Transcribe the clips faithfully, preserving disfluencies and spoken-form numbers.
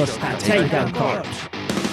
Bienvenidos a Chaigan Corps.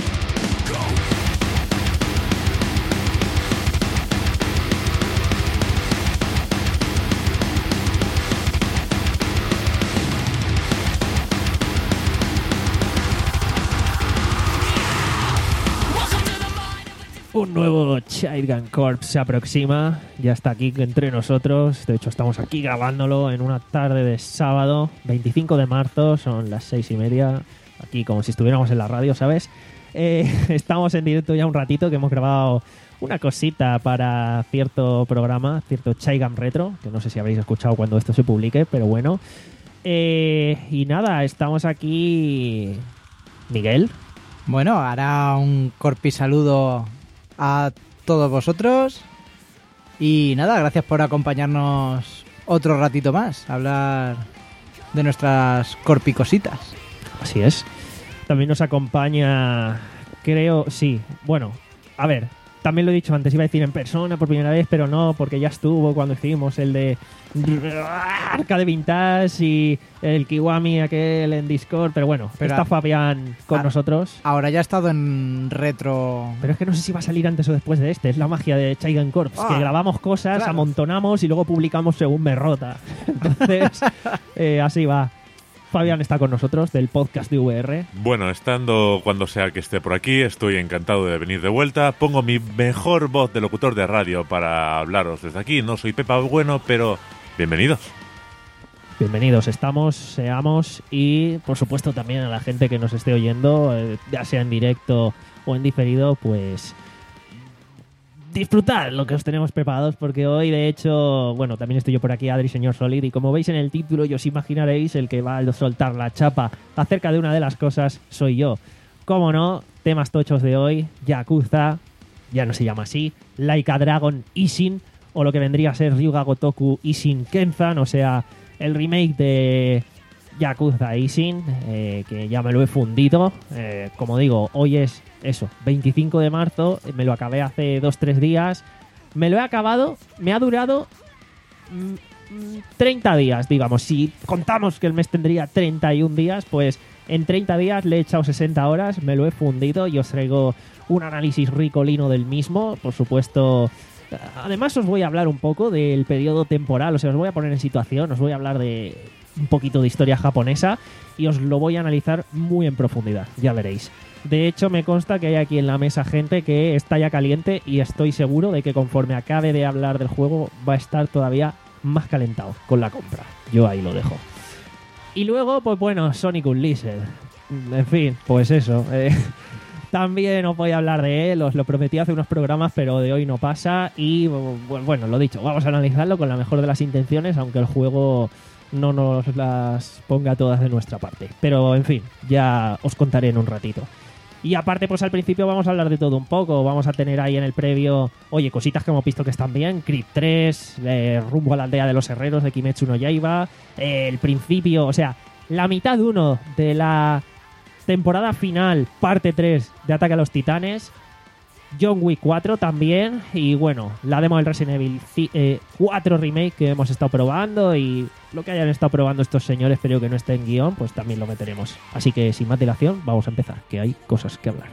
Un nuevo Chaigan Corps se aproxima, ya está aquí entre nosotros. De hecho, estamos aquí grabándolo en una tarde de sábado, veinticinco de marzo, son las seis y media, aquí como si estuviéramos en la radio, ¿sabes? Eh, estamos en directo ya un ratito, que hemos grabado una cosita para cierto programa, cierto Chaigan Retro, que no sé si habréis escuchado cuando esto se publique, pero bueno. Eh, y nada, estamos aquí... Miguel. Bueno, hará un corpi saludo a todos vosotros y nada, gracias por acompañarnos otro ratito más a hablar de nuestras corpicositas. Así es. También nos acompaña, creo, sí, bueno, a ver, también lo he dicho antes, iba a decir en persona por primera vez, pero no, porque ya estuvo cuando hicimos el de Arcade Vintage y el Kiwami aquel en Discord, pero bueno, pero está a, Fabián con a, nosotros. Ahora ya ha estado en retro. Pero es que no sé si va a salir antes o después de este, es la magia de Chaigan Corps, ah, que grabamos cosas, claro, amontonamos y luego publicamos según me rota. Entonces, eh, así va. Fabián está con nosotros, del podcast de V R. Bueno, estando cuando sea que esté por aquí, estoy encantado de venir de vuelta. Pongo mi mejor voz de locutor de radio para hablaros desde aquí. No soy Pepa Bueno, pero bienvenidos. Bienvenidos estamos, seamos, y por supuesto también a la gente que nos esté oyendo, eh, ya sea en directo o en diferido, pues... disfrutad lo que os tenemos preparados, porque hoy de hecho, bueno, también estoy yo por aquí, Adri Señor Solid, y como veis en el título y os imaginaréis, el que va a soltar la chapa acerca de una de las cosas soy yo. Cómo no, temas tochos de hoy, Yakuza, ya no se llama así, Like a Dragon Ishin, o lo que vendría a ser Ryuga Gotoku Ishin Kenzan, o sea, el remake de Yakuza Ishin, eh, que ya me lo he fundido. Eh, como digo, hoy es eso, veinticinco de marzo, me lo acabé hace dos tres días. Me lo he acabado, me ha durado mmm, treinta días, digamos. Si contamos que el mes tendría treinta y un días, pues en treinta días le he echado sesenta horas, me lo he fundido y os traigo un análisis ricolino del mismo, por supuesto. Además os voy a hablar un poco del periodo temporal, o sea, os voy a poner en situación, os voy a hablar de un poquito de historia japonesa y os lo voy a analizar muy en profundidad, ya veréis. De hecho, me consta que hay aquí en la mesa gente que está ya caliente y estoy seguro de que conforme acabe de hablar del juego va a estar todavía más calentado con la compra. Yo ahí lo dejo. Y luego, pues bueno, Sonic Unleashed. En fin, pues eso. Eh, también os voy a hablar de él, os lo prometí hace unos programas, pero de hoy no pasa. Y bueno, lo dicho, vamos a analizarlo con la mejor de las intenciones, aunque el juego no nos las ponga todas de nuestra parte. Pero en fin, ya os contaré en un ratito. Y aparte, pues al principio vamos a hablar de todo un poco. Vamos a tener ahí en el previo, oye, cositas que hemos visto que están bien. Creed tres, eh, rumbo a la aldea de los herreros de Kimetsu no Yaiba. Eh, el principio, o sea, la mitad uno de la temporada final, parte tres de Ataque a los Titanes. John Wick cuatro también. Y bueno, la demo del Resident Evil cuatro Remake que hemos estado probando. Y lo que hayan estado probando estos señores, pero que no esté en guión, pues también lo meteremos. Así que sin más dilación, vamos a empezar, que hay cosas que hablar.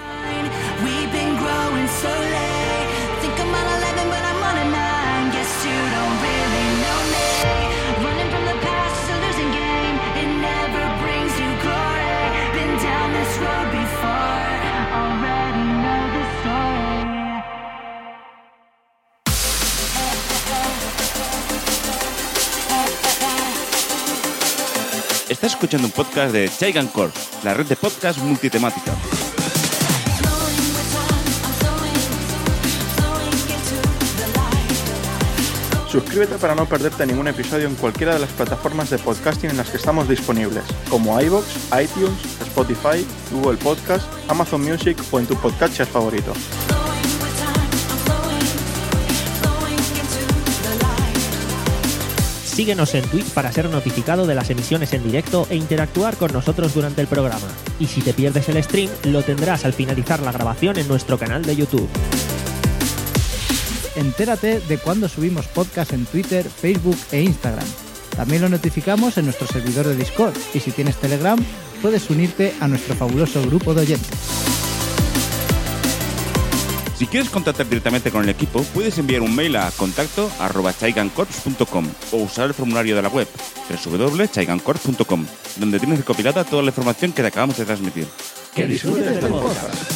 Estás escuchando un podcast de Chaigan Corps, la red de podcast multitemática. Suscríbete para no perderte ningún episodio en cualquiera de las plataformas de podcasting en las que estamos disponibles, como iVoox, iTunes, Spotify, Google Podcast, Amazon Music o en tu podcatcher favorito. Síguenos en Twitch para ser notificado de las emisiones en directo e interactuar con nosotros durante el programa. Y si te pierdes el stream, lo tendrás al finalizar la grabación en nuestro canal de YouTube. Entérate de cuando subimos podcast en Twitter, Facebook e Instagram. También lo notificamos en nuestro servidor de Discord y si tienes Telegram, puedes unirte a nuestro fabuloso grupo de oyentes. Si quieres contactar directamente con el equipo, puedes enviar un mail a contacto arroba chaigancorps punto com o usar el formulario de la web doble u doble u doble u punto chaigancorps punto com, donde tienes recopilada toda la información que te acabamos de transmitir. Que disfrutes del podcast.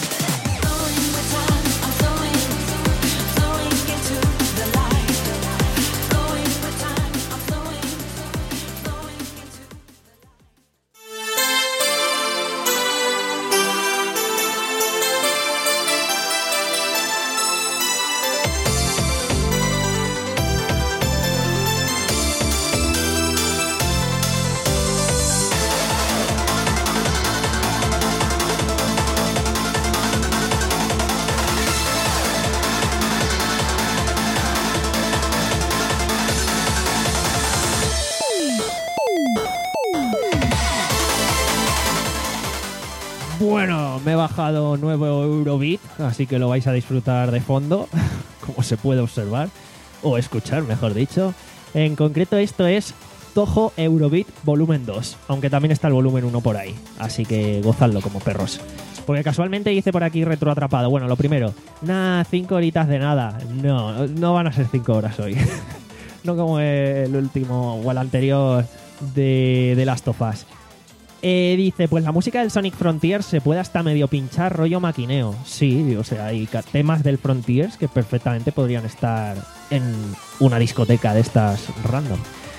Bueno, me he bajado nuevo Eurobeat, así que lo vais a disfrutar de fondo, como se puede observar, o escuchar, mejor dicho. En concreto esto es Toho Eurobeat Volumen dos, aunque también está el Volumen uno por ahí, así que gozadlo como perros. Porque casualmente hice por aquí retroatrapado. Bueno, lo primero, nada, cinco horitas de nada. No, no van a ser cinco horas hoy. No como el último o el anterior de, de Last of Us. Eh, dice, pues la música del Sonic Frontiers se puede hasta medio pinchar rollo maquineo. Sí, o sea, hay temas del Frontiers que perfectamente podrían estar en una discoteca de estas random.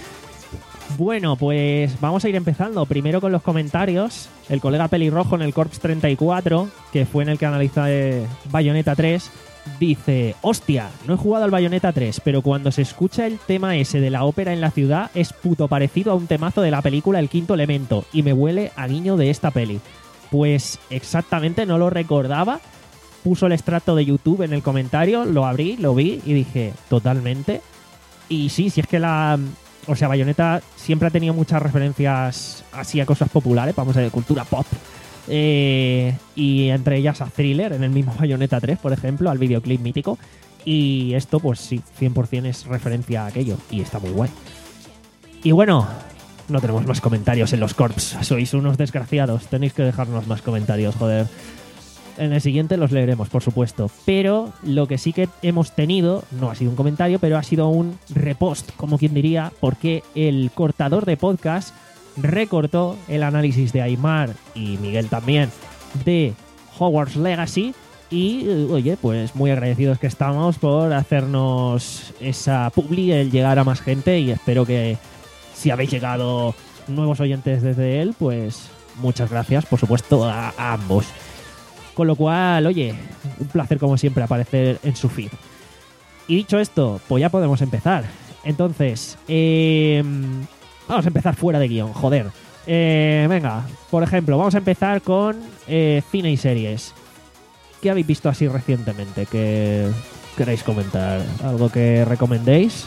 Bueno, pues vamos a ir empezando. Primero con los comentarios. El colega pelirrojo en el Corps treinta y cuatro, que fue en el que analizé Bayonetta tres, dice, hostia, no he jugado al Bayonetta tres, pero cuando se escucha el tema ese de la ópera en la ciudad es puto parecido a un temazo de la película El Quinto Elemento y me huele a guiño de esta peli. Pues exactamente, no lo recordaba. Puso el extracto de YouTube en el comentario, lo abrí, lo vi y dije, totalmente. Y sí, si es que la... O sea, Bayonetta siempre ha tenido muchas referencias así a cosas populares, vamos a ver, cultura pop. Eh, y entre ellas a Thriller en el mismo Bayonetta tres, por ejemplo, al videoclip mítico. Y esto, pues sí, cien por ciento es referencia a aquello. Y está muy guay. Y bueno, no tenemos más comentarios en los Corps. Sois unos desgraciados. Tenéis que dejarnos más comentarios, joder. En el siguiente los leeremos, por supuesto. Pero lo que sí que hemos tenido, no ha sido un comentario, pero ha sido un repost, como quien diría, porque el cortador de podcast recortó el análisis de Aymar y Miguel también de Hogwarts Legacy y, oye, pues muy agradecidos que estamos por hacernos esa publi, el llegar a más gente, y espero que si habéis llegado nuevos oyentes desde él, pues muchas gracias, por supuesto, a, a ambos. Con lo cual, oye, un placer como siempre aparecer en su feed. Y dicho esto, pues ya podemos empezar. Entonces, eh, vamos a empezar fuera de guión, joder. Eh, venga, por ejemplo, vamos a empezar con eh, cine y series. ¿Qué habéis visto así recientemente que queréis comentar? ¿Algo que recomendéis?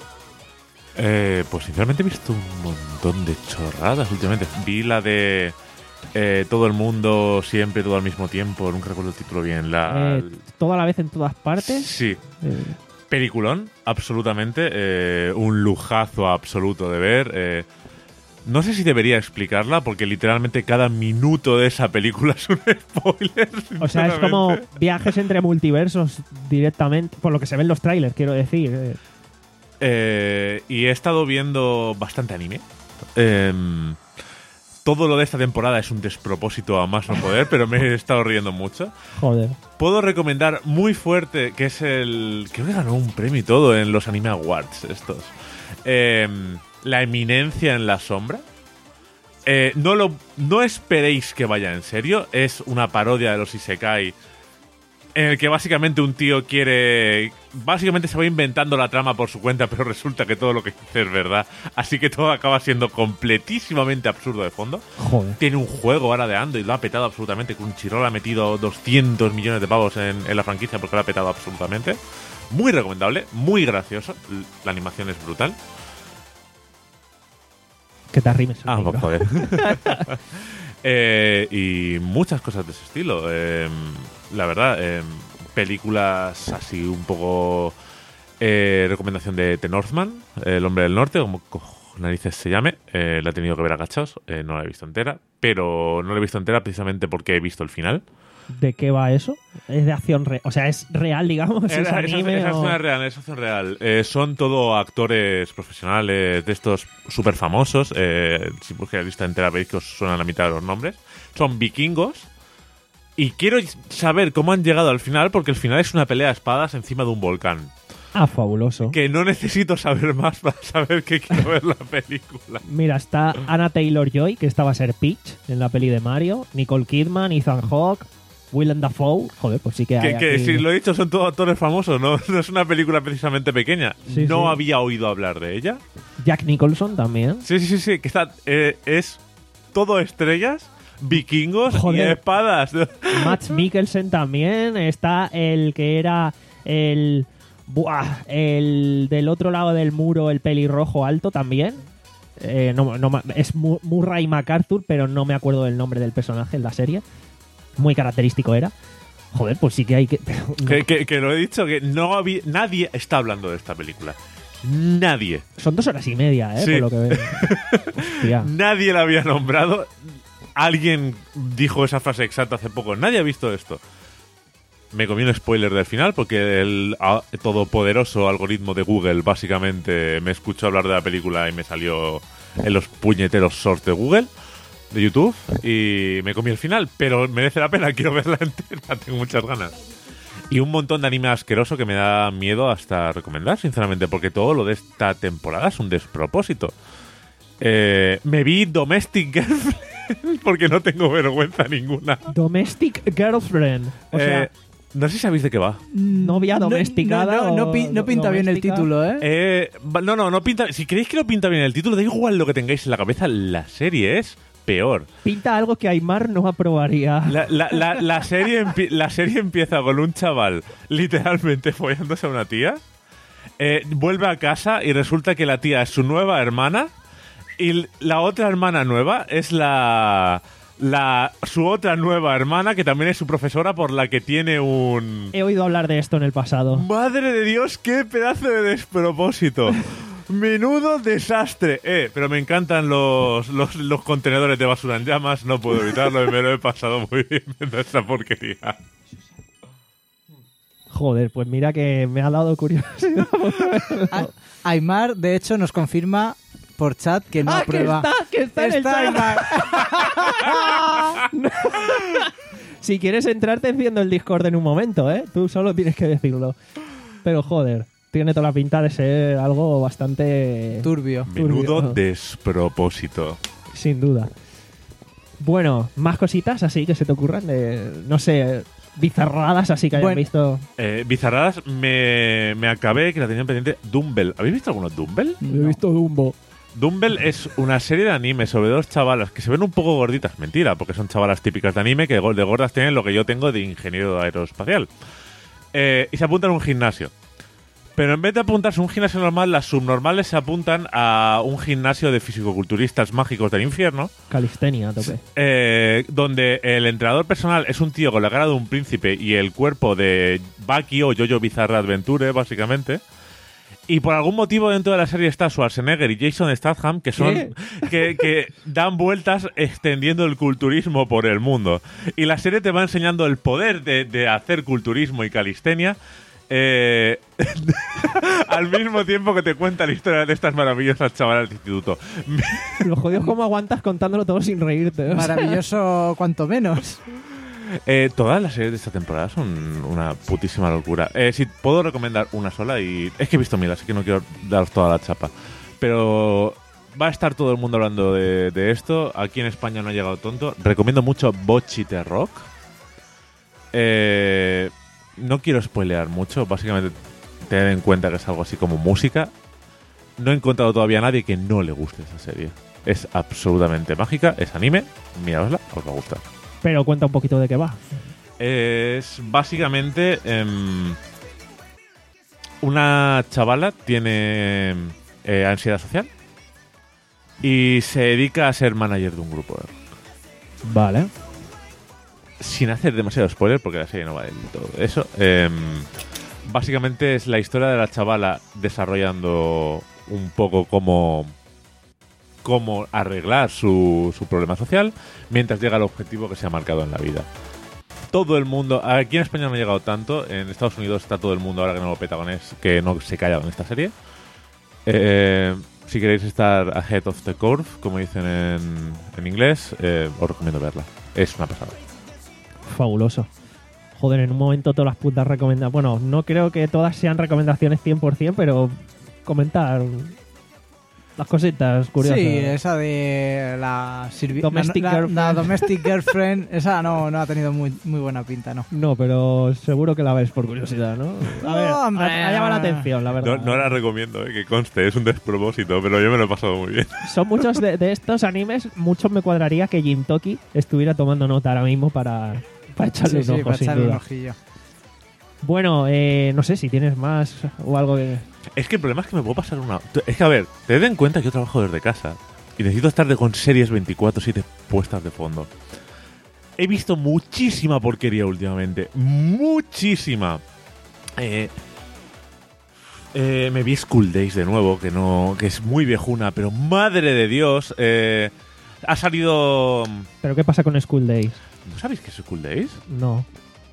Eh, pues sinceramente he visto un montón de chorradas últimamente. Vi la de eh, Todo el mundo, siempre, todo al mismo tiempo. Nunca recuerdo el título bien. La... Eh, ¿Toda la vez en todas partes? Sí. Eh, Peliculón, absolutamente. Eh, un lujazo absoluto de ver. Eh, no sé si debería explicarla, porque literalmente cada minuto de esa película es un spoiler. O sea, es como viajes entre multiversos directamente, por lo que se ven los trailers, quiero decir. Eh. Eh, y he estado viendo bastante anime. Eh, todo lo de esta temporada es un despropósito a más no poder, pero me he estado riendo mucho. Joder. Puedo recomendar muy fuerte, que es el... Creo que ganó un premio y todo en los Anime Awards estos. Eh, La eminencia en la sombra. Eh, no, lo, no esperéis que vaya en serio. Es una parodia de los Isekai, en el que básicamente un tío quiere... Básicamente se va inventando la trama por su cuenta, pero resulta que todo lo que dice es verdad. Así que todo acaba siendo completísimamente absurdo de fondo. Joder. Tiene un juego ahora de Ando y lo ha petado absolutamente. Crunchyroll ha metido doscientos millones de pavos en, en la franquicia porque lo ha petado absolutamente. Muy recomendable, muy gracioso. La animación es brutal. Que te arrimes. Ah, pues joder. eh, y muchas cosas de ese estilo. Eh, la verdad, eh, películas así un poco... Eh, recomendación de The Northman, El hombre del norte, como narices se llame. Eh, la he tenido que ver agachados. Eh, no la he visto entera. Pero no la he visto entera precisamente porque he visto el final. ¿De qué va eso? ¿Es de acción real? O sea, ¿es real, digamos? ¿Es Esa- esa- anime esa o- acción es real, es acción real. Eh, son todo actores profesionales de estos súper famosos. Eh, si buscáis la lista entera veis que os suenan la mitad de los nombres. Son vikingos. Y quiero saber cómo han llegado al final, porque el final es una pelea de espadas encima de un volcán. Ah, fabuloso. Que no necesito saber más para saber que quiero ver la película. Mira, está Anna Taylor-Joy, que esta va a ser Peach en la peli de Mario. Nicole Kidman, Ethan Hawke, Willem Dafoe. Joder, pues sí que hay Que, que aquí- si lo he dicho, son todos actores famosos, no, no es una película precisamente pequeña. Sí, no sí. había oído hablar de ella. Jack Nicholson también. Sí, sí, sí, sí, que está, eh, es todo estrellas, vikingos Joder. y espadas. Matt Mikkelsen también. Está el que era el... Buah, el del otro lado del muro, el pelirrojo alto también. Eh, no, no ma- es Mu- Murray MacArthur, pero no me acuerdo del nombre del personaje en la serie. Muy característico era. Joder, pues sí que hay que... pero no. que, que- que lo he dicho, que no había, nadie está hablando de esta película. Nadie. Son dos horas y media, ¿eh? Sí. Por lo que veo. Hostia. Nadie la había nombrado. Alguien dijo esa frase exacta hace poco. Nadie ha visto esto. Me comí un spoiler del final porque el a- todopoderoso algoritmo de Google básicamente me escuchó hablar de la película y me salió en los puñeteros shorts de Google, de YouTube, y me comí el final, pero merece la pena, quiero verla entera, tengo muchas ganas. Y un montón de anime asqueroso que me da miedo hasta recomendar, sinceramente, porque todo lo de esta temporada es un despropósito. Eh, me vi Domestic Girlfriend porque no tengo vergüenza ninguna. Domestic Girlfriend. O sea, Eh, no sé si sabéis de qué va. novia No- domesticada. No, no, no o pi- no pinta bien el doméstica. título, ¿eh? Eh, va- no, no, no pinta. Si creéis que no pinta bien el título, da igual lo que tengáis en la cabeza, la serie es peor. Pinta algo que Aymar no aprobaría. La, la- la- la serie, empie- la serie empieza con un chaval literalmente follándose a una tía. Eh, vuelve a casa y resulta que la tía es su nueva hermana. Y l- la otra hermana nueva es la. La, su otra nueva hermana, que también es su profesora, por la que tiene un... He oído hablar de esto en el pasado. ¡Madre de Dios, qué pedazo de despropósito! Menudo desastre. Eh, pero me encantan los, los, los contenedores de basura en llamas, no puedo evitarlo y me lo he pasado muy bien viendo esta porquería. Joder, pues mira que me ha dado curiosidad. A- Aymar, de hecho, nos confirma por chat que no ¡Ah, aprueba. que está! ¡Que está, en el Está chat! Aymar. Si quieres entrar, te enciendo el Discord en un momento, ¿eh? Tú solo tienes que decirlo. Pero joder, tiene toda la pinta de ser algo bastante... Turbio. Menudo Turbio. despropósito. Sin duda. Bueno, más cositas así que se te ocurran de, no sé, bizarradas así que hayan Bueno. visto. Eh, bizarradas, me, me acabé, que la tenía pendiente, Dumbbell. ¿Habéis visto alguno Dumbbell? He visto Dumbo. Dumbbell es una serie de anime sobre dos chavalas que se ven un poco gorditas. Mentira, porque son chavalas típicas de anime que de gordas tienen lo que yo tengo de ingeniero aeroespacial. Eh, y se apuntan a un gimnasio. Pero en vez de apuntarse a un gimnasio normal, las subnormales se apuntan a un gimnasio de fisicoculturistas mágicos del infierno, Calistenia, a tope. eh, donde el entrenador personal es un tío con la cara de un príncipe y el cuerpo de Baki o Jojo Bizarre Adventure, básicamente. Y por algún motivo dentro de la serie está Schwarzenegger y Jason Statham, que son que, que dan vueltas extendiendo el culturismo por el mundo. Y la serie te va enseñando el poder de, de hacer culturismo y calistenia. Eh, al mismo tiempo que te cuenta la historia de estas maravillosas chavalas de instituto. Lo jodido es cómo aguantas contándolo todo sin reírte. o sea. Maravilloso, cuanto menos. Eh, todas las series de esta temporada son una putísima locura. Eh, si puedo recomendar una sola, y es que he visto mil, así que no quiero daros toda la chapa. Pero va a estar todo el mundo hablando de, de esto. Aquí en España no ha llegado tonto. Recomiendo mucho Bocchi The Rock. Eh, no quiero spoilear mucho. Básicamente, tened en cuenta que es algo así como música. No he encontrado todavía a nadie que no le guste esa serie. Es absolutamente mágica, es anime. Miradosla, os va a gustar. Pero cuenta un poquito de qué va. Es básicamente em, una chavala tiene eh, ansiedad social y se dedica a ser manager de un grupo de rock. Vale. Sin hacer demasiado spoiler, porque la serie no va de todo eso. em, básicamente es la historia de la chavala desarrollando un poco cómo cómo arreglar su, su problema social mientras llega al objetivo que se ha marcado en la vida. Todo el mundo, aquí en España no ha llegado tanto, en Estados Unidos está todo el mundo ahora que no lo peta con es, que no se calla con esta serie. Eh, si queréis estar ahead of the curve, como dicen en, en inglés, eh, os recomiendo verla. Es una pasada. Fabuloso. Joder, en un momento todas las putas recomendaciones. Bueno, no creo que todas sean recomendaciones cien por ciento, pero comentar las cositas curiosas. Sí, esa de la, sirvi- Domestic la, la- girlfriend. la Domestic Girlfriend, esa no, no ha tenido muy, muy buena pinta, ¿no? No, pero seguro que la ves por curiosidad, ¿no? A ver, No, hombre. ha, ha llamado la atención, la No, verdad. no la recomiendo, eh, que conste, es un despropósito, pero yo me lo he pasado muy bien. Son muchos de, de estos animes, muchos me cuadraría que Jintoki estuviera tomando nota ahora mismo para, para echarle Sí, un sí, ojo, para sin echarle un duda. ojillo. Bueno, eh, no sé si tienes más o algo que... Es que el problema es que me puedo pasar una... Es que, a ver, ten en cuenta que yo trabajo desde casa y necesito estar de con series veinticuatro siete puestas de fondo. He visto muchísima porquería últimamente. Muchísima. Eh, eh, me vi School Days de nuevo, que no que es muy viejuna, pero madre de Dios. Eh, ha salido... ¿Pero qué pasa con School Days? ¿No sabéis qué es School Days? No.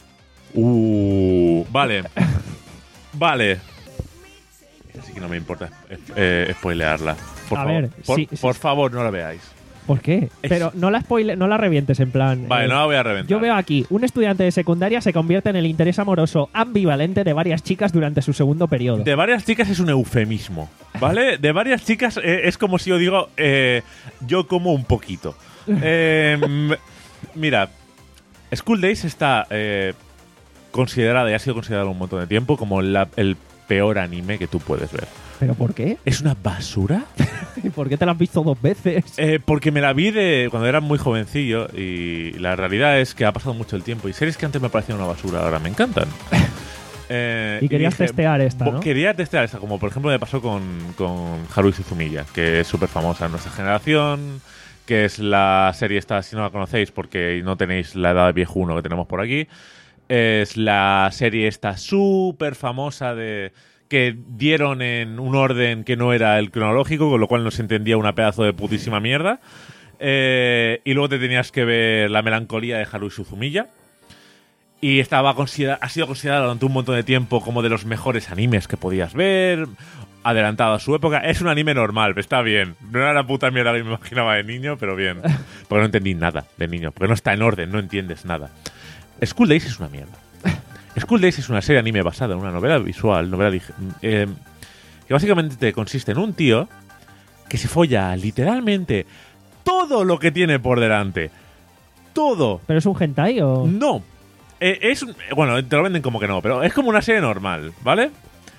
Uh, vale. Vale. Así que no me importa eh, spoilearla. Por A favor, ver, por, sí, sí. por favor, no la veáis. ¿Por qué? Es- Pero no la spoile, no la revientes en plan... Vale, eh, no la voy a reventar. Yo veo aquí, un estudiante de secundaria se convierte en el interés amoroso ambivalente de varias chicas durante su segundo periodo. De varias chicas es un eufemismo, ¿vale? De varias chicas eh, es como si yo digo, eh, yo como un poquito. Eh, m- mira, School Days está eh, considerada y ha sido considerada un montón de tiempo como la- el peor anime que tú puedes ver. ¿Pero por qué? ¿Es una basura? ¿Por qué te la has visto dos veces? Eh, porque me la vi de cuando era muy jovencillo y la realidad es que ha pasado mucho el tiempo y series que antes me parecían una basura ahora me encantan. Eh, Y querías testear esta, bo- ¿no? Quería testear esta, como por ejemplo me pasó con, con Haruhi Suzumiya, que es súper famosa en nuestra generación, que es la serie esta, si no la conocéis porque no tenéis la edad de viejuno que tenemos por aquí, es la serie esta súper famosa de... que dieron en un orden que no era el cronológico, con lo cual no se entendía una pedazo de putísima mierda. Eh, y luego te tenías que ver La melancolía de Haruhi Suzumiya. Y estaba considera- ha sido considerado durante un montón de tiempo como de los mejores animes que podías ver, adelantado a su época. Es un anime normal, está bien. No era la puta mierda que me imaginaba de niño, pero bien. Porque no entendí nada de niño, porque no está en orden, no entiendes nada. School Days es una mierda. School Days es una serie anime basada en una novela visual, novela dig- eh, que básicamente te consiste en un tío que se folla literalmente todo lo que tiene por delante. Todo. ¿Pero es un hentai o...? No. Eh, es un- bueno, te lo venden como que no, pero es como una serie normal, ¿vale?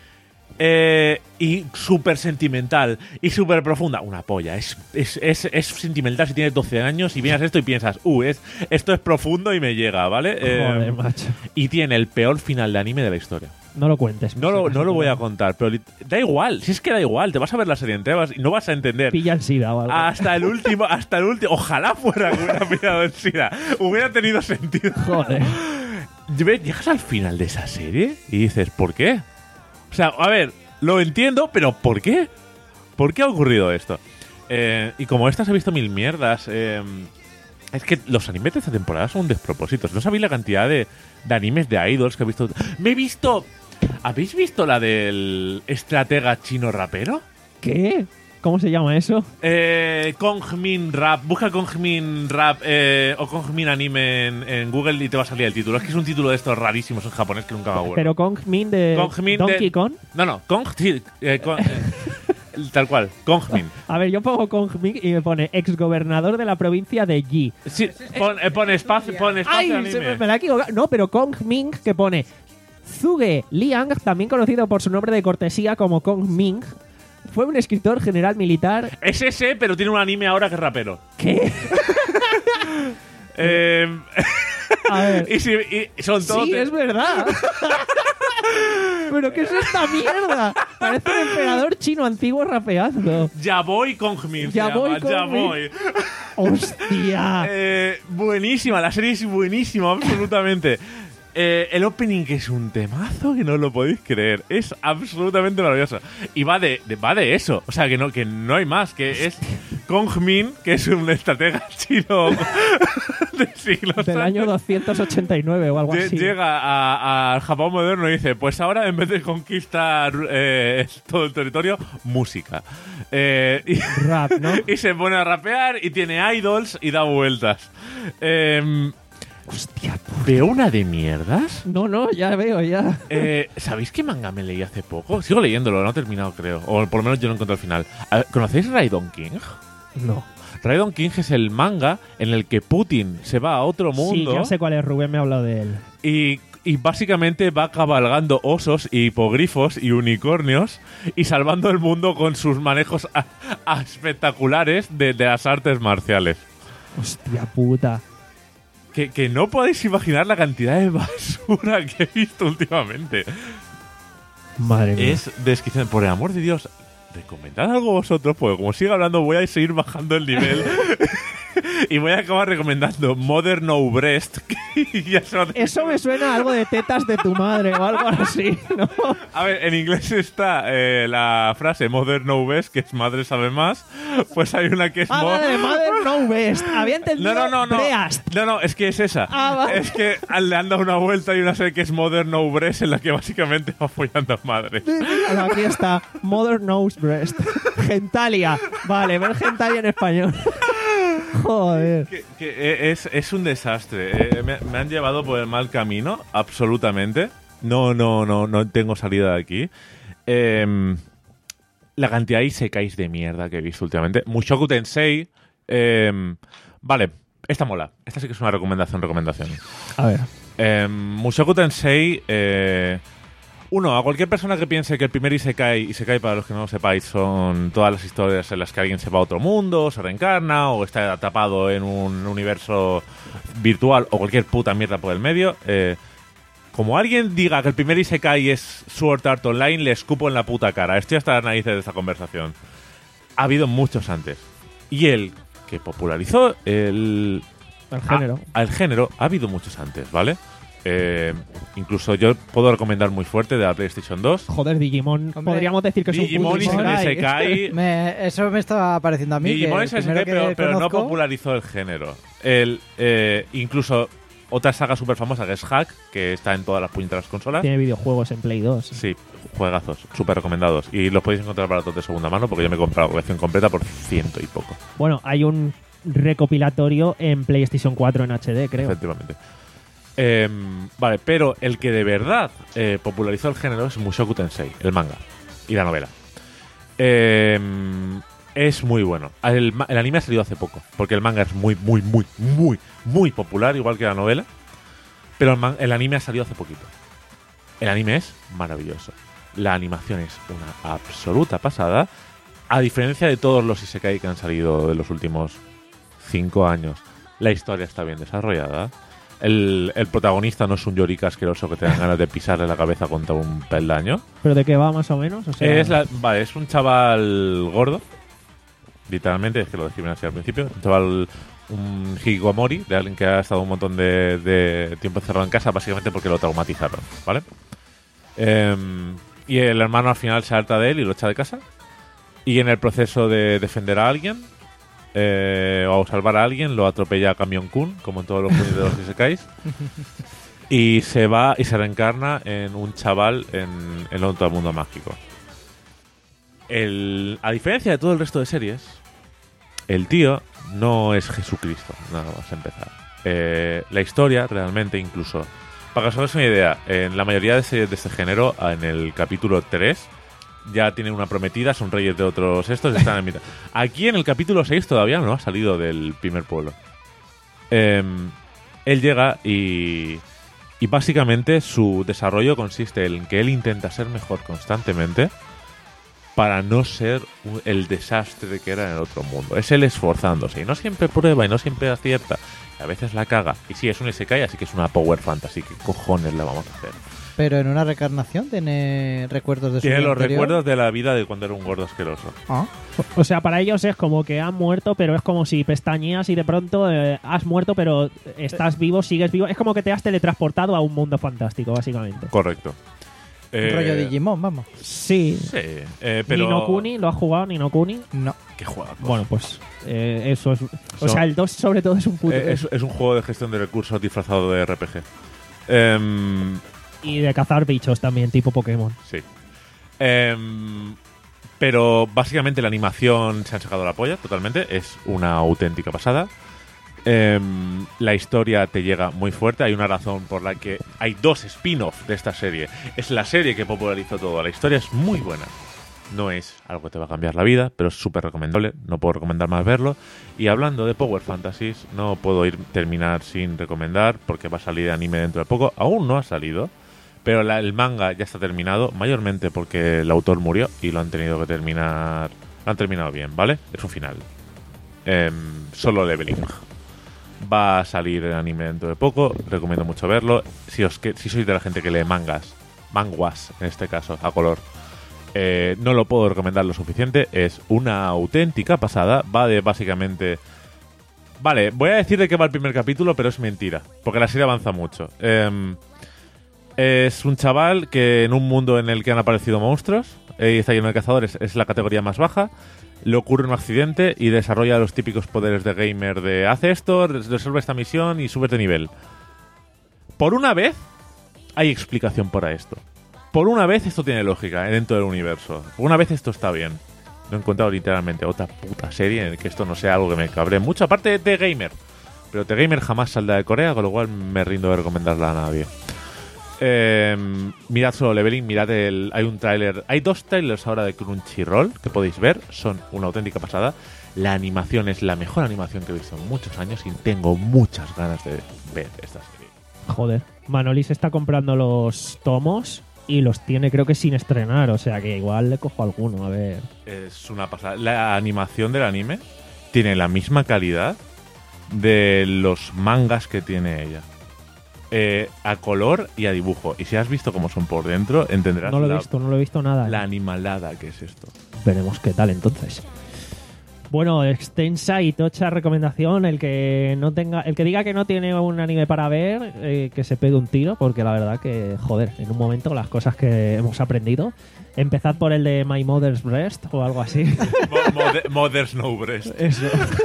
Eh, y súper sentimental y súper profunda. Una polla. Es, es, es, es sentimental si tienes doce años y vienes esto y piensas, uh, es, esto es profundo y me llega, ¿vale? Eh, Joder, macho. y tiene el peor final de anime de la historia. No lo cuentes. No lo, no lo voy a contar, pero li- da igual. Si es que da igual, te vas a ver la serie entera vas- y no vas a entender. Pilla el SIDA o algo. Hasta el último, hasta el último. Ojalá fuera que hubiera pillado en SIDA. Hubiera tenido sentido. Joder. Ves, Llegas al final de esa serie y dices, ¿por qué? O sea, a ver, lo entiendo, pero ¿por qué? ¿Por qué ha ocurrido esto? Eh, y como estas he visto mil mierdas, eh, es que los animes de esta temporada son despropósitos. ¿No sabéis la cantidad de, de animes de idols que he visto? Me he visto... ¿Habéis visto la del estratega chino rapero? ¿Qué? ¿Cómo se llama eso? Eh, Kongmin Rap. Busca Kongmin Rap eh, o Kongmin Anime en, en Google y te va a salir el título. Es que es un título de estos rarísimos en japonés que nunca me acuerdo. ¿Pero Kong Min de Kongmin Donkey de- Kong? No, no, Kong, sí, eh, Kong- eh, tal cual, Kongmin. A ver, yo pongo Kong Min y me pone exgobernador de la provincia de Yi. Sí, pon, eh, pon espacio, pon espacio ¡Ay! anime. Se me, me la he equivocado. No, pero Kong Min que pone Zuge Liang, también conocido por su nombre de cortesía como Kong Min, fue un escritor general militar. Es ese, pero tiene un anime ahora que es rapero. ¿Qué? Eh, A ver. y, si, y son todos... Sí, de- es verdad. ¿Pero qué es esta mierda? Parece un emperador chino antiguo rapeando. Ya voy Kongmin. se Ya llama, voy, Ya Kongmin. voy. ¡Hostia! Eh, buenísima, la serie es buenísima, absolutamente. Eh, el opening es un temazo que no lo podéis creer. Es absolutamente maravilloso. Y va de, de- va de eso. O sea, que no, que no hay más. Que es Kong Min, que es un estratega chino de siglos Del año antes, doscientos ochenta y nueve o algo lle- así. llega a- al Japón moderno y dice, pues ahora en vez de conquistar eh, todo el territorio, música. Eh, y, Rap, ¿no? y se pone a rapear y tiene idols y da vueltas. Eh, Hostia, ¿Veo una de mierdas? no, no, ya veo, ya. Eh, ¿Sabéis qué manga me leí hace poco? Sigo leyéndolo, no he terminado, creo. O por lo menos yo no encontré al final. A ver, ¿conocéis Raidon King? No. Raidon King es el manga en el que Putin se va a otro Sí, mundo ya sé cuál es, Rubén me ha hablado de él. y, y básicamente va cabalgando osos y hipogrifos y unicornios y salvando el mundo con sus manejos a- a espectaculares de, de las artes marciales. Hostia puta. Que, que no podéis imaginar la cantidad de basura que he visto últimamente. Madre mía. Es desquiciante. Por el amor de Dios, recomendad algo vosotros, porque como sigo hablando voy a seguir bajando el nivel. Y voy a acabar recomendando Mother No Breast. Que ya se va a terminar. Eso me suena a algo de tetas de tu madre o algo así, ¿no? A ver, en inglés está eh, la frase Mother No Breast, que es madre sabe más. Pues hay una que es Ah, mo- madre, mother no best. Había entendido No, no, no, no. breast. No, no, es que es esa. Ah, vale. Es que le han dado una vuelta y una serie que es Mother No Breast, en la que básicamente va follando a madres. Míralo, aquí está. Mother knows breast. Gentalia. Vale, ver Gentalia en español. Joder. Que, que es, es un desastre. Eh, me, me han llevado por el mal camino, absolutamente. No, no, no, no tengo salida de aquí. Eh, la cantidad de isekais de mierda que he visto últimamente. Mushoku Tensei. Eh, vale, esta mola. Esta sí que es una recomendación, recomendación. A ver. Eh, Mushoku Tensei. Eh, uno, a cualquier persona que piense que el primer Isekai, Isekai para los que no lo sepáis, son todas las historias en las que alguien se va a otro mundo, se reencarna o está atrapado en un universo virtual o cualquier puta mierda por el medio. Eh, como alguien diga que el primer Isekai es Sword Art Online, le escupo en la puta cara. Estoy hasta las narices de esta conversación. Ha habido muchos antes. Y el que popularizó el, El género. Ah, al género ha habido muchos antes, ¿vale? Eh, incluso yo puedo recomendar muy fuerte de la PlayStation dos. Joder, Digimon. Hombre, Podríamos decir que es un Digimon puto y Isekai. Isekai. Me- eso me estaba pareciendo a mí. Digimon que es el primero Isekai, pero, que pero no conozco- popularizó el género. El, eh, incluso otra saga súper famosa que es Hack, que está en todas las puñeteras consolas. Tiene videojuegos en Play dos. Sí, juegazos, súper recomendados. Y los podéis encontrar baratos de segunda mano porque yo me he comprado la colección completa por ciento y poco. Bueno, hay un recopilatorio en PlayStation cuatro en H D, creo. Efectivamente. Eh, vale, pero el que de verdad eh, popularizó el género es Mushoku Tensei, el manga y la novela. Eh, es muy bueno. El, ma- el anime ha salido hace poco, porque el manga es muy, muy, muy, muy, muy popular, igual que la novela. Pero el, man- el anime ha salido hace poquito. El anime es maravilloso. La animación es una absoluta pasada, a diferencia de todos los isekai que han salido de los últimos cinco años. La historia está bien desarrollada. El, el protagonista no es un yorika asqueroso que te dan ganas de pisarle la cabeza contra un peldaño. ¿Pero de qué va más o menos? O sea, Es, la- vale, es un chaval gordo, literalmente, es que lo describen así al principio. Un chaval, un hikikomori, de alguien que ha estado un montón de, de tiempo encerrado en casa, básicamente porque lo traumatizaron, ¿vale? Em, y el hermano al final se harta de él y lo echa de casa. Y en el proceso de defender a alguien, eh, o salvar a alguien, lo atropella a Camión Kun, como en todos los puñeteros isekais. Y se va y se reencarna en un chaval en, en otro mundo mágico. El, a diferencia de todo el resto de series, el tío no es Jesucristo, nada más a empezar. Eh, la historia, realmente, incluso, para que os hagáis una idea, en la mayoría de series de este género, en el capítulo tres, ya tienen una prometida, son reyes de otros estos, están en mitad. Aquí en el capítulo seis todavía no ha salido del primer pueblo. Eh, él llega y, y básicamente su desarrollo consiste en que él intenta ser mejor constantemente para no ser un- el desastre que era en el otro mundo. Es él esforzándose y no siempre prueba y no siempre acierta. Y a veces la caga. Y sí, es un isekai, así que es una power fantasy. ¿Qué cojones le vamos a hacer? Pero en una reencarnación tiene recuerdos de su Tiene vida los anterior. recuerdos de la vida de cuando era un gordo asqueroso. Ah. o sea, para ellos es como que han muerto, pero es como si pestañeas y de pronto eh, has muerto, pero estás vivo, sigues vivo. Es como que te has teletransportado a un mundo fantástico, básicamente. Correcto. Un Eh, rollo Digimon, vamos. Sí. Sí, eh, pero... Ni no Kuni, ¿lo has jugado Ni no Kuni? No. qué juego. Bueno, pues eh, eso es... O Son- sea, el dos sobre todo es un puto... Eh, es, es un juego de gestión de recursos disfrazado de R P G. Em, Y de cazar bichos también, tipo Pokémon. sí. Em, pero básicamente la animación se han sacado la polla totalmente. Es una auténtica pasada. Em, la historia te llega muy fuerte. Hay una razón por la que hay dos spin-off de esta serie. Es la serie que popularizó todo. La historia es muy buena. No es algo que te va a cambiar la vida, pero es súper recomendable. No puedo recomendar más verlo. Y hablando de Power Fantasies, no puedo ir terminar sin recomendar, porque va a salir anime dentro de poco. Aún no ha salido, pero la- el manga ya está terminado, mayormente porque el autor murió y lo han tenido que terminar. Lo han terminado bien, ¿vale? Es un final. Em, Solo Leveling. Va a salir el anime dentro de poco. Recomiendo mucho verlo. Si, os que, si sois de la gente que lee mangas, manguas en este caso, a color. Eh, no lo puedo recomendar lo suficiente. Es una auténtica pasada. Va de básicamente... Vale, voy a decir de qué va el primer capítulo, pero es mentira, porque la serie avanza mucho. Eh, es un chaval que en un mundo en el que han aparecido monstruos eh, y está lleno de cazadores, es la categoría más baja. Le ocurre un accidente y desarrolla los típicos poderes de gamer de hace esto, resuelve esta misión y subes de nivel. Por una vez hay explicación para esto. Por una vez esto tiene lógica dentro del universo. Por una vez esto está bien. No he encontrado literalmente otra puta serie en la que esto no sea algo que me cabre mucho, aparte de T-Gamer. Pero T-Gamer jamás saldrá de Corea, con lo cual me rindo de recomendarla a nadie. Eh, mirad Solo Leveling, mirad el... Hay un tráiler... Hay dos trailers ahora de Crunchyroll que podéis ver. Son una auténtica pasada. La animación es la mejor animación que he visto en muchos años y tengo muchas ganas de ver esta serie. Joder. Manolis está comprando los tomos y los tiene creo que sin estrenar, o sea que igual le cojo alguno, a ver. Es una pasada. La animación del anime tiene la misma calidad de los mangas que tiene ella. Eh, a color y a dibujo. Y si has visto cómo son por dentro, entenderás No lo he la, visto, no lo he visto nada. la animalada que es esto. Veremos qué tal entonces. Bueno, extensa y tocha recomendación. El que no tenga, el que diga que no tiene un anime para ver, eh, que se pegue un tiro, porque la verdad que, joder, en un momento las cosas que hemos aprendido. Empezad por el de My Mother's Breast o algo así. Mo- Mother- Mother's No Breast. Eso.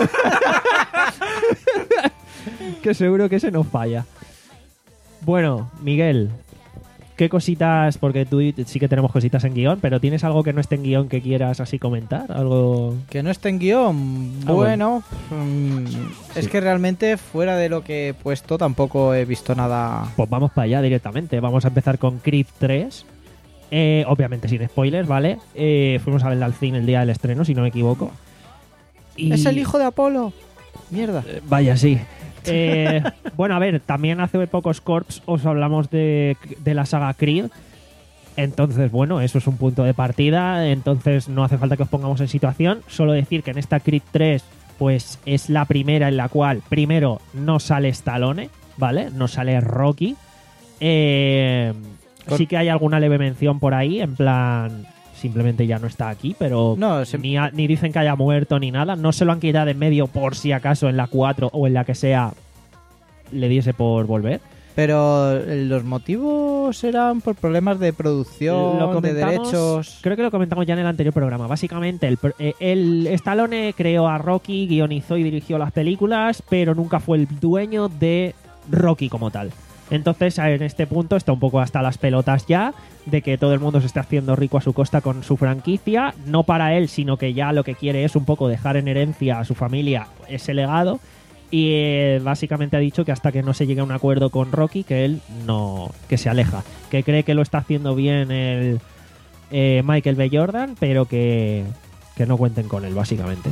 Que seguro que ese no falla. Bueno, Miguel, ¿qué cositas? Porque tú y- sí que tenemos cositas en guión, pero ¿tienes algo que no esté en guión que quieras así comentar? Algo... Que no esté en guión. Ah, Bueno, mm, es Sí. que realmente fuera de lo que he puesto tampoco he visto nada. Pues vamos para allá directamente. Vamos a empezar con Creed tres. Eh, obviamente sin spoilers, ¿vale? Eh, fuimos a verla al cine el día del estreno, si no me equivoco. Y- ¡Es el hijo de Apolo! Mierda. Eh, Vaya, sí. Eh, bueno, a ver, también hace pocos corps os hablamos de, de la saga Creed. Entonces, bueno, eso es un punto de partida. Entonces no hace falta que os pongamos en situación. Solo decir que en esta Creed tres, pues es la primera en la cual, primero, no sale Stallone, ¿vale? No sale Rocky. Eh, Con- sí que hay alguna leve mención por ahí, en plan... Simplemente ya no está aquí, pero No, se- ni, ha- ni dicen que haya muerto ni nada. No se lo han quitado de en medio por si acaso en la cuatro o en la que sea le diese por volver. Pero eh, los motivos eran por problemas de producción, Lo de comentamos- derechos. Creo que lo comentamos ya en el anterior programa. Básicamente, el, pro- eh, el Stallone creó a Rocky, guionizó y dirigió las películas, pero nunca fue el dueño de Rocky como tal. Entonces, en este punto está un poco hasta las pelotas ya de que todo el mundo se esté haciendo rico a su costa con su franquicia, no para él, sino que ya lo que quiere es un poco dejar en herencia a su familia ese legado. Y eh, básicamente ha dicho que hasta que no se llegue a un acuerdo con Rocky, que él no, que se aleja, que cree que lo está haciendo bien el eh, Michael B. Jordan, pero que, que no cuenten con él, básicamente.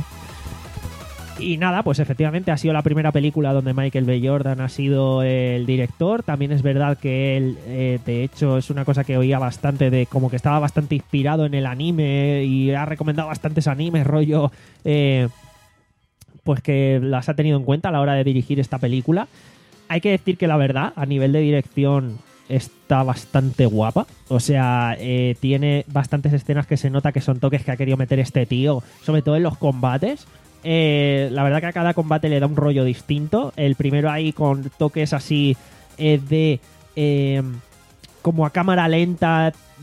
Y nada, pues efectivamente ha sido la primera película donde Michael B. Jordan ha sido el director. También es verdad que él, eh, de hecho, es una cosa que oía bastante de como que estaba bastante inspirado en el anime y ha recomendado bastantes animes, rollo, eh, pues que las ha tenido en cuenta a la hora de dirigir esta película. Hay que decir que la verdad, a nivel de dirección, está bastante guapa. O sea, eh, tiene bastantes escenas que se nota que son toques que ha querido meter este tío, sobre todo en los combates. Eh, la verdad que a cada combate le da un rollo distinto. El primero ahí con toques así eh, de... eh, como a cámara lenta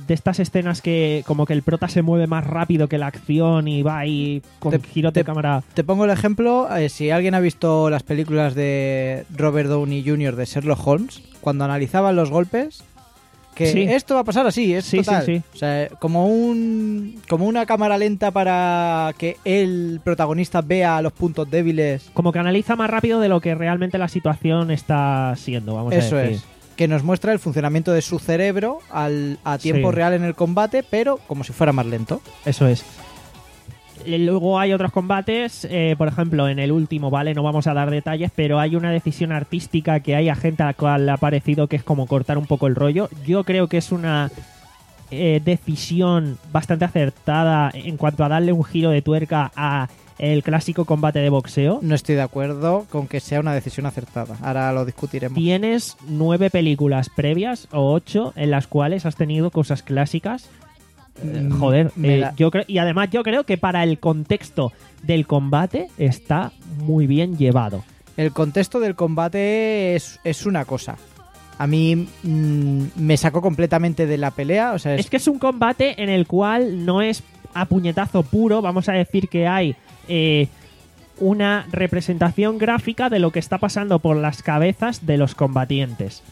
de estas escenas que como que el prota se mueve más rápido que la acción y va ahí con Te- giros de te- cámara. Te pongo el ejemplo, eh, si alguien ha visto las películas de Robert Downey junior de Sherlock Holmes, cuando analizaban los golpes, que Sí. esto va a pasar así, es Sí, sí, total. sí. O sea, como un como una cámara lenta para que el protagonista vea los puntos débiles. Como que analiza más rápido de lo que realmente la situación está siendo, vamos Eso a decir. es. Que nos muestra el funcionamiento de su cerebro al, a tiempo Sí. real en el combate, pero como si fuera más lento. Eso es. Y luego hay otros combates, eh, por ejemplo, en el último, ¿vale? No vamos a dar detalles, pero hay una decisión artística que hay a gente a la cual le ha parecido que es como cortar un poco el rollo. Yo creo que es una eh, decisión bastante acertada en cuanto a darle un giro de tuerca a el clásico combate de boxeo. No estoy de acuerdo con que sea una decisión acertada. Ahora lo discutiremos. Tienes nueve películas previas o ocho en las cuales has tenido cosas clásicas. Eh, Mm, joder, me eh, la- yo creo y además yo creo que para el contexto del combate está muy bien llevado. El contexto del combate es, es una cosa. A mí mm, me sacó completamente de la pelea. O sea, es, Es que es un combate en el cual no es a puñetazo puro, vamos a decir que hay eh, una representación gráfica de lo que está pasando por las cabezas de los combatientes.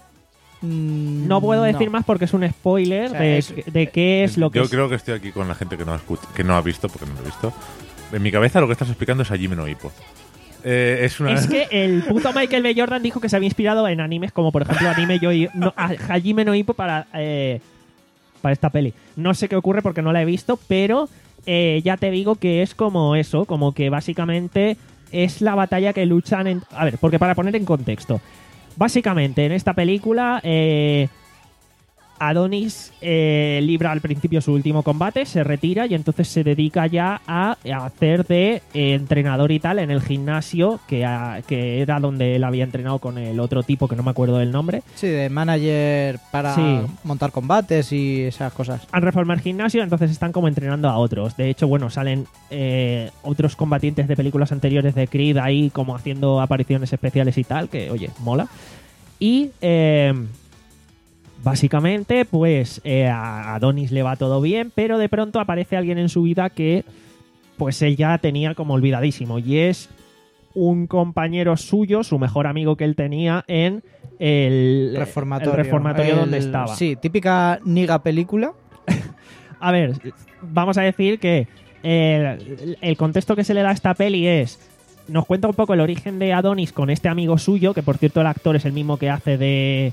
mm, No puedo decir más porque es un spoiler O sea, de, es- de qué es lo que Yo es. creo que estoy aquí con la gente que no, ha escuch- que no ha visto, porque no lo he visto. En mi cabeza lo que estás explicando es Hajime no Ippo. Eh, es una... Es que el puto Michael B. Jordan dijo que se había inspirado en animes como por ejemplo anime yo no, a Hajime no Ippo para eh, para esta peli. No sé qué ocurre porque no la he visto, pero eh, ya te digo que es como eso, como que básicamente es la batalla que luchan en... A ver, porque para poner en contexto, básicamente en esta película eh, Adonis eh, libra al principio su último combate, se retira y entonces se dedica ya a, a hacer de eh, entrenador y tal en el gimnasio que, a- que era donde él había entrenado con el otro tipo que no me acuerdo del nombre. Sí, de manager para Sí. montar combates y esas cosas. Han reformado el gimnasio, entonces están como entrenando a otros. De hecho, bueno, salen eh, otros combatientes de películas anteriores de Creed ahí como haciendo apariciones especiales y tal, que oye, mola. Y eh, básicamente, pues eh, a Adonis le va todo bien, pero de pronto aparece alguien en su vida que pues él ya tenía como olvidadísimo y es un compañero suyo, su mejor amigo que él tenía en el Reformatorio. el reformatorio El- donde estaba. Sí, típica niga película. A ver, vamos a decir que eh, el contexto que se le da a esta peli es... Nos cuenta un poco el origen de Adonis con este amigo suyo, que por cierto el actor es el mismo que hace de...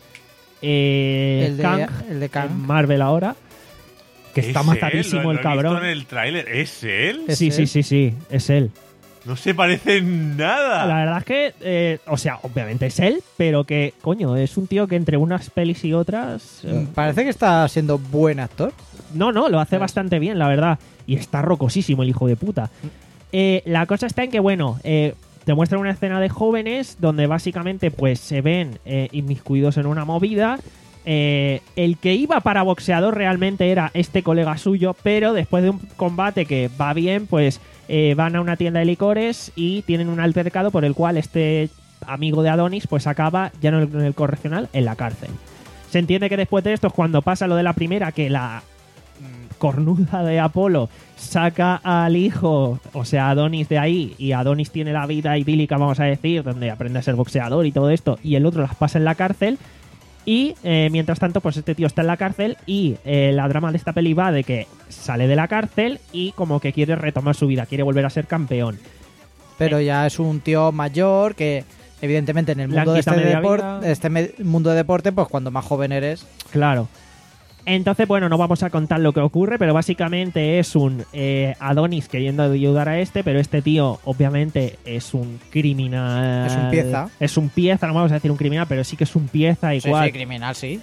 Eh, el, de, Kang el de Kang. en Marvel ahora. Que ¿Es está él? matadísimo Lo- el lo he visto cabrón. en el tráiler. ¿Es él? ¿Es Sí, él? sí, sí, sí, es él. No se parece en nada. La verdad es que, eh, o sea, obviamente es él, pero que, coño, es un tío que entre unas pelis y otras... eh, Mm, Parece que está siendo buen actor. No, no, lo hace bastante bien, la verdad. Y está rocosísimo el hijo de puta. Eh, la cosa está en que, bueno, eh, te muestran una escena de jóvenes donde básicamente pues se ven eh, inmiscuidos en una movida. Eh, el que iba para boxeador realmente era este colega suyo, pero después de un combate que va bien, pues eh, van a una tienda de licores y tienen un altercado por el cual este amigo de Adonis pues acaba ya no en el correccional, en la cárcel. Se entiende que después de esto es cuando pasa lo de la primera, que la mm, cornuda de Apolo saca al hijo, o sea, Adonis de ahí, y Adonis tiene la vida idílica, vamos a decir, donde aprende a ser boxeador y todo esto, y el otro las pasa en la cárcel. Y eh, mientras tanto, pues este tío está en la cárcel y eh, la drama de esta peli va de que sale de la cárcel y como que quiere retomar su vida, quiere volver a ser campeón. Pero ya es un tío mayor que, evidentemente, en el Le han mundo de este, quitado media depor- vida. este me- mundo de deporte, pues cuando más joven eres, Claro. Entonces, bueno, no vamos a contar lo que ocurre, pero básicamente es un eh, Adonis queriendo ayudar a este, pero este tío obviamente es un criminal. Es un pieza. Es un pieza, no vamos a decir un criminal, pero sí que es un pieza sí, igual. sí, criminal, sí.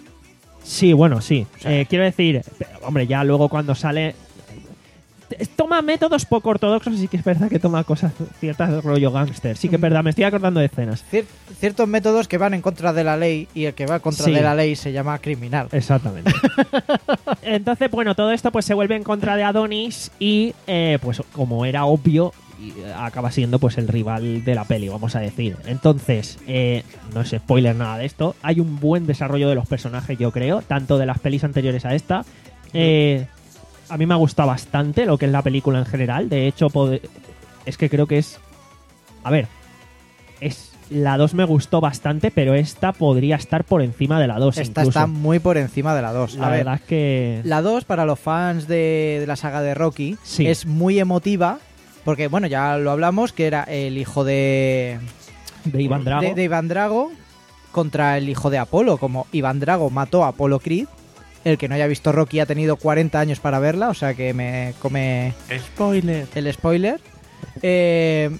Sí, bueno, sí. sea- Eh, quiero decir, hombre, ya luego cuando sale... Toma métodos poco ortodoxos y sí que es verdad que toma cosas ciertas rollo gángster. Sí que es verdad, me estoy acordando de escenas. Cier- ciertos métodos que van en contra de la ley y el que va en contra Sí. de la ley se llama criminal. Exactamente. Entonces, bueno, todo esto pues se vuelve en contra de Adonis y, eh, pues como era obvio, y acaba siendo pues el rival de la peli, vamos a decir. Entonces, eh, no es spoiler nada de esto, hay un buen desarrollo de los personajes, yo creo, tanto de las pelis anteriores a esta. Eh, a mí me ha gustado bastante lo que es la película en general, de hecho, pod- es que creo que es... A ver, es... La dos me gustó bastante, pero esta podría estar por encima de la dos. Esta incluso. está muy por encima de la dos. La A ver, verdad es que... la dos, para los fans de, de la saga de Rocky, Sí. es muy emotiva, porque, bueno, ya lo hablamos, que era el hijo de, De Iván Drago. de, de Iván Drago contra el hijo de Apolo. Como Iván Drago mató a Apolo Creed, el que no haya visto Rocky ha tenido cuarenta años para verla, o sea que me come Spoiler. el spoiler. Eh,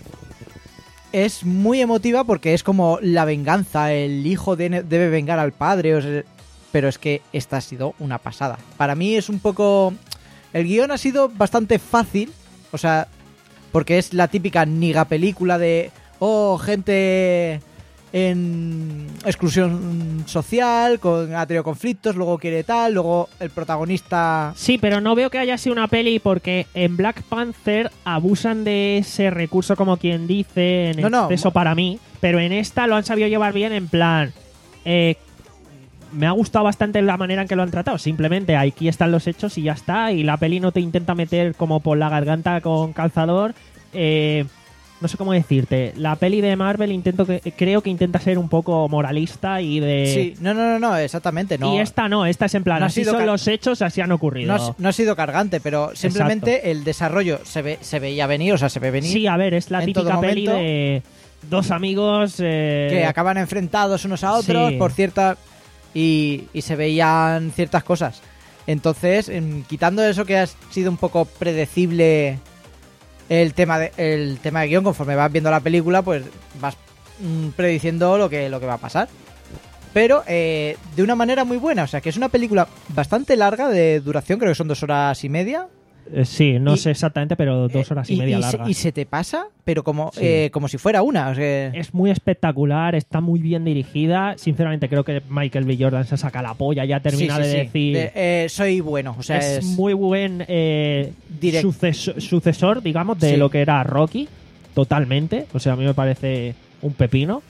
es muy emotiva porque es como la venganza, el hijo de- debe vengar al padre, o sea, pero es que esta ha sido una pasada. Para mí es un poco... El guión ha sido bastante fácil, o sea, porque es la típica niga película de, oh, gente en exclusión social, con ha tenido conflictos, luego quiere tal, luego el protagonista... Sí, pero no veo que haya sido una peli porque en Black Panther abusan de ese recurso, como quien dice, en No, no. exceso para mí, pero en esta lo han sabido llevar bien en plan... Eh, me ha gustado bastante la manera en que lo han tratado. Simplemente aquí están los hechos y ya está. Y la peli no te intenta meter como por la garganta con calzador. Eh, no sé cómo decirte. La peli de Marvel intento que, creo que intenta ser un poco moralista y de... Sí, no, no, no, no, exactamente, no. Y esta no, esta es en plan, No ha así sido son ca- los hechos, así han ocurrido. No ha, no ha sido cargante, pero simplemente el desarrollo se ve se veía venir, o sea, se ve venir. Sí, a ver, es la en típica todo peli momento. de dos amigos eh, Que acaban enfrentados unos a otros Sí. por ciertas... Y, y se veían ciertas cosas. Entonces, em, quitando eso que ha sido un poco predecible el tema de, el tema de guión, conforme vas viendo la película, pues vas mm, prediciendo lo que, lo que va a pasar. Pero eh, de una manera muy buena. O sea, que es una película bastante larga de duración, creo que son dos horas y media. eh, sí, no y- sé exactamente, pero dos horas y, media se, largas. y se te pasa, pero como, Sí. eh, como si fuera una. O sea, Es muy espectacular, está muy bien dirigida. Sinceramente, creo que Michael B. Jordan se saca la polla, ya termina sí, sí, de sí. decir. De- eh, soy bueno. O sea, es, es, muy buen eh, Direct- suceso- sucesor, digamos, de Sí. lo que era Rocky. Totalmente. O sea, a mí me parece un pepino.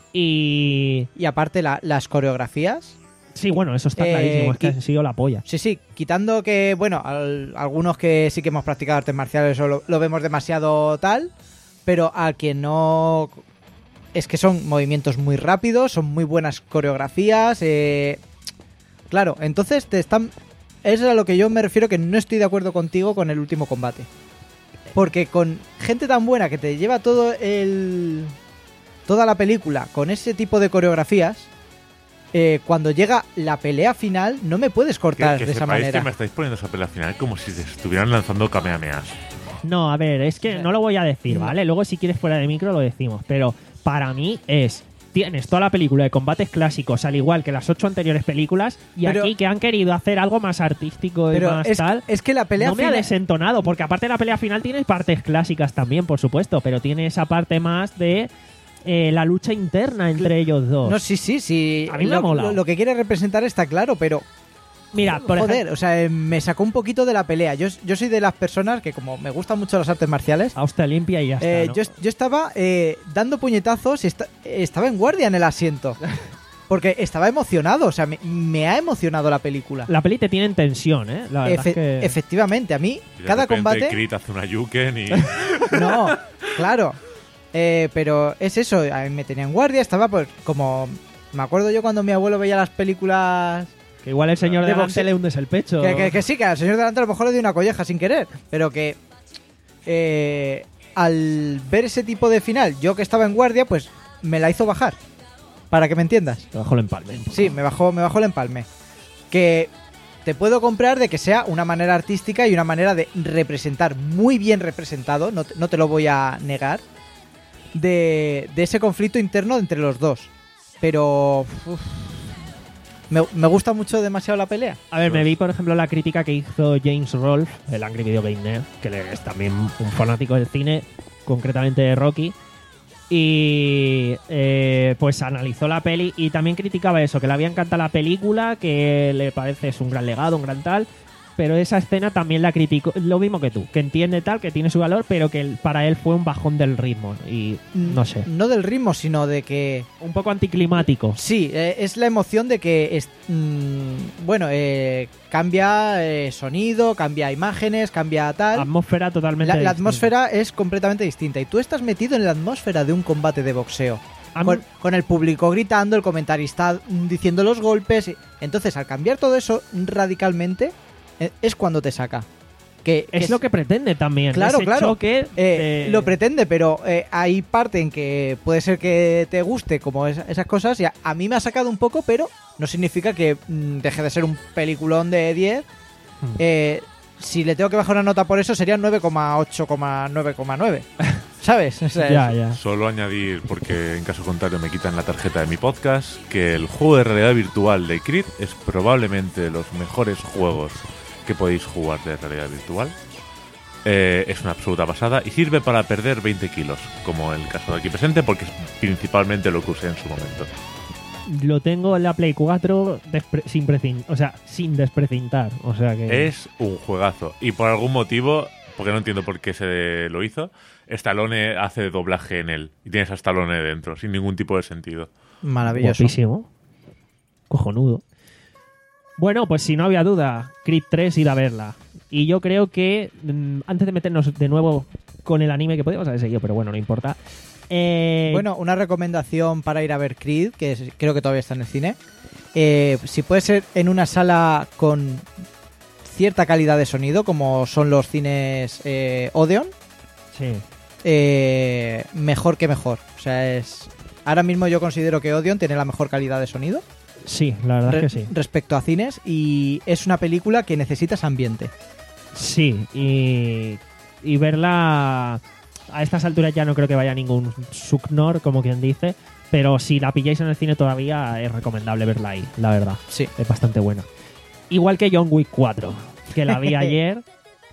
Y. Y aparte la- las coreografías. Sí, bueno, eso está Eh, clarísimo. Es que qui- ha sido la polla. Sí, sí, quitando que, bueno, al- algunos que sí que hemos practicado artes marciales o lo, lo vemos demasiado tal, pero a quien no... Es que son movimientos muy rápidos, son muy buenas coreografías. eh, Claro, entonces te están... Eso es a lo que yo me refiero, que no estoy de acuerdo contigo con el último combate. Porque con gente tan buena que te lleva todo el... toda la película con ese tipo de coreografías... Eh, cuando llega la pelea final, no me puedes cortar Que, que de esa sepáis manera. que me estáis poniendo esa pelea final como si te estuvieran lanzando kamehamehas. No, a ver, es que no lo voy a decir, No. ¿vale? Luego si quieres fuera de micro lo decimos, pero para mí es... Tienes toda la película de combates clásicos, al igual que las ocho anteriores películas, y Pero- aquí que han querido hacer algo más artístico y Pero más es, tal... es que la pelea no me ha final... desentonado, porque aparte de la pelea final tiene partes clásicas también, por supuesto, pero tiene esa parte más de eh, la lucha interna entre ellos dos. No, sí, sí, sí. A mí me ha lo, molado. lo- lo que quiere representar está claro, pero... Mira, por joder, ejemplo... o sea, eh, me sacó un poquito de la pelea. Yo, yo soy de las personas que, como me gustan mucho las artes marciales, Hostia limpia y ya eh, está, ¿no? yo, yo estaba eh, dando puñetazos y esta- estaba en guardia en el asiento. Porque estaba emocionado, o sea, me, me ha emocionado la película. La peli te tiene en tensión, ¿eh? La verdad Efe- es que... Efectivamente, a mí, Y de cada repente combate... Creed hace una Yuken y... No, claro. Eh, pero es eso, a mí me tenía en guardia, estaba pues como... Me acuerdo yo cuando mi abuelo veía las películas... Que igual el señor de de delante boxeo- le hundes el pecho. Que, que- que sí, que al señor delante a lo mejor le dio una colleja sin querer, pero que... eh, al ver ese tipo de final, yo que estaba en guardia, pues me la hizo bajar. Para que me entiendas. Te bajo el empalme. Sí, me bajó, me bajó el empalme. Que te puedo comprar de que sea una manera artística y una manera de representar muy bien representado, no te, no te lo voy a negar, de, de ese conflicto interno entre los dos. Pero uf, me, me gusta mucho demasiado la pelea. A ver, me vi, por ejemplo, la crítica que hizo James Rolfe, el Angry Video Game Nerd, que le- es también un fanático del cine, concretamente de Rocky, y eh, pues analizó la peli y también criticaba eso, que le había encantado la película, que le parece es un gran legado, un gran tal, pero esa escena también la criticó, lo mismo que tú, que entiende tal, que tiene su valor, pero que el- para él fue un bajón del ritmo y no sé, No del ritmo, sino de que... un poco anticlimático. Sí, eh, es la emoción de que, es, mm, bueno, eh, cambia eh, sonido, cambia imágenes, cambia tal. Atmósfera totalmente La, la distinta. atmósfera es completamente distinta y tú estás metido en la atmósfera de un combate de boxeo. A mí- Con, con el público gritando, el comentarista mm, diciendo los golpes. y- Entonces, al cambiar todo eso radicalmente, eh, es cuando te saca. Que, que es lo que pretende también. Claro, ese claro. choque Eh, de- Lo pretende, pero eh, hay parte en que puede ser que te guste como es- esas cosas. Y a, a mí me ha sacado un poco, pero no significa que mm, deje de ser un peliculón de diez. Hmm. Eh, si le tengo que bajar una nota por eso, sería nueve coma ocho, nueve coma nueve. ¿Sabes? O sea, Ya, es- ya. Solo añadir, porque en caso contrario me quitan la tarjeta de mi podcast, que el juego de realidad virtual de Creed es probablemente de los mejores juegos que podéis jugar de realidad virtual. Eh, es una absoluta pasada y sirve para perder veinte kilos, como el caso de aquí presente, porque es principalmente lo que usé en su momento. Lo tengo en la Play cuatro despre- sin precin- o sea, sin desprecintar. O sea que. Es un juegazo. Y por algún motivo, porque no entiendo por qué se lo hizo, Stallone hace doblaje en él. Y tienes a Stallone dentro, sin ningún tipo de sentido. Maravilloso. Guapísimo. Cojonudo. Bueno, pues si no había duda, Creed tres ir a verla. Y yo creo que, mm, antes de meternos de nuevo con el anime, que podemos haber seguido, pero bueno, no importa. Eh, Bueno, una recomendación para ir a ver Creed, que es- creo que todavía está en el cine. Eh, si puede ser en una sala con cierta calidad de sonido, como son los cines eh, Odeon, sí. eh, mejor que mejor. O sea, es ahora mismo yo considero que Odeon tiene la mejor calidad de sonido Sí, la verdad re- es que sí. respecto a cines y es una película que necesitas ambiente. Sí, y, y verla a estas alturas ya no creo que vaya ningún Sucknor, como quien dice, pero si la pilláis en el cine todavía es recomendable verla ahí, la verdad. Sí. Es bastante buena. Igual que John Wick cuatro, que la vi ayer.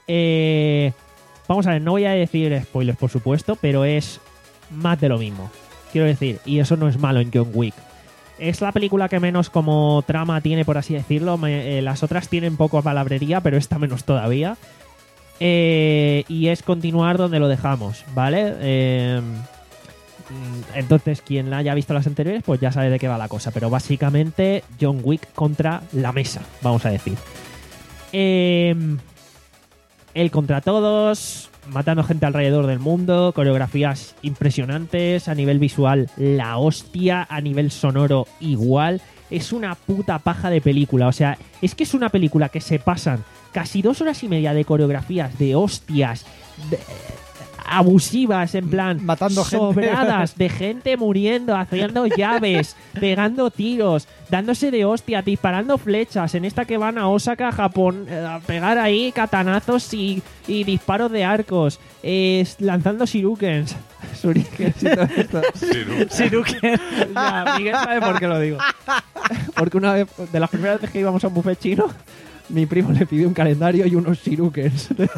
Eh, vamos a ver, no voy a decir spoilers, por supuesto, pero es más de lo mismo. Quiero decir, y eso no es malo en John Wick. Es la película que menos como trama tiene, por así decirlo. Me- eh, las otras tienen poco palabrería, pero esta menos todavía. Eh, y es continuar donde lo dejamos, ¿vale? Eh, mm, entonces, quien la haya visto las anteriores, pues ya sabe de qué va la cosa. Pero básicamente, John Wick contra la mesa, vamos a decir. Eh, él contra todos, matando gente alrededor del mundo, coreografías impresionantes, a nivel visual la hostia, a nivel sonoro igual. Es una puta paja de película, o sea, es que es una película que se pasan casi dos horas y media de coreografías, de hostias, de- abusivas, en plan, Matando gente. sobradas, de gente muriendo, haciendo llaves, pegando tiros, dándose de hostia, disparando flechas, en esta que van a Osaka, Japón, eh, a pegar ahí katanazos y, y disparos de arcos, eh, lanzando shurikens, shurikens y todo esto. Siruken. Ya, Miguel sabe por qué lo digo. Porque una vez, de las primeras veces que íbamos a un buffet chino, mi primo le pidió un calendario y unos shurikens de,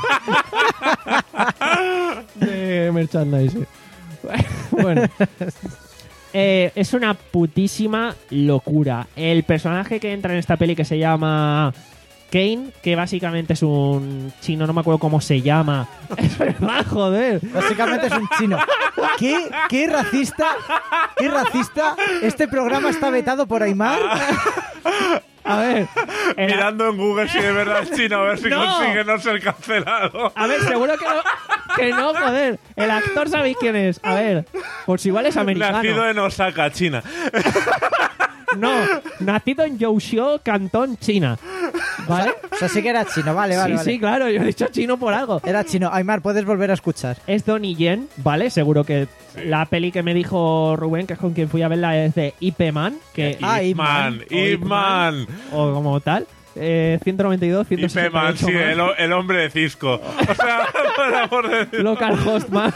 de merchandising. Bueno, eh, es una putísima locura. El personaje que entra en esta peli, que se llama Kane, que básicamente es un chino, no me acuerdo cómo se llama. Es verdad, joder. Básicamente es un chino. ¿Qué, qué racista? ¿Qué racista? Este programa está vetado por Aymar. A ver, el- Mirando en Google si de verdad es chino, a ver si No. consigue no ser cancelado. A ver, seguro que no, que no, joder. El actor sabéis quién es. A ver, por si igual es americano. Nacido en Osaka, China. No, nacido en Youxiu, Cantón, China. ¿Vale? O sea, sí que era chino, vale, vale. sí, vale. sí, claro, yo he dicho chino por algo. Era chino. Aymar, puedes volver a escuchar. Es Donnie Yen, ¿vale? Seguro que la peli que me dijo Rubén, que es con quien fui a verla, es de Ip Man, que Ah, Ip Ip Man. Man, Ip Man. o como tal. Eh, ciento noventa y dos, ciento Ip sesenta y Man, ocho sí, más. el, ho- el hombre de Cisco. O sea, por amor de Dios. Local Host Man.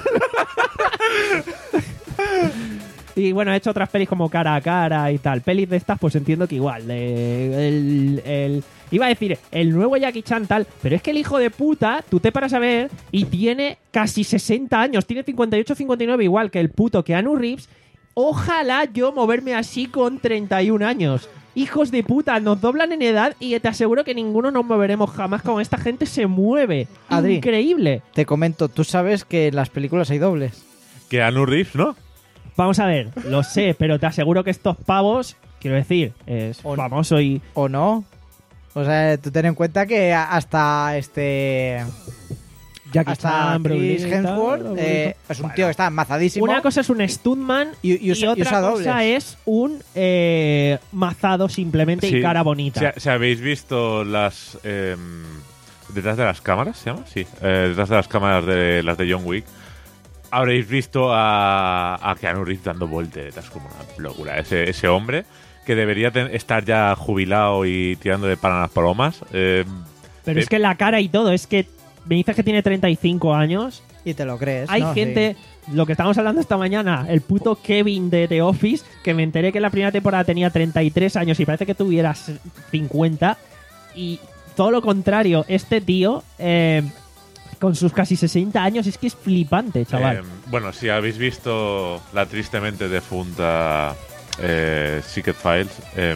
Y bueno, he hecho otras pelis como Cara a Cara y tal. Pelis de estas, pues entiendo que igual. eh, el, el- iba a decir, el nuevo Jackie Chan tal, pero es que el hijo de puta, tú te paras a ver y tiene casi sesenta años. Tiene cincuenta y ocho, cincuenta y nueve, igual que el puto Keanu Reeves. Ojalá yo moverme así con treinta y un años. hijos de puta, nos doblan en edad y te aseguro que ninguno nos moveremos jamás como esta gente se mueve. Adri. Increíble. Te comento, tú sabes que en las películas hay dobles. Keanu Reeves, ¿no? Vamos a ver, lo sé, pero te aseguro que estos pavos, quiero decir, es O- famoso y... ¿O no? O sea, tú ten en cuenta que hasta este... Jackie hasta Chan, Bruce Chris Lee y tal, Hemsworth Bruce eh, Lee. es un Bueno, tío que está mazadísimo. Una cosa es un stuntman Y- y y, usa- y otra usa cosa dobles. es un eh, mazado simplemente Sí. y cara bonita. Si, si habéis visto las... eh, detrás de las cámaras, ¿se llama? Sí. Eh, detrás de las cámaras de las de John Wick, habréis visto a, a Keanu Reeves dando volteretas como una locura. Ese, ese hombre que debería ten- estar ya jubilado y tirando de pan a las palomas. eh, Pero eh, es que la cara y todo, es que me dices que tiene treinta y cinco años. Y te lo crees. Hay ¿no? gente, lo que estábamos hablando esta mañana, el puto Kevin de The Office, que me enteré que en la primera temporada tenía treinta y tres años y parece que tuvieras cincuenta. Y todo lo contrario, este tío, eh, con sus casi sesenta años, es que es flipante, chaval. Eh, bueno, si habéis visto la tristemente defunta eh, Secret Files, eh,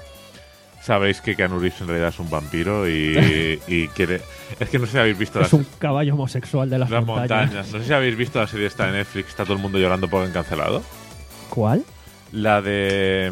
sabéis que Keanu Reeves en realidad es un vampiro y, y quiere... Es que no sé si habéis visto Es las, un caballo homosexual de las, las montañas. montañas. No sé si habéis visto la serie esta de Netflix, está todo el mundo llorando por el cancelado. ¿Cuál? La de...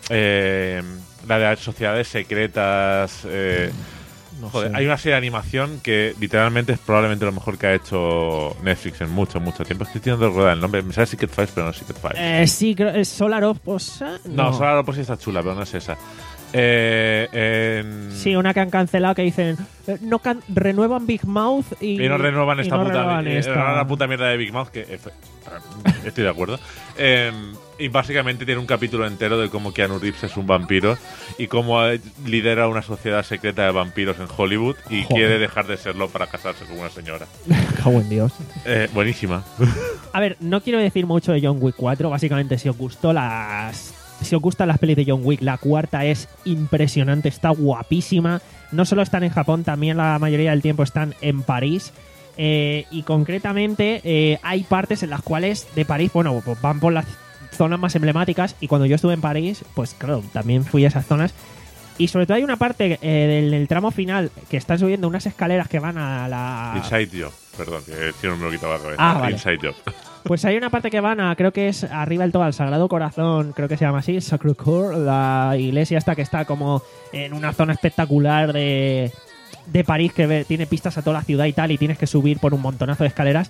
eh, la de sociedades secretas... eh, No Joder, sé. hay una serie de animación que literalmente es probablemente lo mejor que ha hecho Netflix en mucho, mucho tiempo. Estoy tirando de rueda el nombre. Me sale Secret Files, pero no es Secret Files. Eh, sí, creo, es Solar Opposa. no, Solar Opposite está chula, pero no es esa. Eh, en- Sí, una que han cancelado que dicen eh, no can- renuevan Big Mouth y, Y no renuevan y esta no puta, renuevan eh, esta. renuevan la puta mierda de Big Mouth, que eh, estoy de acuerdo. Eh, y básicamente tiene un capítulo entero de cómo Keanu Reeves es un vampiro y cómo eh, lidera una sociedad secreta de vampiros en Hollywood y Joder. quiere dejar de serlo para casarse con una señora. Cago en Dios. Eh, buenísima. A ver, no quiero decir mucho de John Wick cuatro. Básicamente, si os gustó las. Si os gustan las pelis de John Wick, la cuarta es impresionante, está guapísima. No solo están en Japón, también la mayoría del tiempo están en París. Eh, y concretamente eh, hay partes en las cuales de París, bueno, pues van por las zonas más emblemáticas. Y cuando yo estuve en París, pues claro, también fui a esas zonas. Y sobre todo hay una parte eh, del, del tramo final que están subiendo unas escaleras que van a la... Inside Job, perdón, que si no me lo quitaba la cabeza. Ah, vale. Inside Job. Pues hay una parte que van a, creo que es arriba del todo, al Sagrado Corazón, creo que se llama así, Sacred Coeur, la iglesia esta que está como en una zona espectacular de, de París, que ve- tiene pistas a toda la ciudad y tal, y tienes que subir por un montonazo de escaleras.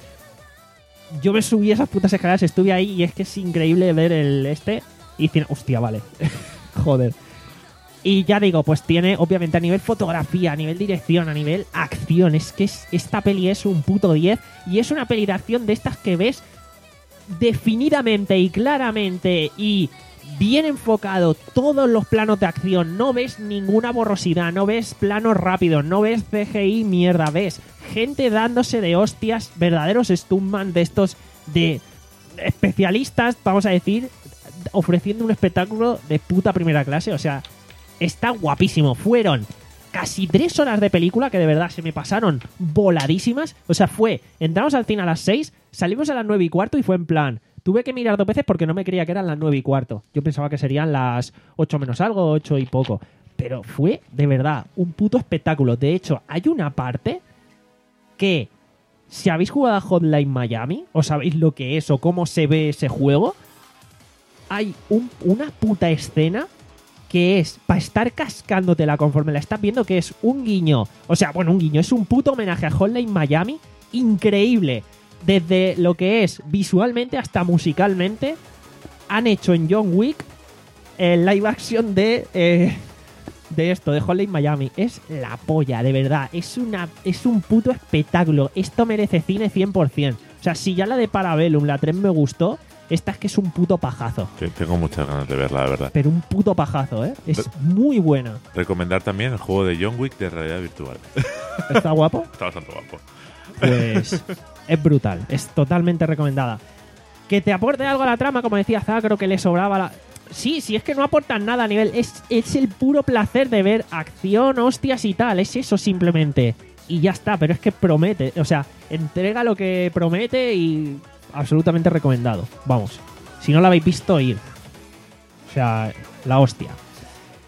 Yo me subí esas putas escaleras, estuve ahí y es que es increíble ver el este y decir, hostia, vale, joder. Y ya digo, pues tiene, obviamente, a nivel fotografía, a nivel dirección, a nivel acción. Es que es, esta peli es un puto diez. Y es una peli de acción de estas que ves definidamente y claramente y bien enfocado todos los planos de acción. No ves ninguna borrosidad, no ves planos rápidos, no ves C G I mierda. Ves gente dándose de hostias, verdaderos stuntman de estos, de especialistas, vamos a decir, ofreciendo un espectáculo de puta primera clase. O sea, está guapísimo. Fueron casi tres horas de película que de verdad se me pasaron voladísimas. O sea, fue, entramos al cine a las seis, salimos a las nueve y cuarto y fue en plan, tuve que mirar dos veces porque no me creía que eran las nueve y cuarto. Yo pensaba que serían las ocho menos algo, ocho y poco. Pero fue, de verdad, un puto espectáculo. De hecho, hay una parte que, si habéis jugado a Hotline Miami, o sabéis lo que es o cómo se ve ese juego, hay un- una puta escena que es para estar cascándotela conforme la estás viendo, que es un guiño, o sea, bueno, un guiño, es un puto homenaje a Hotline Miami, increíble, desde lo que es visualmente hasta musicalmente. Han hecho en John Wick el live action de eh, de esto, de Hotline Miami. Es la polla, de verdad, es una es un puto espectáculo. Esto merece cine cien por ciento. O sea, si ya la de Parabellum, la tres me gustó, esta es que es un puto pajazo. Que tengo muchas ganas de verla, la verdad. Pero un puto pajazo, ¿eh? Es muy buena. Recomendar también el juego de John Wick de realidad virtual. ¿Está guapo? Está bastante guapo. Pues es brutal. Es totalmente recomendada. Que te aporte algo a la trama, como decía Zacro, que le sobraba la... Sí, sí, es que no aportan nada a nivel... Es, es el puro placer de ver acción, hostias y tal. Es eso simplemente. Y ya está, pero es que promete. O sea, entrega lo que promete y... absolutamente recomendado. Vamos. Si no lo habéis visto, ir. O sea, la hostia.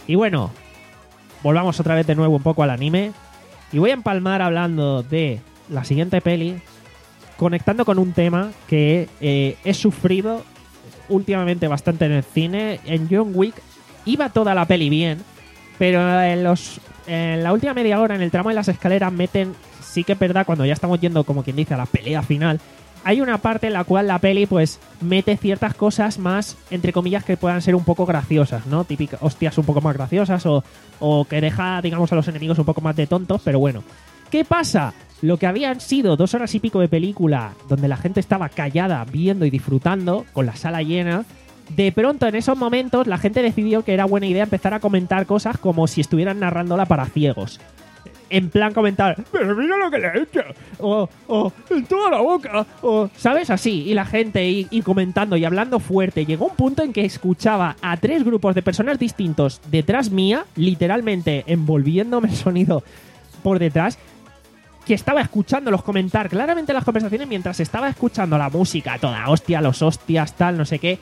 Y bueno, volvamos otra vez de nuevo un poco al anime. Y voy a empalmar hablando de la siguiente peli, conectando con un tema que eh, he sufrido últimamente bastante en el cine. En John Wick iba toda la peli bien, pero en, los, en la última media hora, en el tramo de las escaleras, meten, sí que es verdad, cuando ya estamos yendo, como quien dice, a la pelea final, hay una parte en la cual la peli pues mete ciertas cosas más, entre comillas, que puedan ser un poco graciosas, ¿no? Típicas hostias un poco más graciosas o, o que deja, digamos, a los enemigos un poco más de tontos, pero bueno. ¿Qué pasa? Lo que habían sido dos horas y pico de película donde la gente estaba callada, viendo y disfrutando, con la sala llena, de pronto en esos momentos la gente decidió que era buena idea empezar a comentar cosas como si estuvieran narrándola para ciegos. En plan comentar, pero mira lo que le he hecho, o, o en toda la boca, o, ¿sabes? Así, y la gente y, y comentando y hablando fuerte. Llegó un punto en que escuchaba a tres grupos de personas distintos detrás mía, literalmente envolviéndome el sonido por detrás, que estaba escuchándolos comentar claramente las conversaciones mientras estaba escuchando la música, toda hostia, los hostias, tal, no sé qué.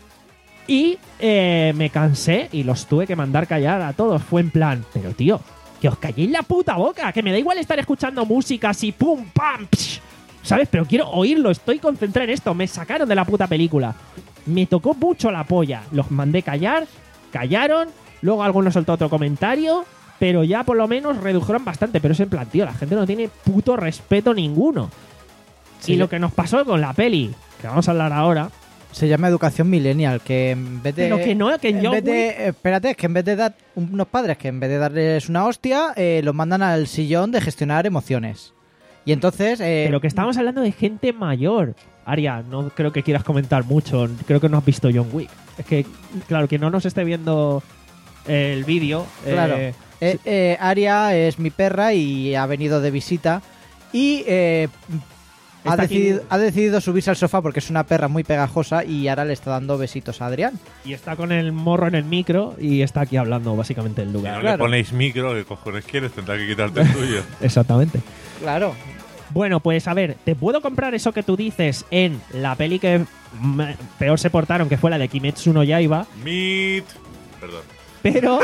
Y eh, me cansé y los tuve que mandar callar a todos. Fue en plan, pero tío, que os calléis la puta boca, que me da igual estar escuchando música así, pum, pam, psh, ¿sabes? Pero quiero oírlo, estoy concentrado en esto. Me sacaron de la puta película. Me tocó mucho la polla. Los mandé callar, callaron, luego alguno soltó otro comentario, pero ya por lo menos redujeron bastante. Pero es en plan, tío, la gente no tiene puto respeto ninguno. Sí. Y lo que nos pasó con la peli, que vamos a hablar ahora... Se llama educación millennial, que en vez de... Pero que no, que en en John vez de, Wick- eh, espérate, es que en vez de dar unos padres que en vez de darles una hostia, eh, los mandan al sillón de gestionar emociones. Y entonces... Eh, Pero que estamos hablando de gente mayor. Aria, no creo que quieras comentar mucho. Creo que no has visto John Wick. Es que, claro, que no nos esté viendo el vídeo. Claro. eh, Eh, eh, Aria es mi perra y ha venido de visita y eh, ha, Está aquí- decidido, ha decidido subirse al sofá porque es una perra muy pegajosa y ahora le está dando besitos a Adrián. y está con el morro en el micro y está aquí hablando básicamente del Si no lugar. le Claro. ponéis micro, ¿qué cojones quieres? Tendrá que quitarte el tuyo. Exactamente. Claro. Bueno, pues a ver, te puedo comprar eso que tú dices en la peli que mm, peor se portaron, que fue la de Kimetsu no Yaiba, Meet. Perdón. pero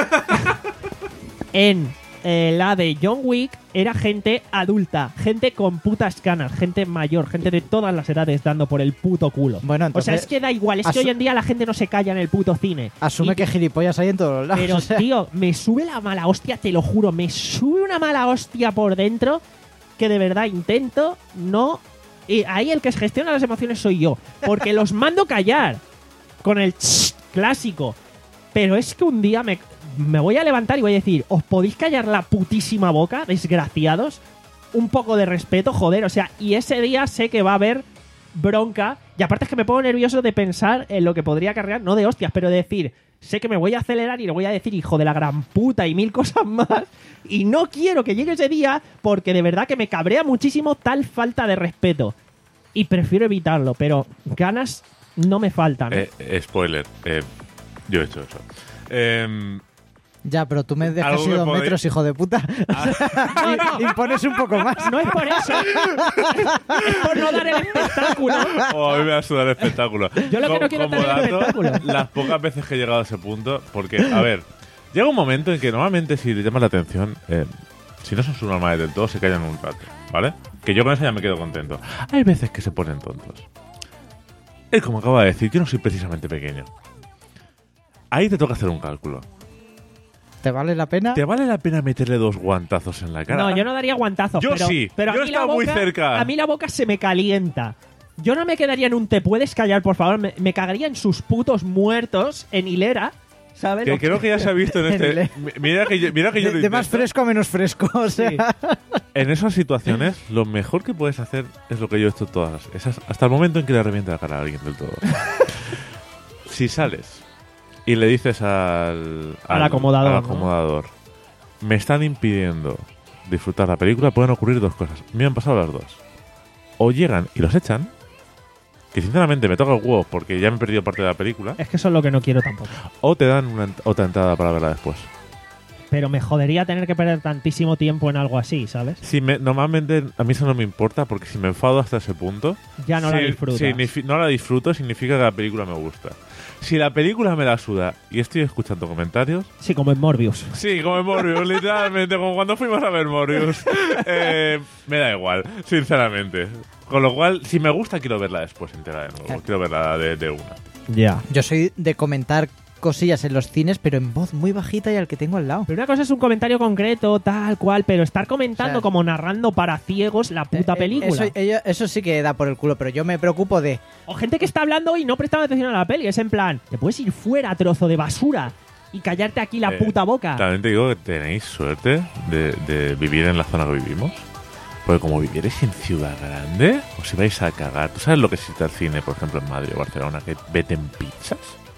en eh, la de John Wick era gente adulta, gente con putas canas, gente mayor, gente de todas las edades dando por el puto culo. Bueno, o sea, entonces, es que da igual, es que asu- hoy en día la gente no se calla en el puto cine. Asume Y- que gilipollas hay en todos los lados. Pero, o sea, tío, me sube la mala hostia, te lo juro, me sube una mala hostia por dentro que de verdad intento no... Y ahí el que gestiona las emociones soy yo, porque los mando callar con el tss clásico. Pero es que un día me, me voy a levantar y voy a decir, ¿os podéis callar la putísima boca, desgraciados? Un poco de respeto, joder, o sea, y ese día sé que va a haber bronca, y aparte es que me pongo nervioso de pensar en lo que podría acarrear, no de hostias, pero de decir, sé que me voy a acelerar y le voy a decir hijo de la gran puta y mil cosas más, y no quiero que llegue ese día porque de verdad que me cabrea muchísimo tal falta de respeto. Y prefiero evitarlo, pero ganas no me faltan. Eh, eh, spoiler. Eh, yo he hecho eso. Em, ya, pero tú me dejas Algo ir que dos podéis- metros, hijo de puta. No, no. Impones un poco más. No es por eso. Es por no dar el espectáculo. oh, a mí me va a sudar el espectáculo. Yo lo que Co- no quiero como tener es dato, espectáculo. las pocas veces que he llegado a ese punto, porque, a ver, llega un momento en que normalmente si le llamas la atención, eh, si no son sus normales del todo, se callan un rato, ¿vale? Que yo con eso ya me quedo contento. Hay veces que se ponen tontos. Es como acaba de decir, yo no soy precisamente pequeño. Ahí te toca hacer un cálculo. ¿Te vale la pena? ¿Te vale la pena meterle dos guantazos en la cara? No, yo no daría guantazos. Yo pero, sí. Pero a Yo mí he la estado muy boca- cerca. A mí la boca se me calienta. Yo no me quedaría en un te puedes callar, por favor. Me, me cagaría en sus putos muertos en hilera. ¿Sabes? Que creo que ya se ha visto en este... Mi- Mira que yo, mira que yo de, lo de más intento. fresco a menos fresco. O sea, Sí. En esas situaciones, lo mejor que puedes hacer es lo que yo he hecho todas. Esas, hasta el momento en que le revienta la cara a alguien del todo. Si sales y le dices al, Al acomodador, al ¿no? acomodador, me están impidiendo disfrutar la película, pueden ocurrir dos cosas. Me han pasado las dos. O llegan y los echan, que sinceramente me toca el huevo porque ya me he perdido parte de la película, Es que eso es lo que no quiero tampoco. o te dan una, ent- otra entrada para verla después. Pero me jodería tener que perder tantísimo tiempo en algo así, ¿sabes? Si me, normalmente a mí eso no me importa porque si me enfado hasta ese punto, Ya no la si- disfrutas. signifi- no la disfruto significa que la película me gusta. Si la película me la suda y estoy escuchando comentarios... Sí, como en Morbius. Sí, como en Morbius, literalmente, como cuando fuimos a ver Morbius. Eh, me da igual, sinceramente. Con lo cual, si me gusta, quiero verla después entera de nuevo. Quiero verla de, de una. Ya. Yo soy de comentar cosillas en los cines, pero en voz muy bajita y al que tengo al lado. Pero una cosa es un comentario concreto, tal cual, pero estar comentando O sea, como narrando para ciegos la puta Eh, eh, película. Eso, ello- eso sí que da por el culo, pero yo me preocupo de... O gente que está hablando y no prestando atención a la peli. Es en plan, te puedes ir fuera, trozo de basura, y callarte aquí la Eh, puta boca. También te digo que tenéis suerte de, de vivir en la zona que vivimos. Porque como vivierais en Ciudad Grande, os ibais a cagar. ¿Tú sabes lo que es ir al cine, por ejemplo, en Madrid o Barcelona, que veten pizzas?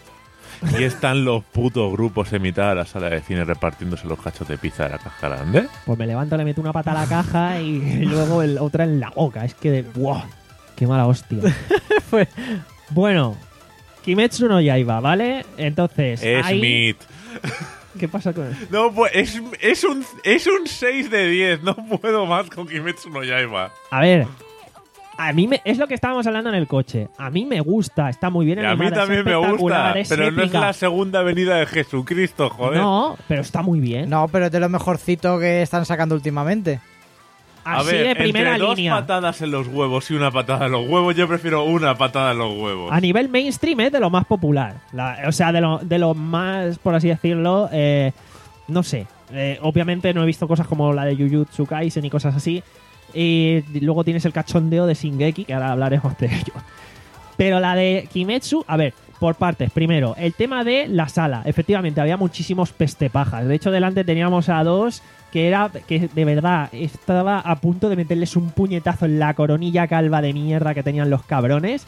Y están los putos grupos en mitad de la sala de cine repartiéndose los cachos de pizza de la caja grande. Pues me levanto, le meto una pata a la caja y luego el, otra en la boca. Es que de... ¡Wow! ¡Qué mala hostia! Fue- Bueno, Kimetsu no Yaiba, ¿vale? Entonces, Es ahí- Meat. ¿Qué pasa con eso? No, pues es, es, un, es un seis de diez. No puedo más con Kimetsu no Yaiba. A ver, a mí me, es lo que estábamos hablando en el coche. A mí me gusta, está muy bien Y a mí animada, es también me gusta, espectacular, es pero no es épica. la segunda venida de Jesucristo, joder. No, pero está muy bien. No, pero es de lo mejorcito que están sacando últimamente. A Así ver, de primera entre línea. dos patadas en los huevos y una patada en los huevos, yo prefiero una patada en los huevos. A nivel mainstream es de lo más popular. La- o sea, de lo, de lo más, por así decirlo, eh, no sé. Eh, obviamente no he visto cosas como la de Jujutsu Kaisen y cosas así. Y luego tienes el cachondeo de Shingeki, que ahora hablaremos de ello. Pero la de Kimetsu, a ver, por partes. Primero, el tema de la sala. Efectivamente, había muchísimos pestepajas. De hecho, delante teníamos a dos que era que de verdad estaba a punto de meterles un puñetazo en la coronilla calva de mierda que tenían los cabrones.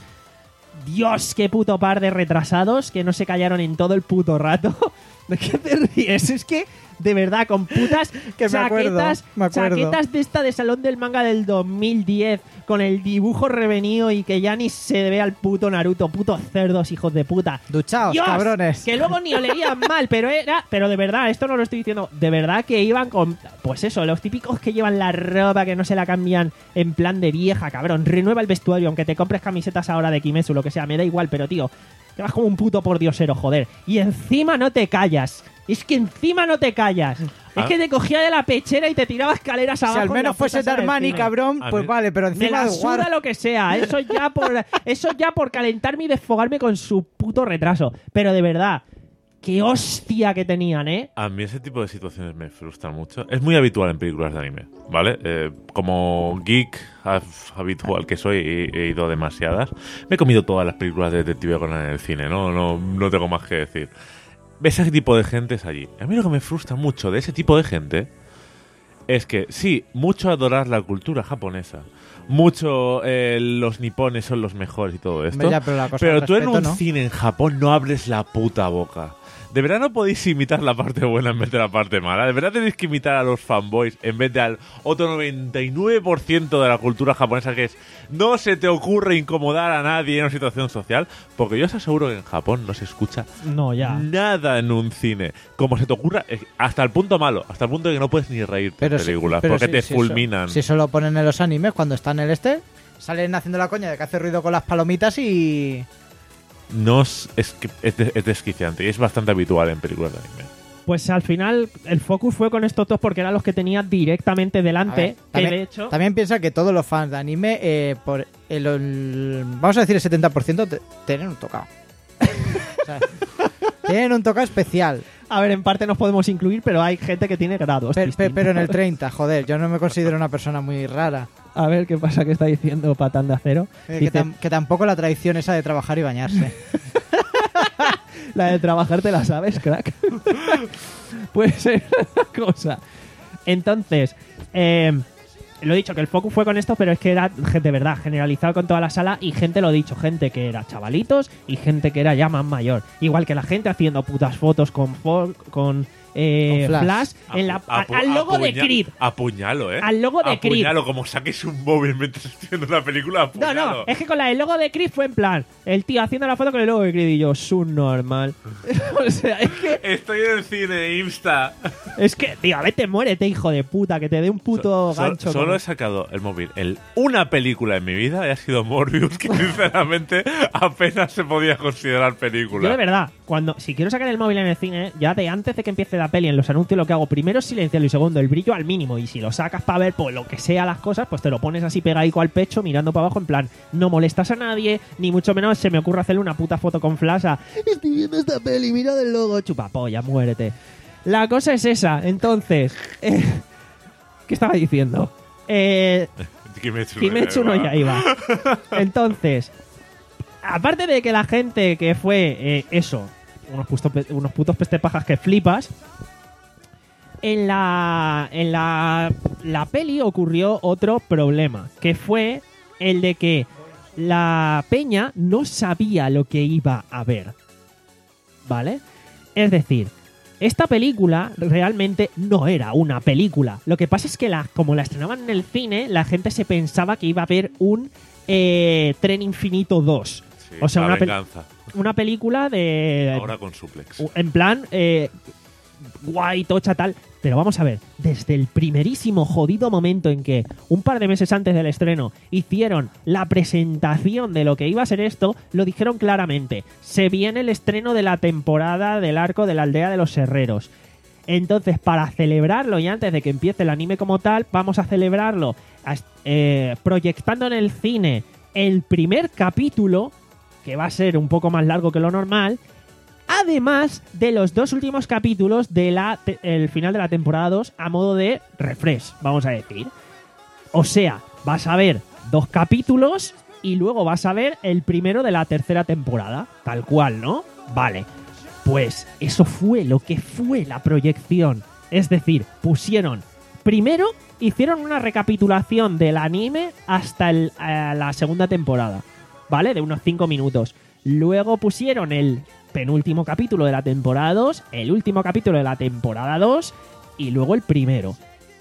Dios, qué puto par de retrasados que no se callaron en todo el puto rato. ¿De qué te ríes? Es que, de verdad, con putas Que me acuerdo, chaquetas, me acuerdo. chaquetas de esta de Salón del Manga del dos mil diez, con el dibujo revenido y que ya ni se ve al puto Naruto, putos cerdos, hijos de puta. Duchaos, Dios, cabrones. que luego ni olerían mal, pero era, pero de verdad, esto no lo estoy diciendo, de verdad que iban con, pues eso, los típicos que llevan la ropa, que no se la cambian en plan de vieja, cabrón, renueva el vestuario, aunque te compres camisetas ahora de Kimetsu, lo que sea, me da igual, pero tío, te vas como un puto pordiosero, joder, y encima no te callas, es que encima no te callas, Ah. es que te cogía de la pechera y te tiraba escaleras Si abajo. al en la menos puta fuese sala de Darmani, cine. cabrón, A pues mí- vale, pero Me encima la de suda War... lo que sea, eso ya por eso ya por calentarme y desfogarme con su puto retraso. Pero de verdad, qué hostia que tenían, ¿eh? A mí ese tipo de situaciones me frustran mucho. Es muy habitual en películas de anime, ¿vale? Eh, como geek hab- habitual que soy, he, he ido a demasiadas. Me he comido todas las películas de Detective Conan en el cine, ¿no? No, no tengo más que decir. Ese tipo de gente es allí. A mí lo que me frustra mucho de ese tipo de gente es que, sí, mucho adorar la cultura japonesa, mucho eh, los nipones son los mejores y todo esto, Hombre, ya, pero la cosa pero al tú en respeto, un ¿no? cine en Japón no hables la puta boca. ¿De verdad no podéis imitar la parte buena en vez de la parte mala? ¿De verdad tenéis que imitar a los fanboys en vez de al otro noventa y nueve por ciento de la cultura japonesa, que es no se te ocurre incomodar a nadie en una situación social? Porque yo os aseguro que en Japón no se escucha No, ya. nada en un cine. Como se te ocurra, eh, hasta el punto malo, hasta el punto de que no puedes ni reírte Pero en si- películas, pero porque si- te si fulminan. eso- Si eso lo ponen en los animes, cuando están en el este, salen haciendo la coña de que hace ruido con las palomitas y... No es, es, que- es, de- es desquiciante y es bastante habitual en películas de anime. Pues al final el focus fue con estos dos porque eran los que tenía directamente A delante, ver, que también, de hecho también piensa que todos los fans de anime, eh, por el, el- vamos a decir el setenta por ciento, te- tienen un tocado. O sea, tienen un tocado especial. a ver, en parte nos podemos incluir, pero hay gente que tiene grados. Pe- pe- distintos. pero en el treinta, joder, yo no me considero una persona muy rara. A ver qué pasa que está diciendo Patán de Acero. Eh, que, Dice, tam- que tampoco la tradición esa de trabajar y bañarse. la de trabajar te la sabes, crack. Puede ser una cosa. Entonces, eh, lo he dicho que el focus fue con esto, pero es que era gente de verdad, generalizado con toda la sala y gente, lo he dicho, gente que era chavalitos y gente que era ya más mayor. Igual que la gente haciendo putas fotos con, fo- con eh, Con Flash, Flash. en la, Apu- al logo de apuña- Creed. Apuñalo, ¿eh? Al logo de Creed. Apuñalo, como saques un móvil mientras estás viendo una película, No, apuñalo. no, es que con la del logo de Creed fue en plan, el tío haciendo la foto con el logo de Creed y yo, subnormal. O sea, es que, Estoy en el cine, Insta. es que, tío, vete, muérete, hijo de puta, que te dé un puto So- gancho. Solo como- he sacado el móvil en una película en mi vida y ha sido Morbius, que sinceramente apenas se podía considerar película. Yo de verdad, cuando si quiero sacar el móvil en el cine, ya de antes de que empiece la peli en los anuncios lo que hago primero es silenciarlo y segundo el brillo al mínimo y si lo sacas para ver pues lo que sea las cosas, pues te lo pones así pegadico al pecho mirando para abajo en plan, no molestas a nadie, ni mucho menos se me ocurre hacerle una puta foto con flash a, estoy viendo esta peli, mira del logo, chupapolla, muérete. La cosa es esa, entonces, eh, ¿qué estaba diciendo? Eh, Kimetsu, Kimetsu no Yaiba. Entonces, aparte de que la gente que fue eh, eso, unos, putos, unos putos pestepajas que flipas, en la en la, la peli ocurrió otro problema, que fue el de que la peña no sabía lo que iba a ver. ¿Vale? Es decir, esta película realmente no era una película. Lo que pasa es que la, como la estrenaban en el cine, la gente se pensaba que iba a ver un eh, Tren Infinito dos. Sí, o sea, la una, pel- venganza. una película de... Ahora con suplex. En plan, eh, guay, tocha, tal. Pero vamos a ver, desde el primerísimo jodido momento en que, un par de meses antes del estreno, hicieron la presentación de lo que iba a ser esto, lo dijeron claramente. Se viene el estreno de la temporada del arco de la aldea de los herreros. Entonces, para celebrarlo y antes de que empiece el anime como tal, vamos a celebrarlo eh, proyectando en el cine el primer capítulo, que va a ser un poco más largo que lo normal, además de los dos últimos capítulos del final de la temporada dos a modo de refresh, vamos a decir. O sea, vas a ver dos capítulos y luego vas a ver el primero de la tercera temporada, tal cual, ¿no? Vale, pues eso fue lo que fue la proyección. Es decir, pusieron... Primero hicieron una recapitulación del anime hasta el, eh, la segunda temporada, ¿vale? De unos cinco minutos. Luego pusieron el penúltimo capítulo de la temporada dos, el último capítulo de la temporada dos y luego el primero.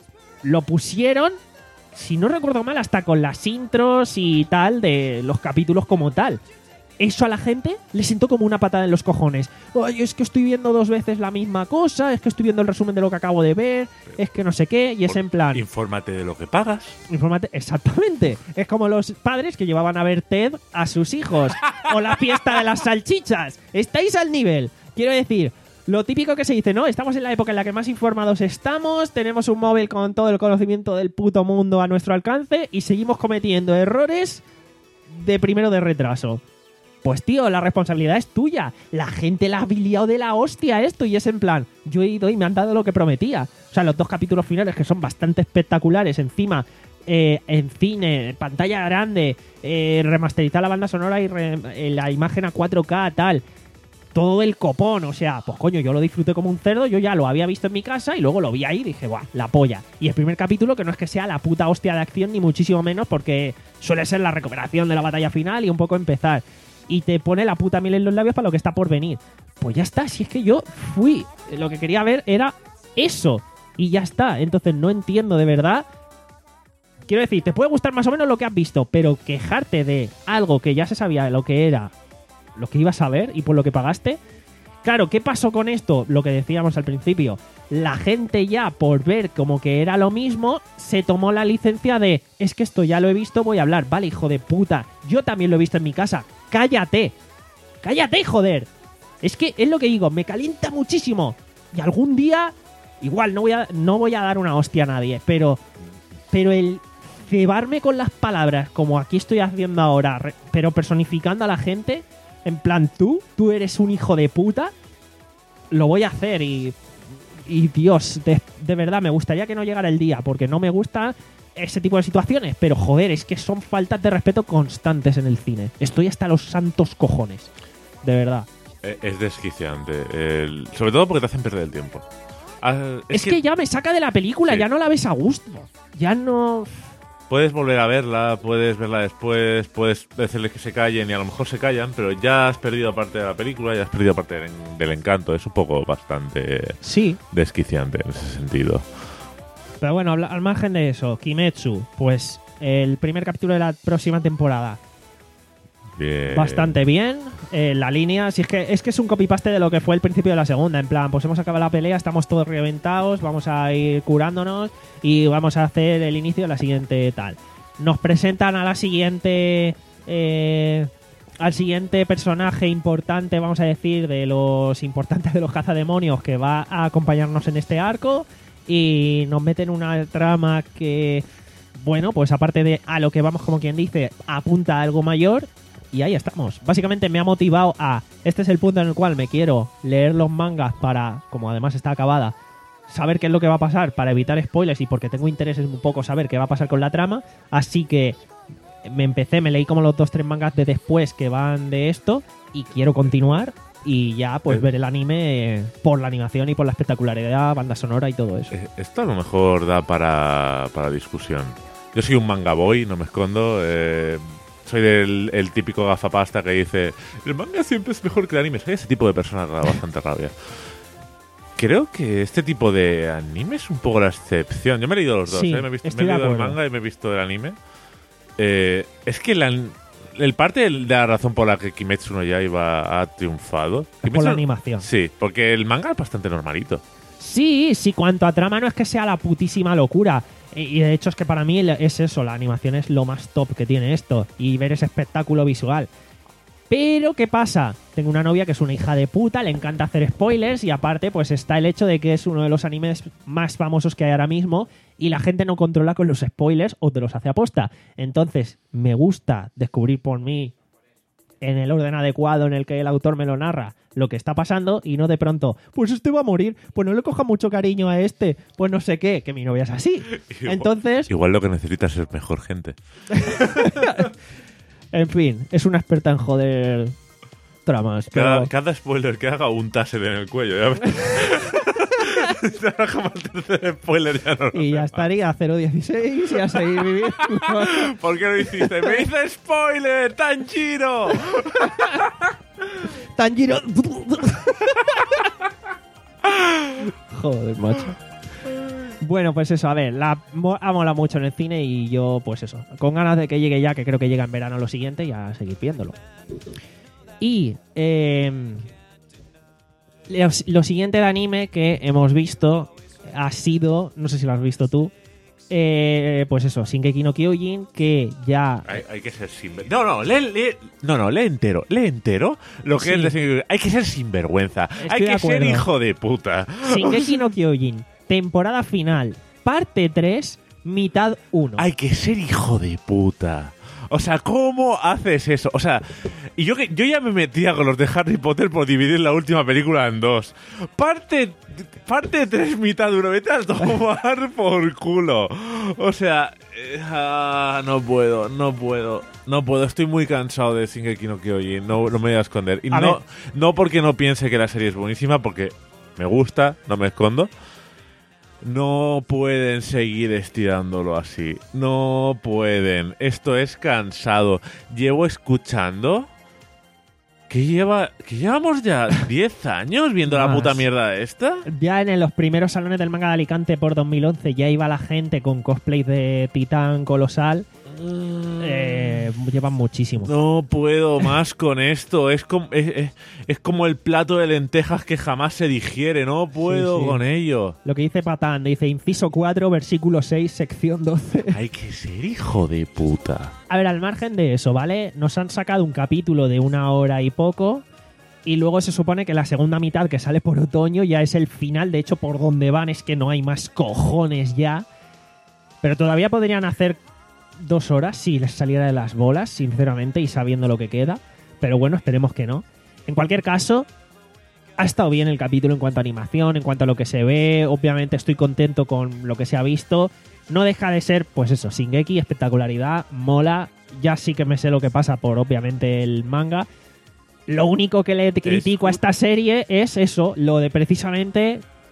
Lo pusieron, si no recuerdo mal, hasta con las intros y tal de los capítulos como tal. Eso a la gente le sentó como una patada en los cojones. Oye, es que estoy viendo dos veces la misma cosa, es que estoy viendo el resumen de lo que acabo de ver, es que no sé qué, y es en plan... Infórmate de lo que pagas. Infórmate, exactamente. Es como los padres que llevaban a ver Ted a sus hijos. O la fiesta de las salchichas. Estáis al nivel. Quiero decir, lo típico que se dice, ¿no? Estamos en la época en la que más informados estamos, tenemos un móvil con todo el conocimiento del puto mundo a nuestro alcance y seguimos cometiendo errores de primero de retraso. Pues tío, la responsabilidad es tuya. La gente la ha liado de la hostia esto y es en plan, yo he ido y me han dado lo que prometía. O sea, los dos capítulos finales que son bastante espectaculares, encima eh, en cine, pantalla grande, eh, remasterizar la banda sonora y re, eh, la imagen a cuatro K, tal. Todo el copón, o sea, pues coño, yo lo disfruté como un cerdo, yo ya lo había visto en mi casa y luego lo vi ahí y dije, ¡buah, la polla! Y el primer capítulo, que no es que sea la puta hostia de acción, ni muchísimo menos, porque suele ser la recuperación de la batalla final y un poco empezar. Y te pone la puta miel en los labios para lo que está por venir. Pues ya está, si es que yo fui, lo que quería ver era eso. Y ya está, entonces no entiendo de verdad. Quiero decir, te puede gustar más o menos lo que has visto, pero quejarte de algo que ya se sabía lo que era, lo que ibas a ver y por lo que pagaste. Claro, ¿qué pasó con esto? Lo que decíamos al principio. La gente ya, por ver como que era lo mismo, se tomó la licencia de, es que esto ya lo he visto, voy a hablar. Vale, hijo de puta, yo también lo he visto en mi casa. ¡Cállate! ¡Cállate, joder! Es que es lo que digo, me calienta muchísimo. Y algún día, igual, no voy a, no voy a dar una hostia a nadie, pero, pero el cebarme con las palabras, como aquí estoy haciendo ahora, re- pero personificando a la gente... En plan, tú, tú eres un hijo de puta, lo voy a hacer y, y Dios, de, de verdad, me gustaría que no llegara el día, porque no me gusta ese tipo de situaciones, pero joder, es que son faltas de respeto constantes en el cine. Estoy hasta los santos cojones, de verdad. Es desquiciante, el- sobre todo porque te hacen perder el tiempo. Ah, Es, que, que ya me saca de la película, Sí. ya no la ves a gusto, ya no... puedes volver a verla, puedes verla después, puedes decirles que se callen y a lo mejor se callan, pero ya has perdido parte de la película, ya has perdido parte del, del encanto. Es un poco bastante Sí, desquiciante en ese sentido. pero bueno, habla- al margen de eso, Kimetsu, pues el primer capítulo de la próxima temporada, Bien. bastante bien. Eh, la línea, si es que es que es un copy-paste de lo que fue el principio de la segunda. En plan, pues hemos acabado la pelea, estamos todos reventados, vamos a ir curándonos y vamos a hacer el inicio de la siguiente tal. Nos presentan a la siguiente... eh, al siguiente personaje importante, vamos a decir, de los importantes de los cazademonios que va a acompañarnos en este arco, y nos meten una trama que, bueno, pues aparte de a lo que vamos, como quien dice, apunta a algo mayor. Y ahí estamos. Básicamente me ha motivado a... Este es el punto en el cual me quiero leer los mangas para, como además está acabada, saber qué es lo que va a pasar para evitar spoilers y porque tengo interés en un poco saber qué va a pasar con la trama. Así que me empecé, me leí como los dos, tres mangas de después que van de esto y quiero continuar y ya pues Eh. ver el anime eh, por la animación y por la espectacularidad, banda sonora y todo eso. Eh, Esto a lo mejor da para, para discusión. Yo soy un manga boy, no me escondo. Eh, soy del el típico gafapasta que dice el manga siempre es mejor que el anime. Soy ese tipo de persona que da bastante rabia. Creo que este tipo de anime es un poco la excepción. Yo me he leído los dos, Sí, ¿eh? me he, visto, me estoy he de leído el acuerdo. manga y me he visto el anime. Eh, es que la, el parte de la razón por la que Kimetsu no Yaiba ha triunfado... Es por Kimetsu- la animación. Sí, porque el manga es bastante normalito. Sí, sí, cuanto a trama no es que sea la putísima locura. Y y de hecho es que para mí es eso, la animación es lo más top que tiene esto. Y ver ese espectáculo visual. Pero, ¿qué pasa? Tengo una novia que es una hija de puta, le encanta hacer spoilers y aparte pues está el hecho de que es uno de los animes más famosos que hay ahora mismo y la gente no controla con los spoilers o te los hace aposta. Entonces, me gusta descubrir por mí, en el orden adecuado en el que el autor me lo narra, lo que está pasando y no de pronto, pues este va a morir, pues no le coja mucho cariño a este, pues no sé qué, que mi novia es así. Igual- Entonces, Igual lo que necesitas es mejor gente. en fin, es una experta en joder tramas. Cada, Pero... cada spoiler que haga un taser en el cuello. Ya ves. Ahora jamás el tercer spoiler ya no lo Y ya sé. estaría cero dieciséis y a seguir viviendo. ¿Por qué lo hiciste? ¡Me hice spoiler! ¡Tanjiro! Tanjiro. Joder, macho. Bueno, pues eso, a ver, la mo- ha molado mucho en el cine y yo, pues eso, con ganas de que llegue ya, que creo que llega en verano lo siguiente, y a seguir viéndolo. Y eh, lo, lo siguiente de anime que hemos visto ha sido, no sé si lo has visto tú, eh, pues eso, Shingeki no Kyojin, que ya... Hay, hay que ser sinvergüenza. No, no, lee, lee- no, no, lee entero. Lee entero lo que Sí. es de Shingeki. Hay que ser sinvergüenza. Estoy hay de que ser acuerdo. hijo de puta. Shingeki no Kyojin, temporada final, parte tres, mitad uno. Hay que ser hijo de puta. O sea, ¿cómo haces eso? O sea, y yo que yo ya me metía con los de Harry Potter por dividir la última película en dos. Parte parte tres, mitad uno. Vete a tomar por culo. O sea, eh, ah, no puedo, no puedo, no puedo. Estoy muy cansado de Shingeki no Kyojin. No, no me voy a esconder. Y A no, ver. no porque no piense que la serie es buenísima, porque me gusta, no me escondo. No pueden seguir estirándolo así. No pueden. Esto es cansado. Llevo escuchando que lleva que llevamos ya diez años viendo la Más. puta mierda esta. Ya en los primeros salones del manga de Alicante por dos mil once ya iba la gente con cosplay de Titán Colosal. Eh, llevan muchísimo. No puedo más con esto. Es como, es, es- es como el plato de lentejas que jamás se digiere. No puedo Sí, sí. con ello. Lo que dice Patán, dice inciso cuatro, versículo seis, sección doce. Hay que ser hijo de puta. A ver, al margen de eso, ¿vale? Nos han sacado un capítulo de una hora y poco. Y luego se supone que la segunda mitad, que sale por otoño, ya es el final. De hecho, por donde van es que no hay más cojones ya. Pero todavía podrían hacer dos horas si les saliera de las bolas, sinceramente, y sabiendo lo que queda. Pero bueno, esperemos que no. En cualquier caso, ha estado bien el capítulo en cuanto a animación, en cuanto a lo que se ve. Obviamente estoy contento con lo que se ha visto. No deja de ser, pues eso, Shingeki, espectacularidad, mola. Ya sí que me sé lo que pasa por, obviamente, el manga. Lo único que le critico a esta serie es eso, lo de precisamente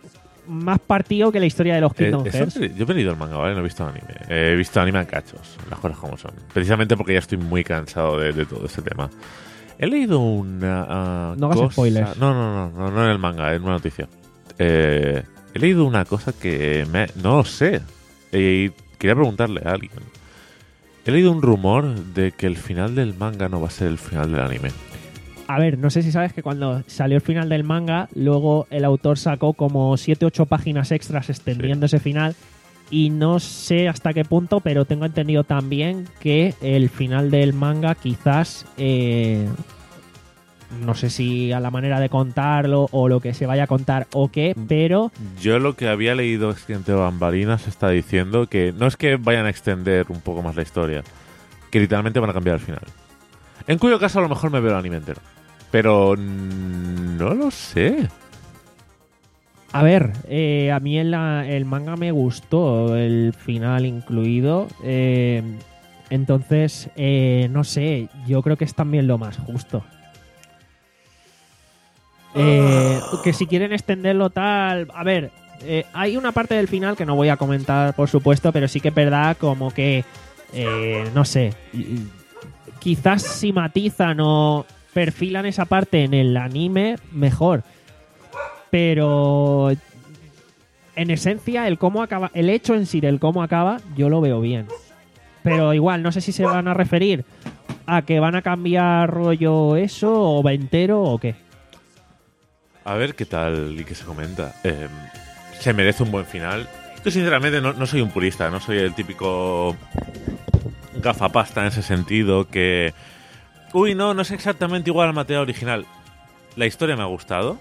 más partido que la historia de los Kingdom Eh, eso Hearts. que- yo he leído el manga, ¿vale? No he visto el anime. Eh, he visto anime a cachos, las cosas como son. Precisamente porque ya estoy muy cansado de, de todo este tema. He leído una ah, No hagas cosa... spoilers. No, no, no, no, no en el manga, en una noticia. Eh, he leído una cosa que me... no lo sé. Y quería preguntarle a alguien. He leído un rumor de que el final del manga no va a ser el final del anime. A ver, no sé si sabes que cuando salió el final del manga, luego el autor sacó como siete u ocho páginas extras extendiendo ese final. Y no sé hasta qué punto, pero tengo entendido también que el final del manga quizás, eh, no sé si a la manera de contarlo o lo que se vaya a contar o qué, pero Yo lo que había leído es que entre bambalinas está diciendo que no es que vayan a extender un poco más la historia, que literalmente van a cambiar el final. En cuyo caso a lo mejor me veo el anime entero. Pero mm, no lo sé. a ver, eh, a mí el, el manga me gustó, el final incluido. eh, entonces, eh, no sé, yo creo que es también lo más justo. Eh, que si quieren extenderlo tal... A ver, eh, hay una parte del final que no voy a comentar, por supuesto, pero sí que es verdad como que, eh, no sé, quizás si matizan o perfilan esa parte en el anime, mejor. Pero en esencia, el cómo acaba, el hecho en sí del cómo acaba, yo lo veo bien. Pero igual, no sé si se van a referir a que van a cambiar rollo eso, o va entero, o qué. A ver qué tal y qué se comenta. Eh, se merece un buen final. Yo sinceramente no, no soy un purista, no soy el típico gafapasta en ese sentido que... Uy, no, no es exactamente igual al material original. La historia me ha gustado,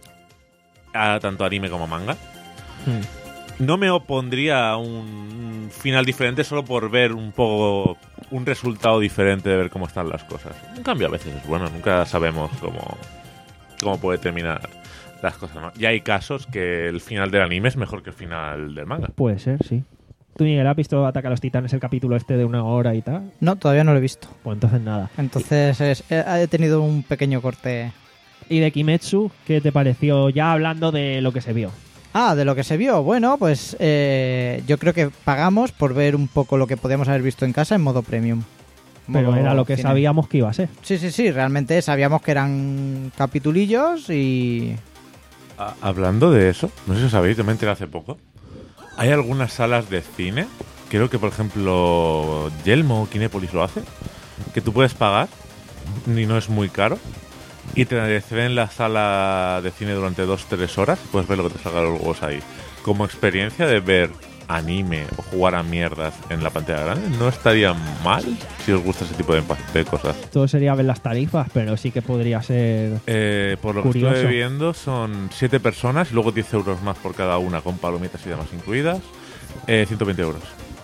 a tanto anime como manga. Hmm. No me opondría a un final diferente solo por ver un poco un resultado diferente de ver cómo están las cosas. Un cambio a veces es bueno, nunca sabemos cómo, cómo puede terminar las cosas, ¿no? Y hay casos que el final del anime es mejor que el final del manga. Puede ser, sí. ¿Tú, Miguel, has visto Ataca a los Titanes, el capítulo este de una hora y tal? No, todavía no lo he visto. Pues entonces nada. Entonces es- he he tenido un pequeño corte. ¿Y de Kimetsu, qué te pareció? Ya hablando de lo que se vio. Ah, de lo que se vio. Bueno, pues eh, yo creo que pagamos por ver un poco lo que podíamos haber visto en casa en modo premium. Pero Modo era lo que cine. sabíamos que iba a ser. Sí, sí, sí. Realmente sabíamos que eran capitulillos y... Ah, hablando de eso, no sé si os sabéis, yo me enteré hace poco. Hay algunas salas de cine, creo que por ejemplo Yelmo o Kinépolis lo hace, que tú puedes pagar, y no es muy caro, y te ceden la sala de cine durante dos o tres horas, puedes ver lo que te salga los huevos ahí. Como experiencia de ver anime o jugar a mierdas en la pantalla grande, no estaría mal si os gusta ese tipo de, de cosas. Todo sería ver las tarifas, pero sí que podría ser... Eh, por lo Curioso. que estoy viendo, son siete personas y luego diez euros más por cada una, con palomitas y demás incluidas. Eh, ciento veinte euros.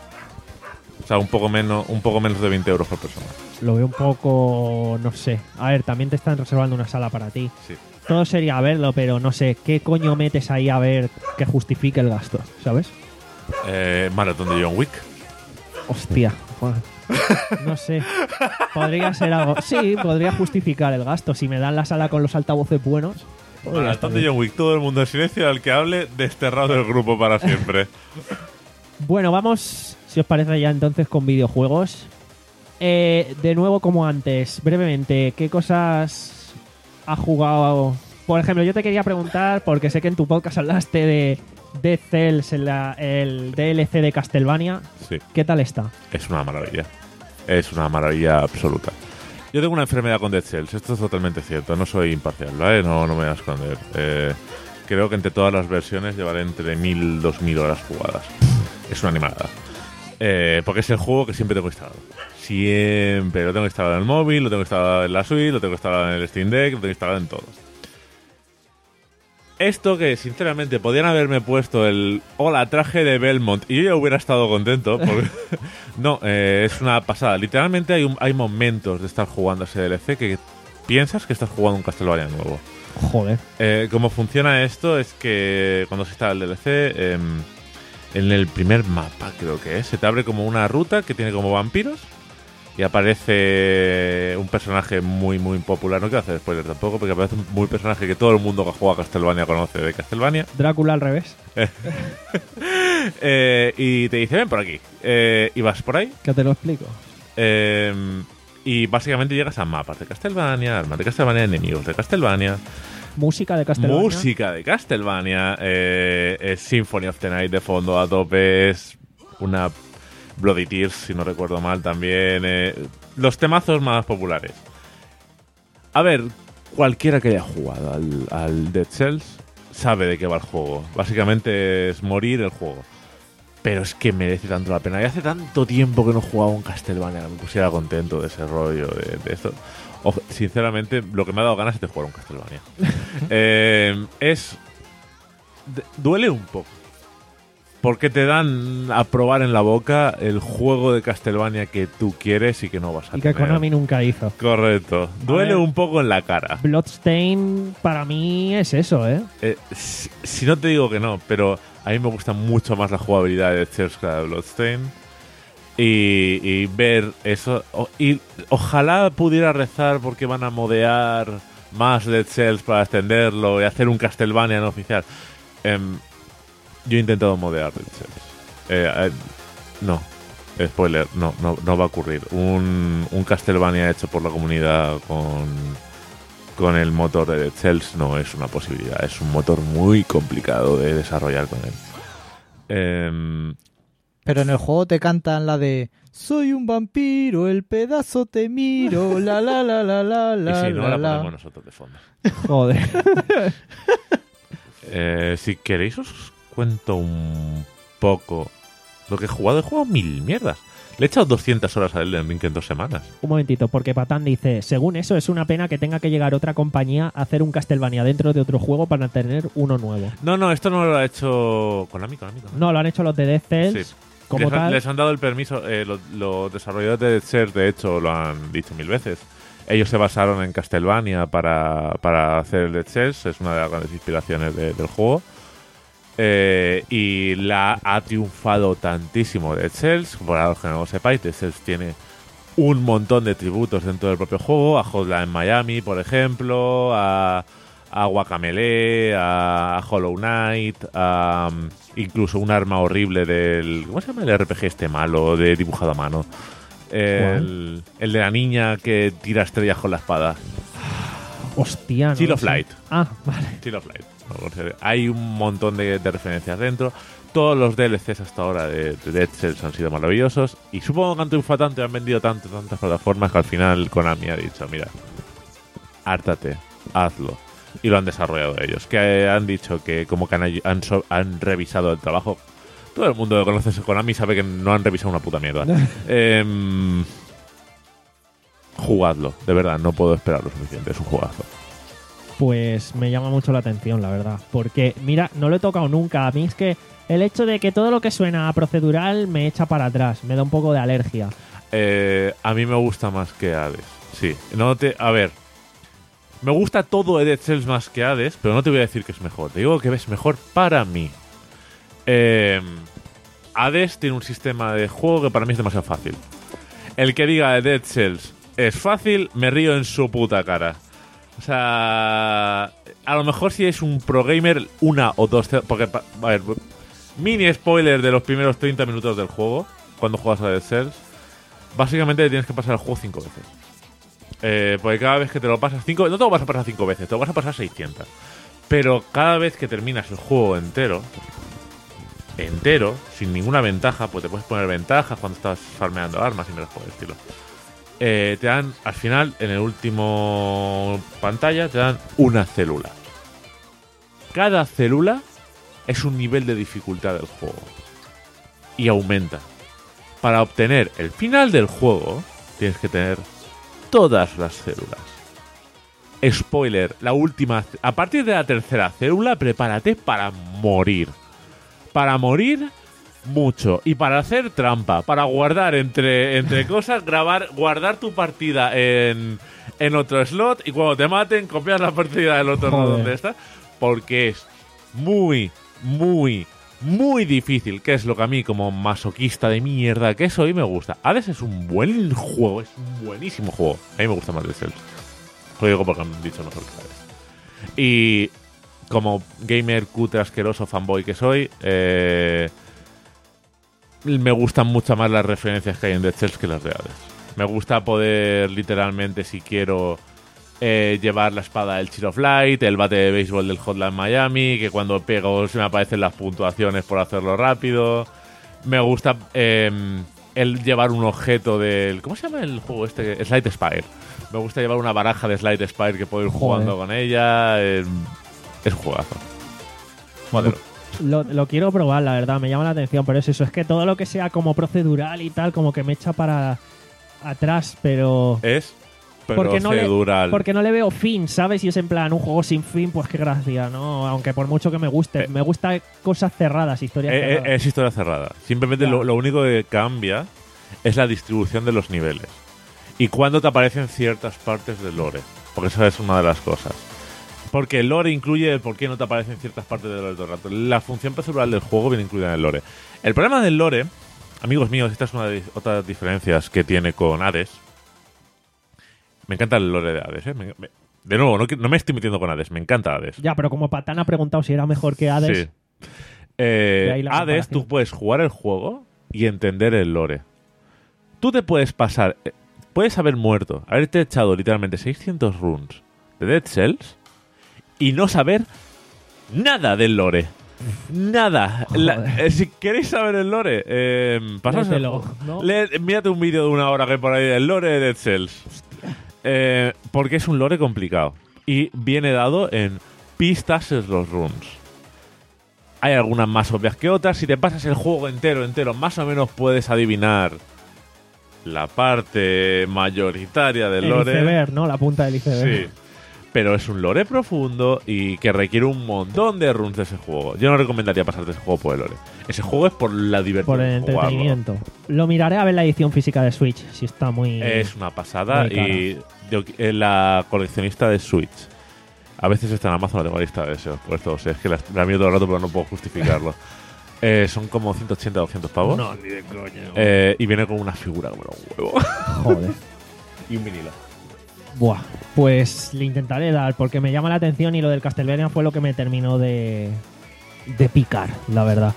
O sea, un poco menos, un poco menos de veinte euros por persona. Lo veo un poco... no sé. A ver, también te están reservando una sala para ti. Sí. Todo sería verlo, pero no sé. ¿Qué coño metes ahí a ver que justifique el gasto? ¿Sabes? Eh, maratón de John Wick. Hostia, Juan. No sé. Podría ser algo... Sí, podría justificar el gasto. Si me dan la sala con los altavoces buenos... podría estar Maratón de bien. John Wick. Todo el mundo en silencio, al que hable, desterrado del grupo para siempre. Bueno, vamos, si os parece ya entonces, con videojuegos. Eh, de nuevo, como antes, brevemente, ¿qué cosas ha jugado? Por ejemplo, yo te quería preguntar, porque sé que en tu podcast hablaste de Dead Cells, en la- el D L C de Castlevania. Sí. ¿Qué tal está? Es una maravilla. Es una maravilla absoluta. Yo tengo una enfermedad con Dead Cells, esto es totalmente cierto, no soy imparcial, ¿vale? No, no me voy a esconder. Eh, creo que entre todas las versiones llevaré entre mil, dos mil horas jugadas. Es una animalada. Eh, porque es el juego que siempre tengo instalado. Siempre lo tengo instalado en el móvil, lo tengo instalado en la Switch, lo tengo instalado en el Steam Deck, lo tengo instalado en todo. Esto que, sinceramente, podían haberme puesto el hola, traje de Belmont y yo ya hubiera estado contento. Porque no, eh, es una pasada. Literalmente hay, un, hay momentos de estar jugando ese D L C que piensas que estás jugando un Castlevania nuevo. Joder. Eh, cómo funciona esto es que cuando se instala el D L C, eh, en el primer mapa creo que es, se te abre como una ruta que tiene como vampiros y aparece un personaje muy, muy popular. No quiero hacer spoiler tampoco, porque aparece un muy personaje que todo el mundo que juega a Castlevania conoce de Castlevania. Drácula al revés. eh, y te dice, ven por aquí. Eh, y vas por ahí. Que te lo explico. Eh, y básicamente llegas a mapas de Castlevania, armas de Castlevania, enemigos de Castlevania, Música de Castlevania. música de Castlevania, eh, es Symphony of the Night de fondo a tope, es una Bloody Tears, si no recuerdo mal, también. Eh, los temazos más populares. A ver, cualquiera que haya jugado al, al Dead Cells sabe de qué va el juego. Básicamente es morir el juego. Pero es que merece tanto la pena. Y hace tanto tiempo que no jugaba un Castlevania que me pusiera contento de ese rollo, de, de esto. O, sinceramente, lo que me ha dado ganas es de jugar un Castlevania. eh, es... de- duele un poco. Porque te dan a probar en la boca el juego de Castlevania que tú quieres y que no vas a Y que tener. Konami nunca hizo. Correcto. Duele ver. un poco en la cara. Bloodstain para mí es eso, ¿eh? Eh, si, si no te digo que no, pero a mí me gusta mucho más la jugabilidad de Dead Cells que la de Bloodstain. Y, y ver eso. o- y ojalá pudiera rezar porque van a modear más Dead Cells para extenderlo y hacer un Castlevania no oficial. Em, yo he intentado modear Dead Cells. Eh, eh, no. Spoiler, no, no, no va a ocurrir. Un, un Castlevania hecho por la comunidad con, con el motor de Dead Cells no es una posibilidad. Es un motor muy complicado de desarrollar con él. Em, Pero en el juego te cantan la de soy un vampiro, el pedazo te miro, la la la la la y la si no, la, la la. ponemos nosotros de fondo. Joder. Eh, si queréis os cuento un poco lo que he jugado. He jugado mil mierdas. Le he echado doscientas horas a Elden Ring en dos semanas. Un momentito, porque Patán dice, según eso es una pena que tenga que llegar otra compañía a hacer un Castlevania dentro de otro juego para tener uno nuevo. No, no, esto no lo ha hecho Konami, Konami, Konami. No, lo han hecho los de Dead Cells. Sí. Como les, han, tal, les han dado el permiso. Eh, los, los desarrolladores de Dead Cells, de hecho, lo han dicho mil veces. Ellos se basaron en Castlevania para, para hacer el Dead Cells. Es una de las grandes inspiraciones de- del juego. Eh, y la ha triunfado tantísimo Dead Cells. Para los que no lo sepáis, Dead Cells tiene un montón de tributos dentro del propio juego. A Hotline Miami, por ejemplo. A, a Guacamelee, a, a Hollow Knight. A, um, incluso un arma horrible del... ¿Cómo se llama el R P G este malo de dibujado a mano? El, el de la niña que tira estrellas con la espada. hostia, no Chill lo of sé. Light. Ah, vale. Chill of Light. Hay un montón de, de referencias dentro. Todos los D L Cs hasta ahora de, de Dead Cells han sido maravillosos. Y supongo que han triunfado tanto y han vendido tanto, tantas plataformas que al final Konami ha dicho, mira, hártate, hazlo. Y lo han desarrollado ellos. Que han dicho que como que han, han, so- han revisado el trabajo. Todo el mundo que conoce a Konami sabe que no han revisado una puta mierda. Em, jugadlo, de verdad, no puedo esperar lo suficiente, es un jugazo. Pues me llama mucho la atención, la verdad. Porque, mira, no lo he tocado nunca. A mí es que el hecho de que todo lo que suena a procedural me echa para atrás. Me da un poco de alergia. Eh, a mí me gusta más que Hades. Sí. No te, a ver. Me gusta todo de Dead Cells más que Hades, pero no te voy a decir que es mejor. Te digo que es mejor para mí. Eh, Hades tiene un sistema de juego que para mí es demasiado fácil. El que diga de Dead Cells es fácil, me río en su puta cara. O sea, a lo mejor si es un pro gamer, una o dos... Porque, pa- a ver, mini spoiler de los primeros treinta minutos del juego, cuando juegas a Dead Cells. Básicamente te tienes que pasar el juego cinco veces. Eh, porque cada vez que te lo pasas cinco... No te lo vas a pasar cinco veces, te lo vas a pasar seiscientas. Pero cada vez que terminas el juego entero... Entero, sin ninguna ventaja, pues te puedes poner ventajas cuando estás farmeando armas y menos por el estilo. Eh, te dan, al final, en el último pantalla, te dan una célula. Cada célula es un nivel de dificultad del juego. Y aumenta. Para obtener el final del juego, tienes que tener todas las células. Spoiler, la última... A partir de la tercera célula, prepárate para morir. Para morir mucho. Y para hacer trampa. Para guardar entre, entre cosas, grabar, guardar tu partida en, en otro slot. Y cuando te maten, copiar la partida del otro Joder. donde está. Porque es muy, muy, muy difícil, que es lo que a mí como masoquista de mierda que soy me gusta. Hades es un buen juego, es un buenísimo juego. A mí me gusta más Dead Cells. Lo digo porque han dicho mejor que Hades. Y como gamer cutre asqueroso fanboy que soy, eh, me gustan mucho más las referencias que hay en Dead Cells que las de Hades. Me gusta poder literalmente, si quiero, eh, llevar la espada del Chill of Light, el bate de béisbol del Hotline Miami, que cuando pego se me aparecen las puntuaciones por hacerlo rápido. Me gusta eh, el llevar un objeto del... ¿Cómo se llama el juego este? Slide Spire. Me gusta llevar una baraja de Slide Spire que puedo ir jugando Joder. con ella. Eh, es un juegazo. Modelo. Lo, lo quiero probar, la verdad, me llama la atención, pero es eso, es que todo lo que sea como procedural y tal, como que me echa para atrás, pero... Es Porque no, le, procedural. porque no le veo fin, ¿sabes? Y es en plan un juego sin fin, pues qué gracia, ¿no? Aunque por mucho que me guste, Eh, me gusta cosas cerradas, historias Eh, eh, cerradas. es historia cerrada. Simplemente Ya. lo, lo único que cambia es la distribución de los niveles. Y cuándo te aparecen ciertas partes del lore. Porque esa es una de las cosas. Porque el lore incluye el por qué no te aparecen ciertas partes del lore todo el rato. La función procedural del juego viene incluida en el lore. El problema del lore, amigos míos, esta es una de otras diferencias que tiene con Hades. Me encanta el lore de Hades, ¿eh? Me- me- de nuevo, no, que- no me estoy metiendo con Hades, me encanta Hades. Ya, pero como Patán ha preguntado si era mejor que Hades, Sí. Eh, De ahí la Hades, comparación. tú puedes jugar el juego y entender el lore. Tú te puedes pasar, eh, puedes haber muerto, haberte echado literalmente seiscientos runs de Dead Cells y no saber nada del lore. Nada. La- Joder. eh, si queréis saber el lore, eh, pasaos el Léetelo, juego. ¿no? Lee- mírate un vídeo de una hora que hay por ahí del lore de Dead Cells. Eh, porque es un lore complicado. Y viene dado en pistas en los runs. Hay algunas más obvias que otras. Si te pasas el juego entero, entero, más o menos puedes adivinar la parte mayoritaria del el lore. iceberg, ¿no? La punta del iceberg. Sí. Pero es un lore profundo y que requiere un montón de runs de ese juego. Yo no recomendaría pasarte ese juego por el lore. Ese juego es por la diversión. Por el de jugarlo. entretenimiento. Lo miraré a ver la edición física de Switch, si está muy... Es una pasada Muy cara. y yo, eh, la coleccionista de Switch. A veces está en Amazon, la tengo lista de deseos. Por esto, o sea, es que la, la miro todo el rato, pero no puedo justificarlo. Eh, son como ciento ochenta, doscientos pavos. No, ni de coña. Eh, y viene con una figura como un huevo. Joder. Y un vinilo. Buah, pues le intentaré dar, porque me llama la atención y lo del Castlevania fue lo que me terminó de, de picar, la verdad.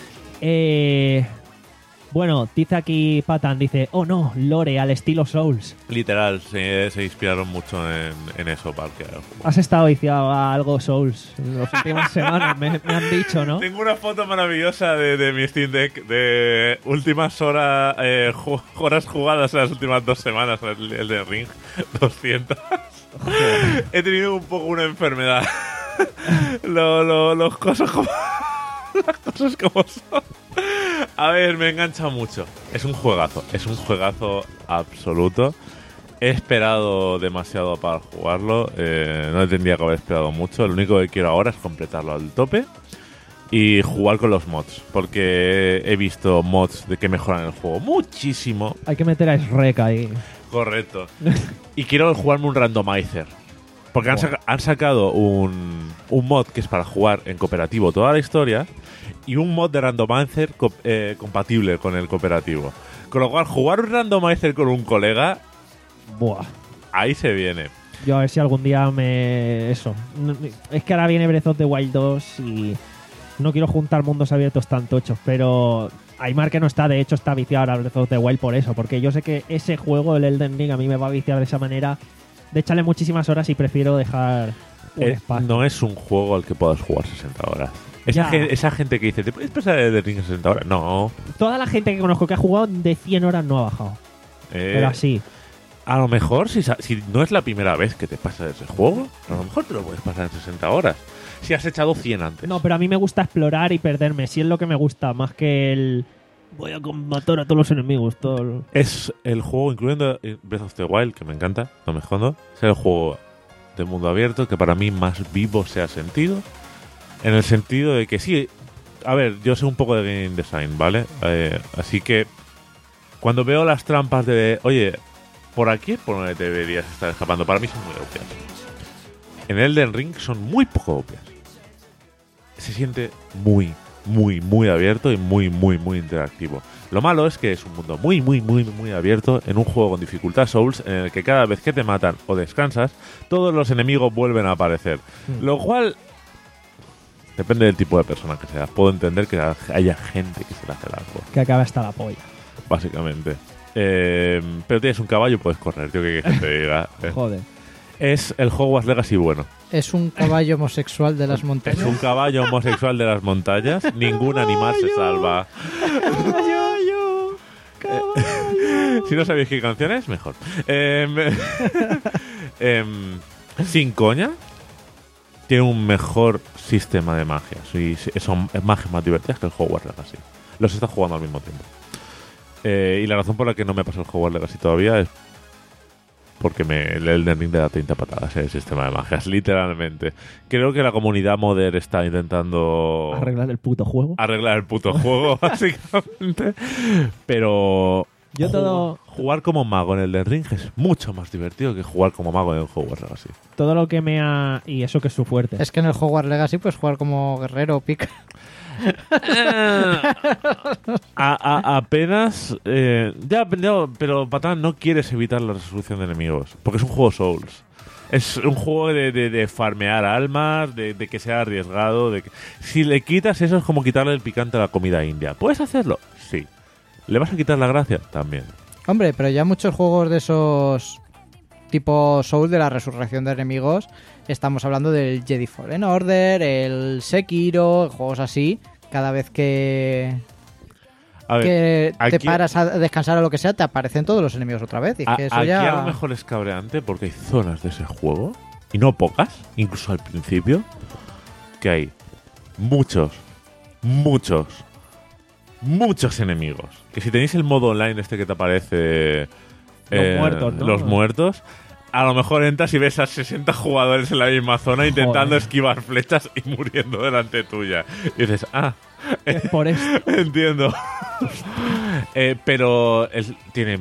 Eh, bueno, dice aquí Patan, dice, oh no, lore al estilo Souls. Literal, se, se inspiraron mucho en, en eso para crear el juego. Has estado viciado a algo Souls en las últimas semanas, me, me han dicho, ¿no? Tengo una foto maravillosa de, de mi Steam Deck de últimas horas, eh, ju- horas jugadas en las últimas dos semanas, el, el de Ring, doscientas. He tenido un poco una enfermedad. lo, lo, los cosas como... Las cosas como son. A ver, me engancha mucho. Es un juegazo, es un juegazo absoluto. He esperado demasiado para jugarlo. Eh, no tendría que haber esperado mucho. Lo único que quiero ahora es completarlo al tope y jugar con los mods. Porque he visto mods de que mejoran el juego muchísimo. Hay que meter a Shrek ahí. Correcto. Y quiero jugarme un randomizer. Porque han, saca- han sacado un, un mod que es para jugar en cooperativo toda la historia y un mod de randomizer co- eh, compatible con el cooperativo. Con lo cual, jugar un randomizer con un colega, Buah. ahí se viene. Yo a ver si algún día me... Eso. Es que ahora viene Breath of the Wild dos y no quiero juntar mundos abiertos tan tochos, pero Aymar que no está, de hecho está viciado ahora Breath of the Wild por eso, porque yo sé que ese juego, el Elden Ring, a mí me va a viciar de esa manera de echarle muchísimas horas y prefiero dejar un Eh, espacio. no es un juego al que puedas jugar sesenta horas. Esa, Ya. gen- esa gente que dice, ¿te puedes pasar el ring en sesenta horas? No. Toda la gente que conozco que ha jugado de cien horas no ha bajado. Eh, Pero así. A lo mejor, si, sa- si no es la primera vez que te pasas ese juego, a lo mejor te lo puedes pasar en sesenta horas. Si has echado cien antes. No, pero a mí me gusta explorar y perderme. Si es lo que me gusta, más que el... Voy a combatir a todos los enemigos. Todo el- Es el juego, incluyendo Breath of the Wild, que me encanta, no me escondo. Es el juego de mundo abierto que para mí más vivo se ha sentido. En el sentido de que sí, a ver, yo sé un poco de game design, ¿vale? Eh, así que cuando veo las trampas de, oye, por aquí es por donde te deberías estar escapando, para mí son muy obvias. En Elden Ring son muy poco obvias. Se siente muy, muy, muy abierto y muy, muy, muy interactivo. Lo malo es que es un mundo muy, muy, muy, muy abierto en un juego con dificultad Souls en el que cada vez que te matan o descansas, todos los enemigos vuelven a aparecer. Mm. Lo cual depende del tipo de persona que seas. Puedo entender que haya gente que se le hace largo. Que acabe hasta la polla. Básicamente. Eh, pero tienes un caballo y puedes correr, tío, que, que te diga. Joder. Es el Hogwarts Legacy bueno. Es un caballo homosexual de las montañas. Es un caballo homosexual de las montañas. Ningún animal se salva. Caballo, caballo. Si no sabéis qué canción es, mejor. Eh, eh, sin coña, tiene un mejor sistema de magia. Sí, son magias más divertidas que el Hogwarts Legacy. Los está jugando al mismo tiempo. Eh, y la razón por la que no me pasa el Hogwarts Legacy todavía es porque me, el Elden Ring le da treinta patadas el sistema de magias, literalmente. Creo que la comunidad modder está intentando arreglar el puto juego. Arreglar el puto juego, básicamente. Pero yo todo jugar como mago en el Elden Ring es mucho más divertido que jugar como mago en el Hogwarts Legacy. Todo lo que me ha... Y eso que es su fuerte. Es que en el Hogwarts Legacy puedes jugar como guerrero o pica. a, a, apenas eh, ya, ya, pero Patán, no quieres evitar la resolución de enemigos porque es un juego Souls, es un juego de, de, de farmear almas, de, de que sea arriesgado, de que, si le quitas eso es como quitarle el picante a la comida india. ¿Puedes hacerlo? Sí. ¿Le vas a quitar la gracia? También. Hombre, pero ya muchos juegos de esos tipo Souls, de la resurrección de enemigos, estamos hablando del Jedi Fallen Order, el Sekiro, juegos así, cada vez que, a ver, que te aquí, paras a descansar o lo que sea, te aparecen todos los enemigos otra vez. Y a, que eso aquí ya... a lo mejor es cabreante porque hay zonas de ese juego, y no pocas, incluso al principio, que hay muchos, muchos, muchos enemigos. Que si tenéis el modo online este que te aparece... Los eh, muertos, ¿no? Los muertos... A lo mejor entras y ves a sesenta jugadores en la misma zona intentando Joder. esquivar flechas y muriendo delante tuya. Y dices, ah, Es por esto. entiendo. eh, pero él tiene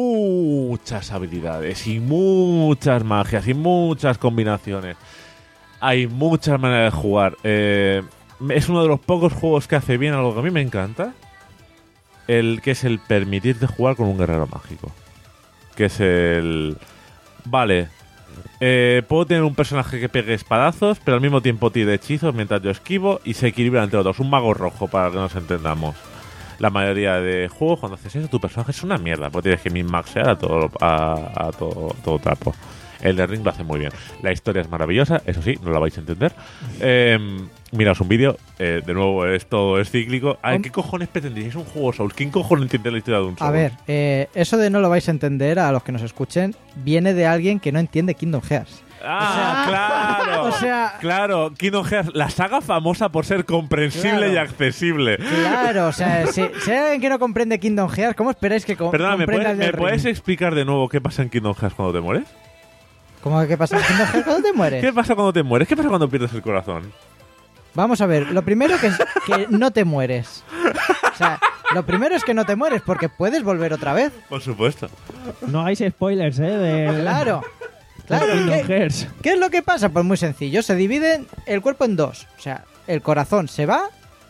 muchas habilidades y muchas magias y muchas combinaciones. Hay muchas maneras de jugar. Eh, es uno de los pocos juegos que hace bien algo que a mí me encanta. El que es el permitirte jugar con un guerrero mágico. Que es el... Vale, eh, puedo tener un personaje que pegue espadazos, pero al mismo tiempo tire hechizos mientras yo esquivo y se equilibra entre otros. Un mago rojo, para que nos entendamos. La mayoría de juegos, cuando haces eso, tu personaje es una mierda, porque tienes que min-maxear a todo, a, a todo, todo trapo. El de Ring lo hace muy bien. La historia es maravillosa, eso sí, no la vais a entender. Eh, miraos un vídeo, eh, de nuevo, esto es cíclico. A ver, ¿qué cojones pretendéis? Es un juego Souls. ¿Quién cojones entiende la historia de un Souls? A ver, eh, eso de no lo vais a entender, a los que nos escuchen, viene de alguien que no entiende Kingdom Hearts. Ah, claro. O sea, claro, Kingdom Hearts, la saga famosa por ser comprensible Claro. y accesible. claro, o sea, si, si hay alguien que no comprende Kingdom Hearts, ¿cómo esperáis que co- Perdona, ¿me comprenda puedes, el ¿me del puedes Ring? explicar de nuevo qué pasa en Kingdom Hearts cuando te mueres? ¿Cómo que pasa en Kingdom Hearts cuando te mueres? ¿Qué pasa cuando te mueres? ¿Qué pasa cuando pierdes el corazón? Vamos a ver, lo primero que es que no te mueres. O sea, lo primero es que no te mueres porque puedes volver otra vez. Por supuesto. No hagáis spoilers, ¿eh? De, Claro. Claro, de Kingdom ¿qué, Hearts. ¿qué es lo que pasa? Pues muy sencillo, se divide el cuerpo en dos. O sea, el corazón se va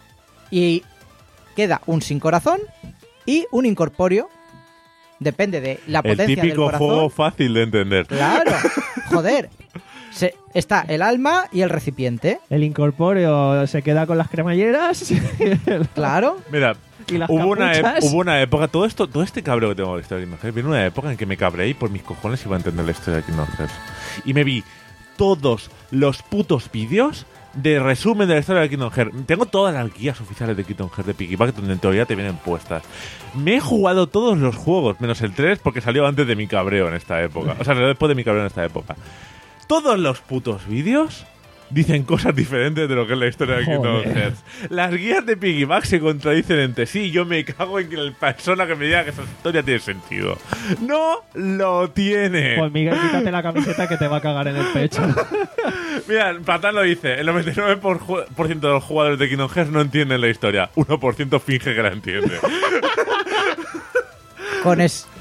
y queda un sin corazón y un incorpóreo. Depende de la El potencia del típico corazón. juego fácil de entender. Claro, joder. Se, está el alma y el recipiente. El incorpóreo se queda con las cremalleras. Claro. Mira, Y las hubo una, e- capuchas. hubo una época, todo esto, todo este cabreo que tengo con la historia de Kingdom Hearts, viene una época en que me cabreé y por mis cojones iba a entender la historia de Kingdom Hearts. Y me vi todos los putos vídeos de resumen de la historia de Kingdom Hearts. Tengo todas las guías oficiales de Kingdom Hearts de Piggyback donde en teoría te vienen puestas. Me he jugado todos los juegos, menos el tres, porque salió antes de mi cabreo en esta época. O sea, salió después de mi cabreo en esta época. Todos los putos vídeos dicen cosas diferentes de lo que es la historia de Kingdom Joder. Hearts. Las guías de Piggyback se contradicen entre sí y yo me cago en que la persona que me diga que esa historia tiene sentido. ¡No lo tiene! Pues Miguel, quítate la camiseta que te va a cagar en el pecho. Mira, Platán lo dice, el noventa y nueve por ciento de los jugadores de Kingdom Hearts no entienden la historia. uno por ciento finge que la entiende. Con, es,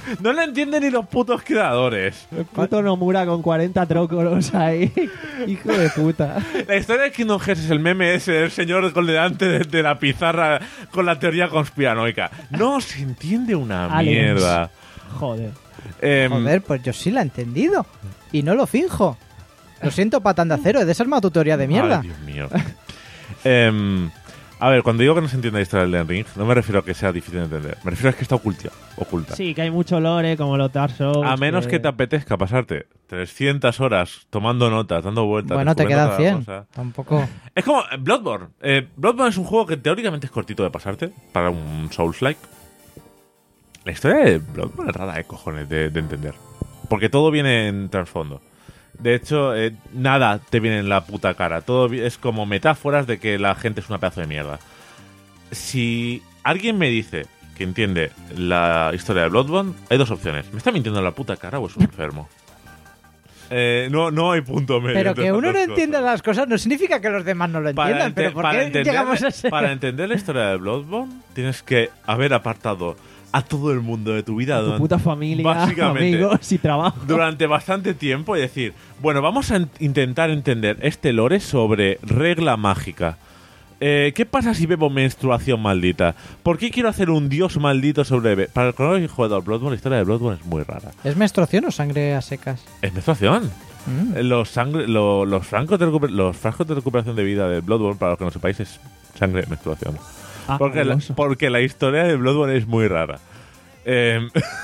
No lo entienden ni los putos creadores. El puto Nomura con cuarenta trócolos ahí. Hijo de puta. La historia de Kingdom Hearts es el meme ese del señor con delante de, de la pizarra con la teoría conspiranoica. No se entiende una Aliens. mierda. Joder. Em, Joder, pues yo sí la he entendido. Y no lo finjo. Lo siento, Patán de Acero, he desarmado tu teoría de mierda. Ay, Dios mío. Em, a ver, cuando digo que no se entiende la historia del Elden Ring, no me refiero a que sea difícil de entender. Me refiero a que está oculta. oculta. Sí, que hay mucho lore, como los Dark Souls. A menos que te apetezca pasarte trescientas horas tomando notas, dando vueltas. Bueno, te descubriendo quedan cada cien. cosa. Tampoco. Es como eh, Bloodborne. Eh, Bloodborne es un juego que teóricamente es cortito de pasarte para un Souls-like. La historia de Bloodborne es rara, eh, cojones, de, de entender. Porque todo viene en trasfondo. De hecho, eh, nada te viene en la puta cara. Todo vi- es como metáforas de que la gente es una pedazo de mierda. Si alguien me dice que entiende la historia de Bloodborne, hay dos opciones. ¿Me está mintiendo en la puta cara o es un enfermo? Eh, no, no hay punto medio. Pero entre que esas uno no dos entienda cosas. las cosas no significa que los demás no lo Para, entiendan. ente- Pero ¿por para qué entender, llegamos a ser? para entender la historia de Bloodborne, tienes que haber apartado a todo el mundo de tu vida Tu durante, puta familia, básicamente, amigos y trabajo. durante bastante tiempo y decir, bueno, vamos a in- intentar entender este lore sobre regla mágica. Eh, ¿Qué pasa si bebo menstruación maldita? ¿Por qué quiero hacer un dios maldito sobre... be- Para el que no haya jugado al Bloodborne, la historia de Bloodborne es muy rara. ¿Es menstruación o sangre a secas? Es menstruación. Mm. Eh, Los, sangre, lo- los, francos de recuper- los frascos de recuperación de vida de Bloodborne, para los que no sepáis, es sangre de menstruación. Ah, Porque la, fabuloso. porque la historia de Bloodborne es muy rara. Eh,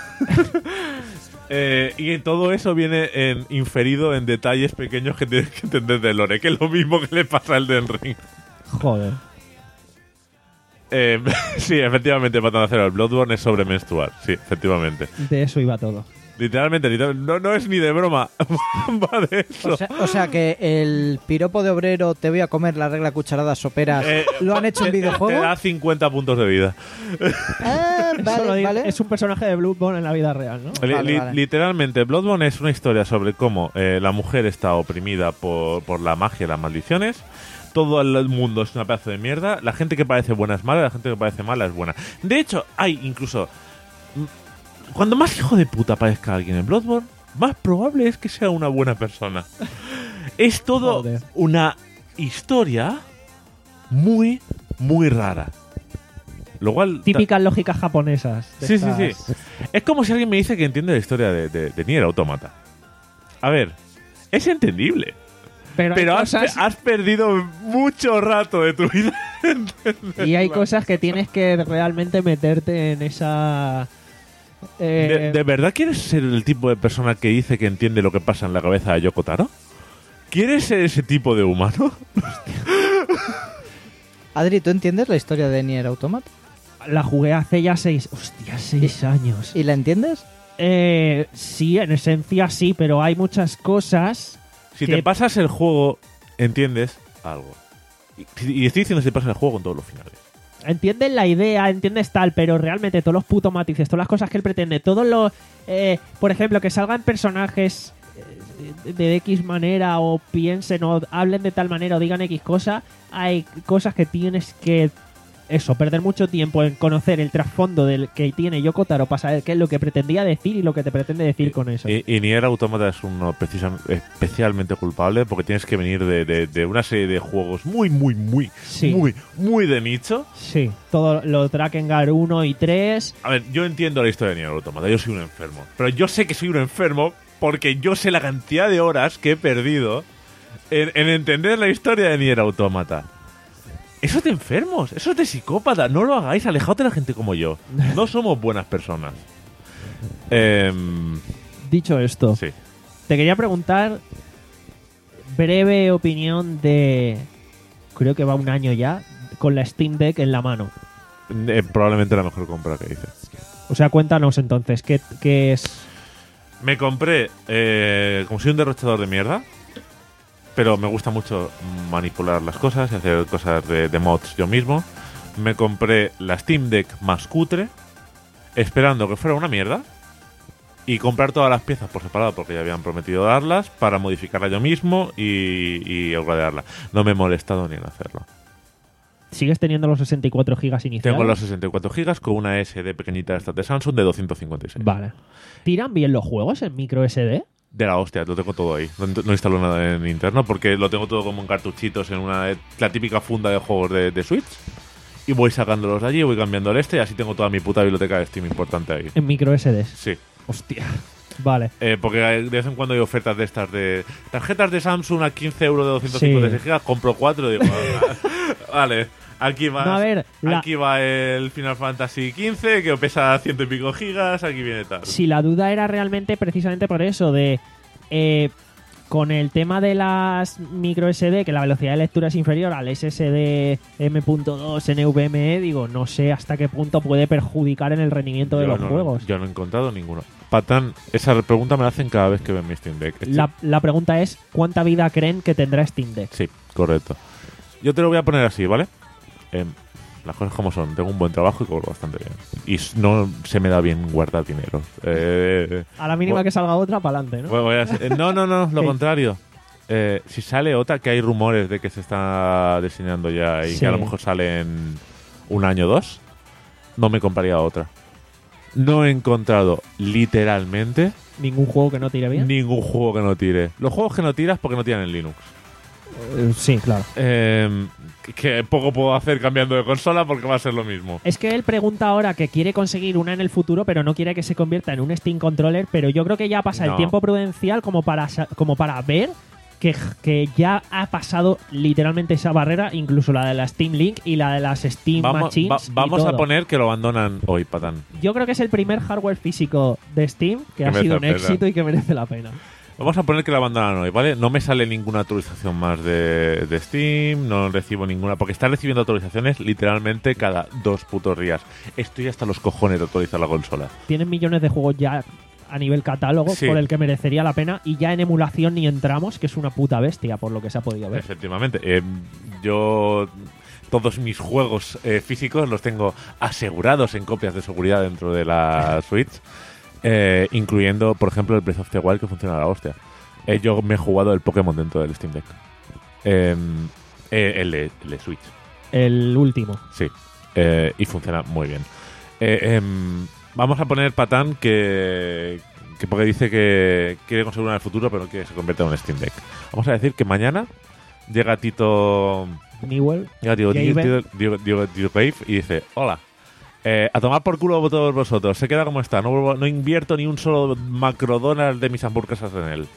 eh, y todo eso viene en, inferido en detalles pequeños que tienes que entender de lore, que es lo mismo que le pasa al Elden Ring. Joder. Eh, sí, efectivamente, Patán de Acero, el Bloodborne es sobre menstruar. Sí, efectivamente. De eso iba todo. Literalmente, literal- no, no es ni de broma. Va de eso. O sea, o sea que el piropo de obrero, te voy a comer la regla cucharadas soperas, Eh, ¿lo han hecho en te- videojuego? Te da cincuenta puntos de vida. Ah, Eso lo vale, digo- vale. Es un personaje de Bloodborne en la vida real, ¿no? Li- Vale, li- vale. Literalmente, Bloodborne es una historia sobre cómo eh, la mujer está oprimida por, por la magia y las maldiciones. Todo el mundo es una pedazo de mierda. La gente que parece buena es mala, la gente que parece mala es buena. De hecho, hay incluso... mm, Cuando más hijo de puta parezca alguien en Bloodborne, más probable es que sea una buena persona. Es todo Joder. una historia muy, muy rara. Lo cual... ta- Típicas lógicas japonesas. de Sí, sí, estas- sí. Es como si alguien me dice que entiende la historia de, de, de Nier Automata. A ver, es entendible. Pero, hay Pero has, cosas- pe- has perdido mucho rato de tu vida. y hay cosas que tienes que realmente meterte en esa... eh, ¿De, de verdad quieres ser el tipo de persona que dice que entiende lo que pasa en la cabeza de Yoko Taro? ¿Quieres ser ese tipo de humano? Adri, ¿tú entiendes la historia de Nier Automata? La jugué hace ya seis... Hostia, seis años. ¿Y la entiendes? Eh, sí, en esencia sí, pero hay muchas cosas... Si que- te pasas el juego, entiendes algo. Y, y estoy diciendo si te pasas el juego con todos los finales. Entiendes la idea, entiendes tal, pero realmente todos los putos matices, todas las cosas que él pretende, todos los... eh, por ejemplo, que salgan personajes eh, de, de X manera o piensen o hablen de tal manera o digan X cosa, hay cosas que tienes que... Eso, perder mucho tiempo en conocer el trasfondo del que tiene Yoko Taro para saber qué es lo que pretendía decir y lo que te pretende decir con eso. Y, y Nier Automata es uno precisam- especialmente culpable porque tienes que venir de, de- de una serie de juegos muy, muy, muy, Sí. muy, muy de nicho. Sí, todo lo Drakengard uno y tres. A ver, yo entiendo la historia de Nier Automata, yo soy un enfermo. Pero yo sé que soy un enfermo porque yo sé la cantidad de horas que he perdido en, en entender la historia de Nier Automata. Eso es de enfermos, eso es de psicópata. No lo hagáis, alejaos de la gente como yo. No somos buenas personas. Em, Dicho esto, sí. te quería preguntar breve opinión de... Creo que va un año ya con la Steam Deck en la mano. Eh, probablemente la mejor compra que hice. O sea, cuéntanos entonces, ¿qué, qué es? Me compré, eh, como soy un derrochador de mierda, pero me gusta mucho manipular las cosas y hacer cosas de, de mods yo mismo. Me compré la Steam Deck más cutre, esperando que fuera una mierda, y comprar todas las piezas por separado porque ya habían prometido darlas para modificarla yo mismo y, y upgradearla. No me he molestado ni en hacerlo. ¿Sigues teniendo los sesenta y cuatro gigas iniciales? Tengo los sesenta y cuatro gigas con una S D pequeñita esta de Samsung de doscientos cincuenta y seis. Vale. ¿Tiran bien los juegos en micro S D? De la hostia, lo tengo todo ahí. No, no instalo nada en interno porque lo tengo todo como en cartuchitos en una la típica funda de juegos de, de Switch. Y voy sacándolos de allí, voy cambiando el este y así tengo toda mi puta biblioteca de Steam importante ahí. En micro S D. Sí. Hostia. Vale. Eh, porque de vez en cuando hay ofertas de estas de tarjetas de Samsung a quince euros de doscientos cincuenta y seis Sí. gigas, compro cuatro y digo, vale, aquí va, No, a ver, la- aquí va el Final Fantasy quince que pesa ciento y pico gigas, aquí viene tal. Si la duda era realmente precisamente por eso, de eh, con el tema de las micro S D, que la velocidad de lectura es inferior al S S D M punto dos NVMe, digo, no sé hasta qué punto puede perjudicar en el rendimiento de Yo los no, juegos. Yo no he encontrado ninguno. Patán, esa pregunta me la hacen cada vez que ven mi Steam Deck. Este- La, la pregunta es, ¿cuánta vida creen que tendrá Steam Deck? Sí, correcto. Yo te lo voy a poner así, ¿vale? Em, las cosas como son. Tengo un buen trabajo y cobro bastante bien. Y s- no se me da bien guardar dinero. Eh, A la mínima Bueno. que salga otra, para adelante, ¿no? voy- voy a- eh, no, no, no, lo Sí. contrario. Eh, si sale otra, que hay rumores de que se está diseñando ya y Sí. que a lo mejor sale en un año o dos, no me compraría otra. No he encontrado literalmente Ningún juego que no tire bien. ningún juego que no tire. Los juegos que no tiras porque no tiran en Linux. Eh, sí, claro. Eh, que poco puedo hacer cambiando de consola porque va a ser lo mismo. Es que él pregunta ahora que quiere conseguir una en el futuro, pero no quiere que se convierta en un Steam Controller, pero yo creo que ya pasa No. el tiempo prudencial como para, sa- como para ver que, que ya ha pasado literalmente esa barrera, incluso la de la Steam Link y la de las Steam Vamos, Machines. va- y vamos a todo. poner que lo abandonan hoy, patán. Yo creo que es el primer hardware físico de Steam que, Que ha merece sido un la pena. éxito y que merece la pena. Vamos a poner que lo abandonan hoy, ¿vale? No me sale ninguna actualización más de, de Steam, no recibo ninguna, porque está recibiendo actualizaciones literalmente cada dos putos días. Estoy hasta los cojones de actualizar la consola. Tienen millones de juegos ya a nivel catálogo Sí. por el que merecería la pena, y ya en emulación ni entramos, que es una puta bestia por lo que se ha podido ver. Efectivamente. Eh, yo todos mis juegos eh, físicos los tengo asegurados en copias de seguridad dentro de la Switch, eh, incluyendo, por ejemplo, el Breath of the Wild, que funciona a la hostia. Eh, yo me he jugado el Pokémon dentro del Steam Deck. Eh, eh, el, de, el de Switch, El último. sí. Eh, y funciona muy bien. Eh, em, vamos a poner patán que, que porque dice que quiere conseguir una en el futuro, pero no quiere que se convierta en un Steam Deck. Vamos a decir que mañana llega Tito... Newell. Llega Diego, Gabe. Diego, Diego, Diego, Diego Gabe y dice: hola, eh, a tomar por culo todos vosotros, se queda como está, no, vuelvo- no invierto ni un solo macrodonald de mis hamburguesas en él.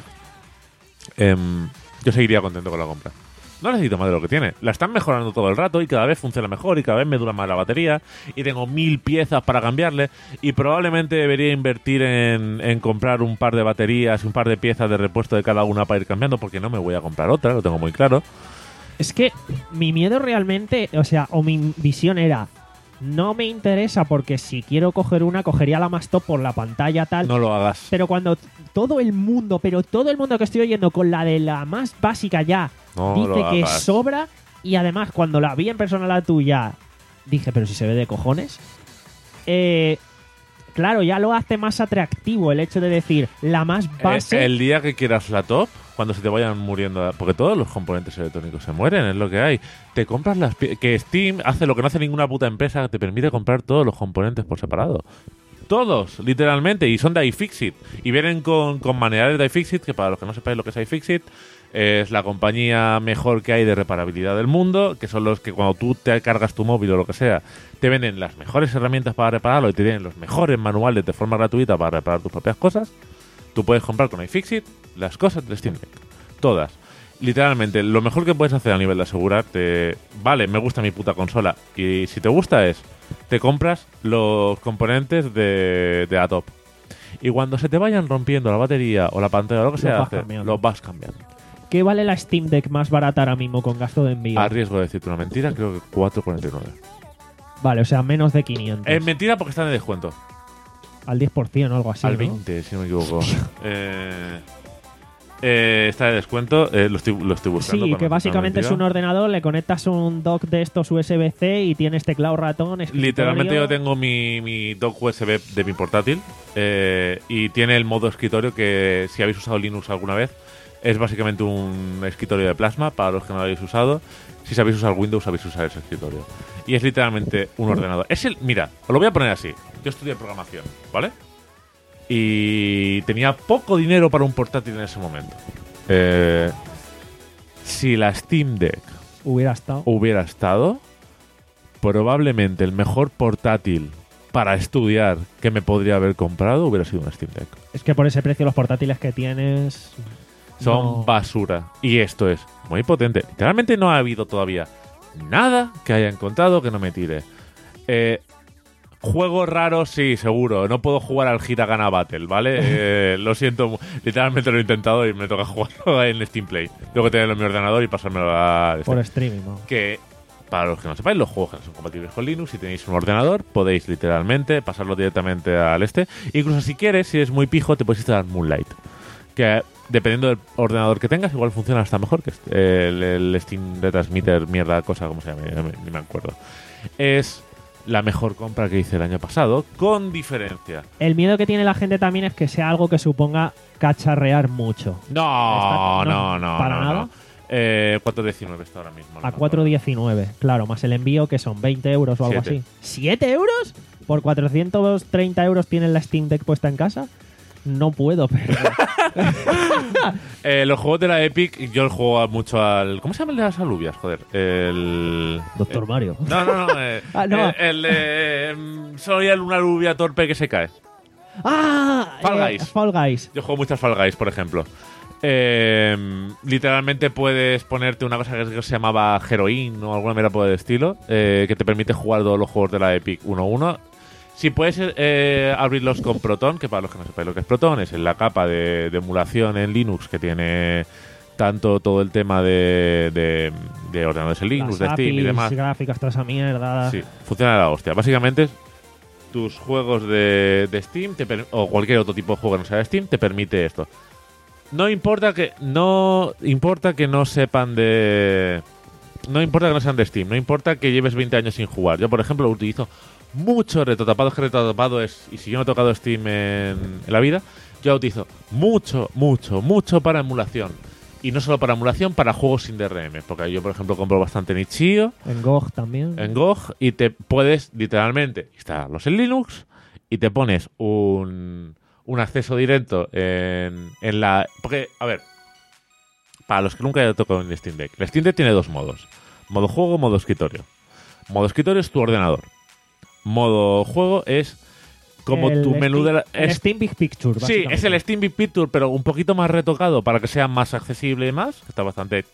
Em, yo seguiría contento con la compra. No necesito más de lo que tiene. La están mejorando todo el rato y cada vez funciona mejor y cada vez me dura más la batería y tengo mil piezas para cambiarle y probablemente debería invertir en, en comprar un par de baterías y un par de piezas de repuesto de cada una para ir cambiando porque no me voy a comprar otra, lo tengo muy claro. Es que mi miedo realmente, o sea, o mi visión era, no me interesa porque si quiero coger una, cogería la más top por la pantalla tal. No lo hagas. Pero cuando t- todo el mundo, pero todo el mundo que estoy oyendo con la de la más básica ya, No dice lo que hagas. sobra, y además cuando la vi en persona la tuya, dije, pero si se ve de cojones. Eh, claro, ya lo hace más atractivo el hecho de decir la más base. Eh, el día que quieras la top, cuando se te vayan muriendo, porque todos los componentes electrónicos se mueren, es lo que hay. Te compras las pie- que Steam hace lo que no hace ninguna puta empresa, te permite comprar todos los componentes por separado. Todos, literalmente, y son de iFixit. Y vienen con, con manuales de iFixit, que para los que no sepáis lo que es iFixit, es la compañía mejor que hay de reparabilidad del mundo, que son los que cuando tú te cargas tu móvil o lo que sea, te venden las mejores herramientas para repararlo y te tienen los mejores manuales de forma gratuita para reparar tus propias cosas. Tú puedes comprar con iFixit las cosas del Steam Deck. Todas. Literalmente, lo mejor que puedes hacer a nivel de asegurarte, vale, me gusta mi puta consola. Y si te gusta es, te compras los componentes de, de la top. Y cuando se te vayan rompiendo la batería o la pantalla o lo que Los sea, vas hace- cambiando. los vas cambiando. ¿Qué vale la Steam Deck más barata ahora mismo con gasto de envío? A riesgo de decirte una mentira, creo que cuatro cuarenta y nueve. Vale, o sea, menos de quinientos. Es mentira porque están de descuento. Al diez por ciento o algo así. Al ¿no? veinte, si no me equivoco. eh, eh, está de descuento, eh, lo, estoy, lo estoy buscando. Sí, para que no decir una básicamente es mentira. un ordenador, le conectas un dock de estos U S B C y tienes teclado, ratón, escritorio. Literalmente yo tengo mi, mi dock U S B de mi portátil eh, y tiene el modo escritorio que si habéis usado Linux alguna vez Es básicamente un escritorio de plasma para los que no lo habéis usado. Si sabéis usar Windows, sabéis usar ese escritorio. Y es literalmente un ordenador. Es el, mira, os lo voy a poner así. Yo estudié programación, ¿vale? Y tenía poco dinero para un portátil en ese momento. Eh, si la Steam Deck Hubiera estado. hubiera estado, probablemente el mejor portátil para estudiar que me podría haber comprado hubiera sido una Steam Deck. Es que por ese precio los portátiles que tienes... Son no- basura. Y esto es muy potente. Literalmente no ha habido todavía nada que haya encontrado que no me tire. Eh, juegos raros, sí, seguro. No puedo jugar al Hiragana Battle, ¿vale? Eh, lo siento. mu- Literalmente lo he intentado y me toca jugarlo en Steam Play. Tengo que tenerlo en mi ordenador y pasármelo a... Por streaming, ¿no? que, para los que no sepáis, los juegos que no son compatibles con Linux, si tenéis un ordenador, podéis literalmente pasarlo directamente al este. Incluso si quieres, si eres muy pijo, te puedes instalar Moonlight. Que dependiendo del ordenador que tengas, igual funciona hasta mejor que este- el, el Steam Retransmitter, mierda, cosa, como se llama, ya me- ni me acuerdo. Es la mejor compra que hice el año pasado, con diferencia. El miedo que tiene la gente también es que sea algo que suponga cacharrear mucho. No, Está- no, no, no, ¿para no, nada? no. Eh, cuatro diecinueve está ahora mismo. no A me cuatro acuerdo. diecinueve, claro, más el envío que son veinte euros o algo Siete. así. ¿siete euros? ¿Por cuatrocientos treinta euros tienes la Steam Deck puesta en casa? No puedo, pero... Eh, los juegos de la Epic, yo juego mucho al... ¿Cómo se llama el de las alubias? Joder. El... Doctor eh, Mario. No, no, no. eh, Ah, no. eh, el de... mm, soy el- una alubia torpe que se cae. ¡Ah! Fall eh, Guys. Fall Guys. Yo juego muchas Fall Guys, por ejemplo. Eh, literalmente puedes ponerte una cosa que se llamaba Heroin o alguna mera por el estilo, eh, que te permite jugar todos los juegos de la Epic uno a uno. Si puedes eh, abrirlos con Proton, que para los que no sepáis lo que es Proton, es la capa de, de emulación en Linux que tiene tanto todo el tema de, de, de ordenadores en Linux, de Las Steam y A P Is, demás. gráficas, toda esa mierda. Sí, funciona de la hostia. Básicamente, tus juegos de, de Steam te per- o cualquier otro tipo de juego que no sea de Steam te permite esto. No importa que no importa que no sepan de no importa que no sean de Steam, no importa que lleves veinte años sin jugar. Yo, por ejemplo, utilizo mucho retotapado, es que retotapado es, y si yo no he tocado Steam en, en la vida, yo lo utilizo mucho, mucho, mucho para emulación. Y no solo para emulación, para juegos sin D R M. Porque yo, por ejemplo, compro bastante en itch punto i o, En G O G también. en G O G, y te puedes literalmente instalarlos en Linux y te pones un, un acceso directo en, en la... Porque, a ver, para los que nunca hayan tocado en Steam Deck, el Steam Deck tiene dos modos. Modo juego, modo escritorio. Modo escritorio es tu ordenador. Modo juego es como El tu menú Steam- de la... el es- Steam Big Picture, Sí, es básicamente. el Steam Big Picture, pero un poquito más retocado para que sea más accesible y más. Está bastante...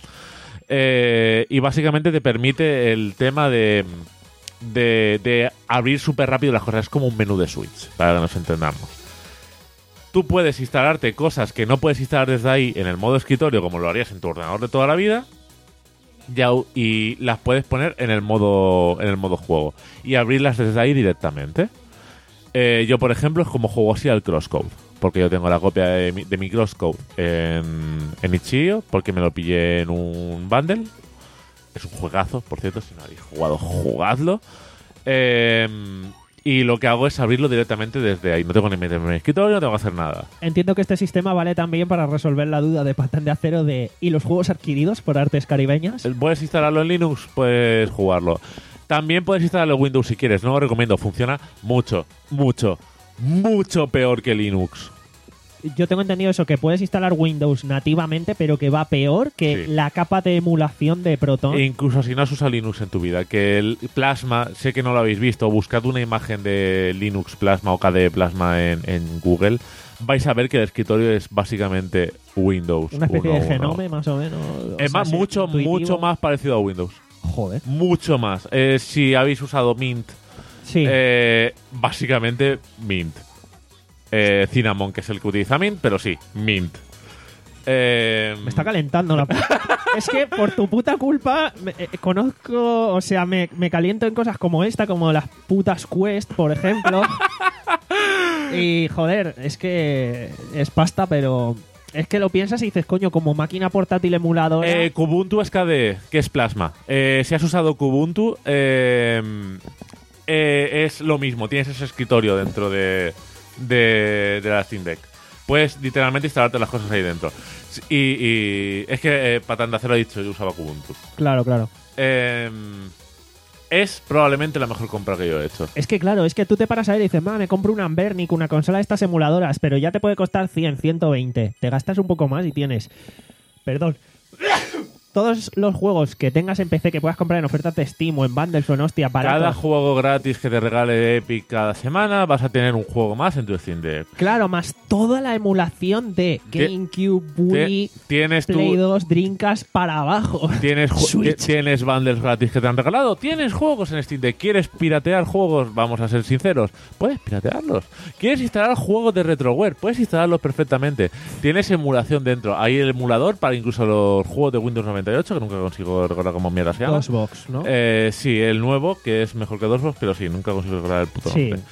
Eh, y básicamente te permite el tema de, de, de abrir súper rápido las cosas. Es como un menú de Switch, para que nos entendamos. Tú puedes instalarte cosas que no puedes instalar desde ahí en el modo escritorio, como lo harías en tu ordenador de toda la vida, ya, y las puedes poner en el modo en el modo juego y abrirlas desde ahí directamente. Eh, yo, por ejemplo, es como juego así al Crosscode, porque yo tengo la copia de mi, de mi Crosscode en, en itch punto i o, porque me lo pillé en un bundle. Es un juegazo, por cierto, si no habéis jugado, jugadlo. Eh, y lo que hago es abrirlo directamente desde ahí. No tengo ni que meterme en el escritorio, no tengo que hacer nada. Entiendo que este sistema vale también para resolver la duda de Patán de Acero de ¿y los juegos adquiridos por artes caribeñas? ¿Puedes instalarlo en Linux? Puedes jugarlo. También puedes instalarlo en Windows si quieres. No lo recomiendo. Funciona mucho, mucho, mucho peor que Linux. Yo tengo entendido eso, que puedes instalar Windows nativamente, pero que va peor que Sí. la capa de emulación de Proton. E incluso si no has usado Linux en tu vida, que el Plasma, sé que no lo habéis visto, buscad una imagen de Linux Plasma o K D E Plasma en, en Google, vais a ver que el escritorio es básicamente Windows. Una especie uno de punto uno. genome, más o menos. O Es sea, más, sí, mucho, intuitivo. mucho más parecido a Windows. Joder. Mucho más. Eh, si habéis usado Mint, Sí. eh, básicamente Mint. Eh, Cinnamon, que es el que utiliza Mint, pero sí, Mint. Eh, Me está calentando la puta. Es que por tu puta culpa me- eh, conozco, o sea, me, me caliento en cosas como esta, como las putas Quest, por ejemplo. Y joder, es que es pasta, pero es que lo piensas y dices, coño, como máquina portátil emuladora. Eh, Kubuntu es K D E, que es Plasma. Eh, si has usado Kubuntu, eh, eh, es lo mismo. Tienes ese escritorio dentro de, de, de la Steam Deck. puedes literalmente instalarte las cosas ahí dentro. Y, y es que eh, Patán de Acero ha dicho, yo usaba Kubuntu. Claro, claro. Eh, es probablemente la mejor compra que yo he hecho. Es que claro, es que tú te paras a ver y dices, me compro una Anbernic, una consola de estas emuladoras, pero ya te puede costar cien, ciento veinte. Te gastas un poco más y tienes... Perdón. Todos los juegos que tengas en P C que puedas comprar en ofertas de Steam o en bundles o en hostia para Cada juego gratis que te regale Epic cada semana vas a tener un juego más en tu Steam Deck. Claro, más toda la emulación de GameCube, Wii, tienes Play tu, dos, Dreamcast para abajo. Tienes, ju- Switch. tienes bundles gratis que te han regalado. Tienes juegos en Steam Deck. ¿Quieres piratear juegos? Vamos a ser sinceros. Puedes piratearlos. ¿Quieres instalar juegos de retroware? Puedes instalarlos perfectamente. Tienes emulación dentro. Hay el emulador para incluso los juegos de Windows noventa y ocho, que nunca consigo recordar cómo mierda se llama. DOSBox, ¿no? Eh, sí, el nuevo, que es mejor que DOSBox, pero sí, nunca consigo recordar el puto Sí. nombre.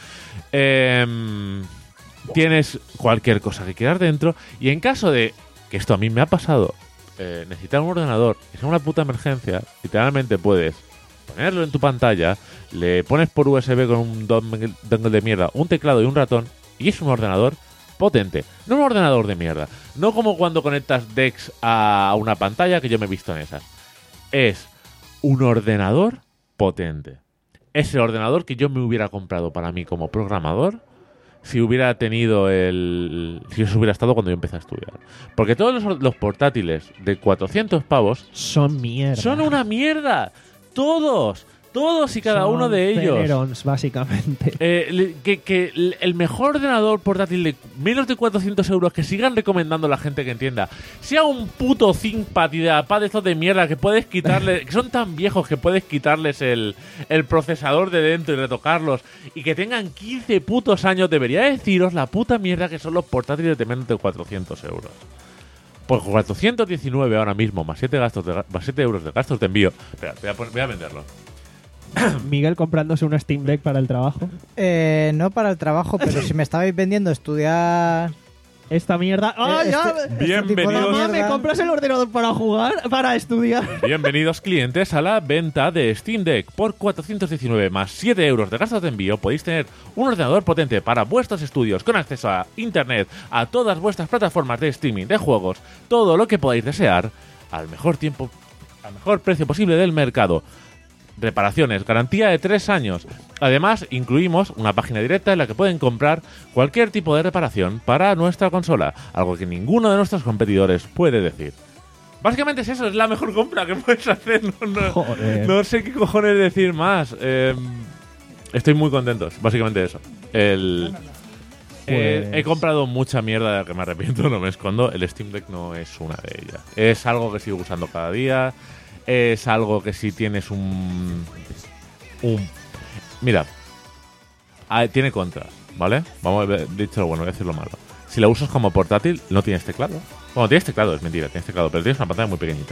Eh, tienes cualquier cosa que quieras dentro. Y en caso de que esto a mí me ha pasado, eh, necesitar un ordenador, que sea una puta emergencia, literalmente puedes ponerlo en tu pantalla, le pones por U S B con un dongle dongle de mierda, un teclado y un ratón, y es un ordenador potente. No un ordenador de mierda. No como cuando conectas D E X a una pantalla, que yo me he visto en esas. Es un ordenador potente. Es el ordenador que yo me hubiera comprado para mí como programador si hubiera tenido el... si eso hubiera estado cuando yo empecé a estudiar. Porque todos los, los portátiles de cuatrocientos pavos Son mierda. son una mierda. Todos. Todos y cada Son uno de ellos. Celerons, básicamente. Eh, le- que, que el mejor ordenador portátil de menos de cuatrocientos euros que sigan recomendando a la gente que entienda sea un puto ThinkPad y de iPad de estos de mierda que puedes quitarle, que son tan viejos que puedes quitarles el, el procesador de dentro y retocarlos y que tengan quince putos años. Debería deciros la puta mierda que son los portátiles de menos de cuatrocientos euros. Por cuatrocientos diecinueve ahora mismo, más siete gastos de, más siete euros de gastos de envío. Espera, voy a, pon- voy a venderlo. Miguel comprándose una Steam Deck para el trabajo. Eh, no para el trabajo, pero si me estabais vendiendo estudiar... Esta mierda... ¡Ah, este- ya! este tipo de Bienvenidos. Mamá, ¿me mierda. compras el ordenador para jugar? Para estudiar. Bienvenidos clientes a la venta de Steam Deck. Por cuatrocientos diecinueve más siete euros de gastos de envío podéis tener un ordenador potente para vuestros estudios con acceso a internet, a todas vuestras plataformas de streaming de juegos, todo lo que podáis desear al mejor tiempo, al mejor precio posible del mercado. Reparaciones, garantía de tres años. Además, incluimos una página directa en la que pueden comprar cualquier tipo de reparación para nuestra consola, algo que ninguno de nuestros competidores puede decir. Básicamente es eso, es la mejor compra que puedes hacer. No, no, Joder. no sé qué cojones decir más. Eh, estoy muy contento, básicamente eso. El, eh, Pues- he comprado mucha mierda de la que me arrepiento, no me escondo. El Steam Deck no es una de ellas. Es algo que sigo usando cada día. Es algo que si tienes un... un mira, ah, tiene contras, ¿vale? Vamos a ver, dicho lo bueno, voy a decir lo malo. Si la usas como portátil, no tienes teclado. Bueno, tienes teclado, es mentira, tienes teclado, pero tienes una pantalla muy pequeñita.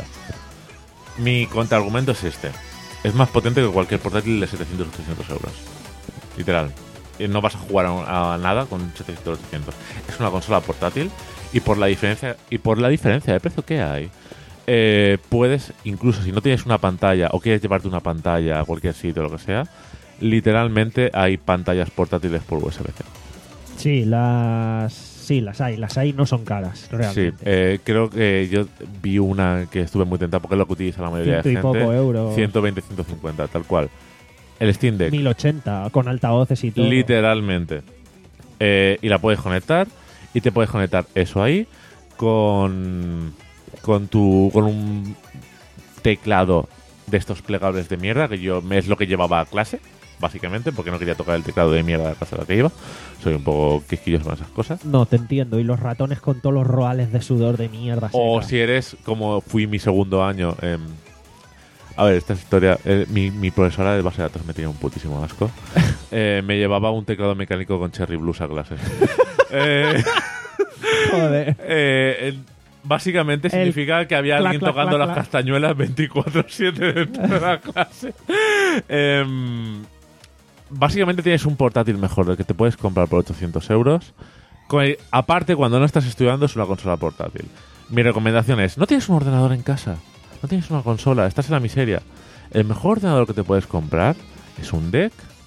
Mi contraargumento es este. Es más potente que cualquier portátil de setecientos ochocientos euros. Literal. Y no vas a jugar a, a nada con setecientos ochocientos. Es una consola portátil y por la diferencia y por la diferencia de precio que hay, eh, puedes, incluso si no tienes una pantalla o quieres llevarte una pantalla a cualquier sitio o lo que sea, literalmente hay pantallas portátiles por U S B C. Sí, las... Sí, las hay. Las hay, no son caras, Sí, realmente. eh, creo que yo vi una que estuve muy tentado porque es lo que utiliza la mayoría Ciento y de gente. poco euros. ciento veinte, ciento cincuenta, tal cual. El Steam Deck. mil ochenta, con altavoces y todo. Literalmente. Eh, y la puedes conectar y te puedes conectar eso ahí con con tu con un teclado de estos plegables de mierda que yo es lo que llevaba a clase básicamente porque no quería tocar el teclado de mierda de la clase a la que iba. Soy un poco quisquilloso con esas cosas. No, te entiendo. Y los ratones con todos los roales de sudor de mierda. O seca. si eres como fui mi segundo año. Eh, a ver, esta es historia. Eh, mi, mi profesora de base de datos me tenía un putísimo asco. Eh, me llevaba un teclado mecánico con Cherry Blues a clase. eh, Joder. eh, el- básicamente El significa que había clac, alguien clac, tocando clac, las clac. castañuelas veinticuatro siete dentro de la clase. Em, básicamente tienes un portátil mejor del que te puedes comprar por ochocientos euros. Con el- aparte, cuando no estás estudiando, es una consola portátil. Mi recomendación es, no tienes un ordenador en casa, no tienes una consola, estás en la miseria. El mejor ordenador que te puedes comprar es un deck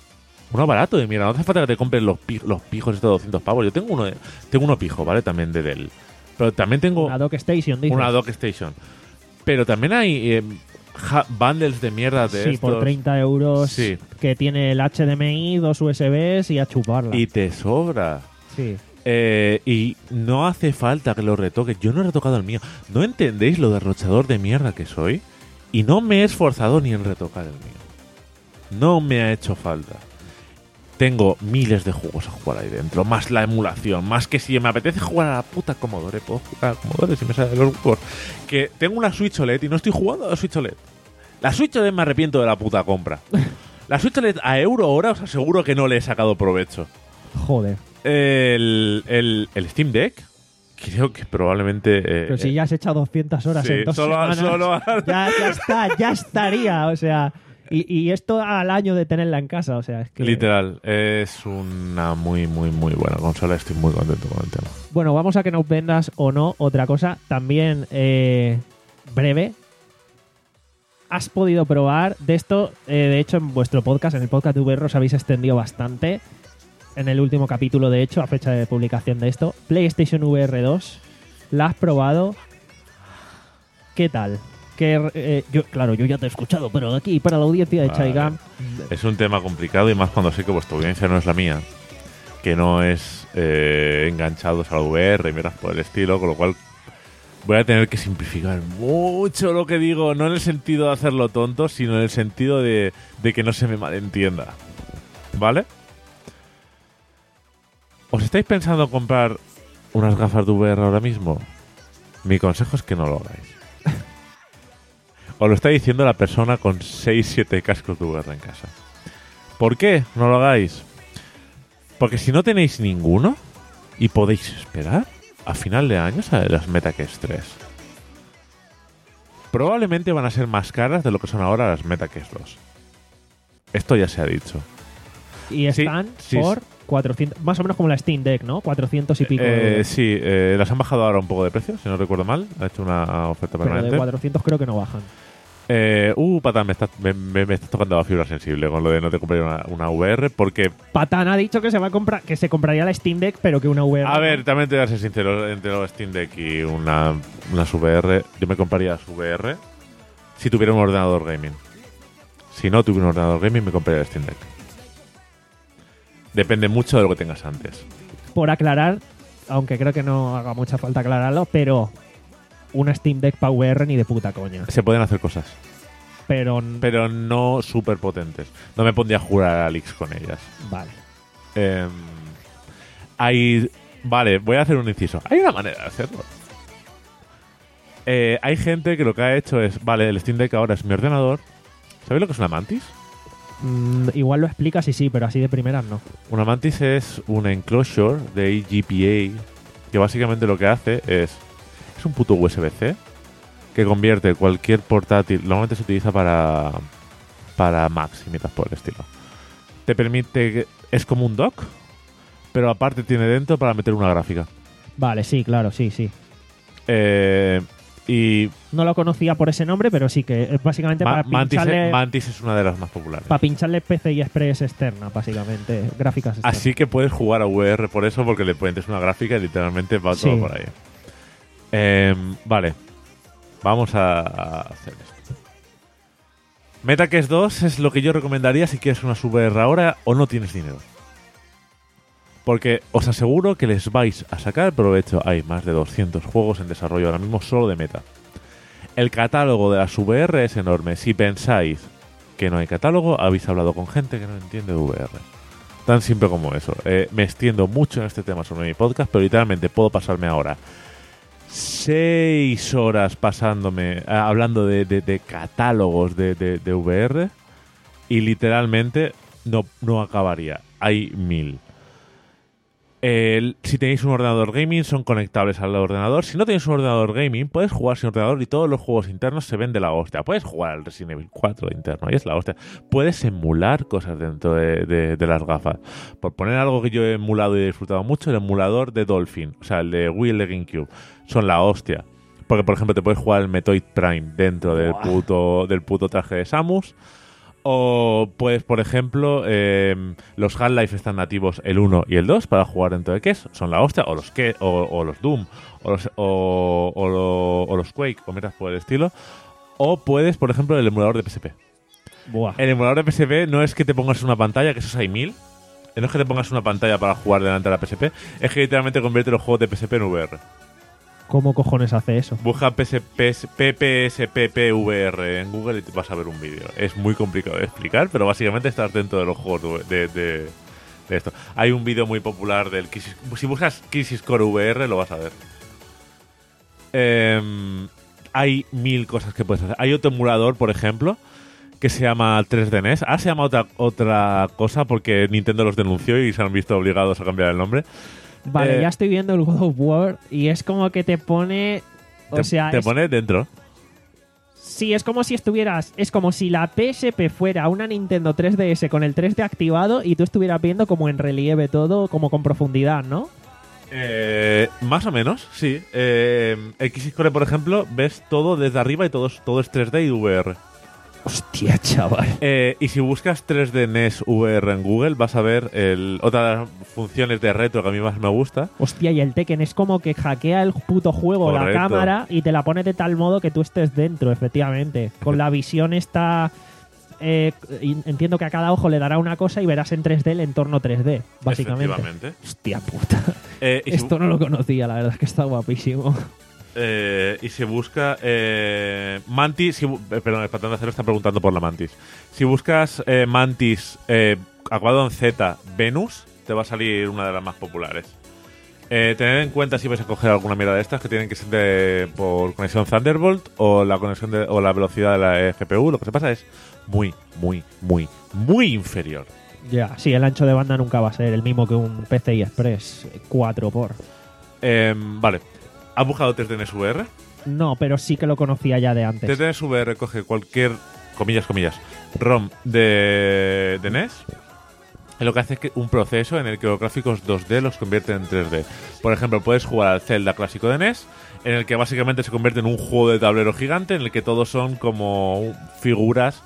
Uno barato de mierda. No hace falta que te compres los, pi- los pijos estos de doscientos pavos. Yo tengo uno de, tengo uno pijo, ¿vale? También de Dell. Pero también tengo Una Dock Station, dices. una Dock Station. Pero también hay eh, ha- bundles de mierda de Sí, estos. por treinta euros. Sí. Que tiene el H D M I, dos U S Bs y a chuparla. Y te sobra. Sí. Eh, y no hace falta que lo retoques. Yo no he retocado el mío. ¿No entendéis lo derrochador de mierda que soy? Y no me he esforzado ni en retocar el mío. No me ha hecho falta. Tengo miles de juegos a jugar ahí dentro. Más la emulación. Más que si me apetece jugar a la puta Commodore. Puedo jugar a Commodore si me sale los juegos. Que tengo una Switch O L E D y no estoy jugando a la Switch O L E D. La Switch O L E D me arrepiento de la puta compra. La Switch O L E D a euro hora os aseguro que no le he sacado provecho. Joder. El, el, el Steam Deck, creo que probablemente... eh, Pero si ya has echado doscientas horas sí, en dos solo- semanas, solo- ya, ya está, ya estaría, o sea... Y, y esto al año de tenerla en casa, o sea, es que... literal, es una muy, muy, muy buena consola. Estoy muy contento con el tema. Bueno, vamos a que nos vendas o no otra cosa. También, eh, breve, has podido probar de esto, eh, de hecho, en vuestro podcast, en el podcast de V R, os habéis extendido bastante. En el último capítulo, de hecho, a fecha de publicación de esto. PlayStation V R dos, ¿la has probado? ¿Qué tal? Que, eh, yo, claro, yo ya te he escuchado, pero aquí, para la audiencia de Vale. Chaigam, Es un tema complicado y más cuando sé que vuestra audiencia no es la mía, que no es eh, enganchados a la V R y miras por el estilo, con lo cual voy a tener que simplificar mucho lo que digo, no en el sentido de hacerlo tonto, sino en el sentido de, de que no se me malentienda. ¿Vale? ¿Os estáis pensando comprar unas gafas de V R ahora mismo? Mi consejo es que no lo hagáis. Os lo está diciendo la persona con seis siete cascos de V R en casa. ¿Por qué no lo hagáis? Porque si no tenéis ninguno y podéis esperar, a final de año salen las MetaQuest tres. Probablemente van a ser más caras de lo que son ahora las MetaQuest dos. Esto ya se ha dicho. y Sí, están sí, por cuatrocientos, más o menos como la Steam Deck, ¿no? cuatrocientos y pico. Eh, euros. sí, eh, las han bajado ahora un poco de precio, si no recuerdo mal. Ha hecho una oferta Pero permanente. de cuatrocientos creo que no bajan. Eh, uh, patán, me estás, me, me- me estás tocando la fibra sensible con lo de no te compré una, una V R, porque, Patán ha dicho que se va a comprar, que se compraría la Steam Deck, pero que una V R. a no. ver, también te voy a ser sincero, entre los Steam Deck y una, unas V R, yo me compraría las V R si tuviera un ordenador gaming. Si no tuviera un ordenador gaming, me compraría el Steam Deck. Depende mucho de lo que tengas antes. Por aclarar, aunque creo que no haga mucha falta aclararlo, pero una Steam Deck para V R ni de puta coña. Se pueden hacer cosas, Pero, pero no súper potentes. No me pondría a jugar a Alix con ellas. vale. Eh, hay. Vale, voy a hacer un inciso. Hay una manera de hacerlo. Eh, hay gente que lo que ha hecho es: vale, el Steam Deck ahora es mi ordenador. ¿Sabéis lo que es una Mantis? Mm, igual lo explicas y sí, pero así de primeras no. Una Mantis es una enclosure de A G P A que básicamente lo que hace es. Es un puto U S B C que convierte cualquier portátil. Normalmente se utiliza para. Para Macs y mientras por el estilo. Te permite. Es como un dock, pero aparte tiene dentro para meter una gráfica. Vale, sí, claro, sí, sí. Eh, y No lo conocía por ese nombre, pero sí que es básicamente Ma- para Mantis, pincharle, Mantis es una de las más populares. para pincharle P C I Express externa, básicamente. Gráficas externas. Así que puedes jugar a V R por eso, porque le pones una gráfica y literalmente va todo Sí. por ahí. Eh, vale, vamos a, a hacer esto. MetaQuest dos es lo que yo recomendaría si quieres una V R ahora o no tienes dinero. Porque os aseguro que les vais a sacar provecho. Hay más de doscientos juegos en desarrollo ahora mismo solo de Meta. El catálogo de las V R es enorme. Si pensáis que no hay catálogo, habéis hablado con gente que no entiende de V R. Tan simple como eso. Eh, me extiendo mucho en este tema sobre mi podcast, pero literalmente puedo pasarme ahora seis horas pasándome, eh, hablando de, de- de catálogos de, de- de V R y literalmente no, no acabaría. Hay mil. El- si tenéis un ordenador gaming, son conectables al ordenador. Si no tenéis un ordenador gaming, puedes jugar sin ordenador y todos los juegos internos se ven de la hostia. Puedes jugar al Resident Evil cuatro interno y es la hostia. Puedes emular cosas dentro de, de- de las gafas. Por poner algo que yo he emulado y he disfrutado mucho, el emulador de Dolphin, o sea, el de Wii y el de GameCube, son la hostia. Porque, por ejemplo, te puedes jugar el Metroid Prime dentro del puto, del puto traje de Samus. O puedes, por ejemplo, eh, los Half-Life están nativos el uno y el dos para jugar dentro de Quest, son la hostia, o los que o, o los Doom, o los, o, o, lo- o los Quake, o miras por el estilo. O puedes, por ejemplo, el emulador de P S P. Buah. El emulador de P S P no es que te pongas una pantalla, que esos hay mil. No es que te pongas una pantalla para jugar delante de la P S P, es que literalmente convierte los juegos de P S P en V R. ¿Cómo cojones hace eso? Busca P S P, P P S P P V R en Google y te vas a ver un vídeo. Es muy complicado de explicar, pero básicamente estás dentro de los juegos de, de, de esto. Hay un vídeo muy popular del Crisis. Si buscas Crisis Core V R, lo vas a ver. Eh, hay mil cosas que puedes hacer. Hay otro emulador, por ejemplo, que se llama tres D N E S. Ah, se llama otra, otra cosa porque Nintendo los denunció y se han visto obligados a cambiar el nombre. Vale, Eh, ya estoy viendo el God of War y es como que te pone... O te, sea, te es- pone dentro. sí, es como si estuvieras... Es como si la P S P fuera una Nintendo tres D S con el tres D activado y tú estuvieras viendo como en relieve todo, como con profundidad, ¿no? Eh, más o menos, sí. Eh, el Crisis Core, por ejemplo, ves todo desde arriba y todo, es- todo es tres D y V R. Hostia, chaval. Eh, y si buscas tres D N E S V R en Google, vas a ver el, otra de las funciones de retro que a mí más me gusta. Hostia, y el Tekken es como que hackea el puto juego, la Correcto. cámara, y te la pone de tal modo que tú estés dentro, efectivamente. Con la visión esta... eh, entiendo que a cada ojo le dará una cosa y verás en tres D el entorno tres D, básicamente. Efectivamente. Hostia puta. Eh, y, si, Esto no lo conocía, la verdad es que está guapísimo. eh, y se busca eh, Mantis. Si, bu- eh, perdón, el patrón de acero está preguntando por la Mantis. Si buscas eh, Mantis eh, acuadrado en Z Venus, te va a salir una de las más populares. Eh, tened en cuenta si vais a coger alguna mierda de estas que tienen que ser de, por conexión Thunderbolt o la conexión de, o la velocidad de la eh, G P U. Lo que se pasa es muy, muy, muy, muy inferior. Ya, sí, el ancho de banda nunca va a ser el mismo que un P C I Express cuatro por. Eh, vale. ¿Has buscado tres D N E S V R? No, pero sí que lo conocía ya de antes. tres D N E S V R coge cualquier, comillas, comillas, ROM de, de N E S. Y lo que hace es que un proceso en el que los gráficos dos D los convierte en tres D. Por ejemplo, puedes jugar al Zelda clásico de N E S, en el que básicamente se convierte en un juego de tablero gigante, en el que todos son como figuras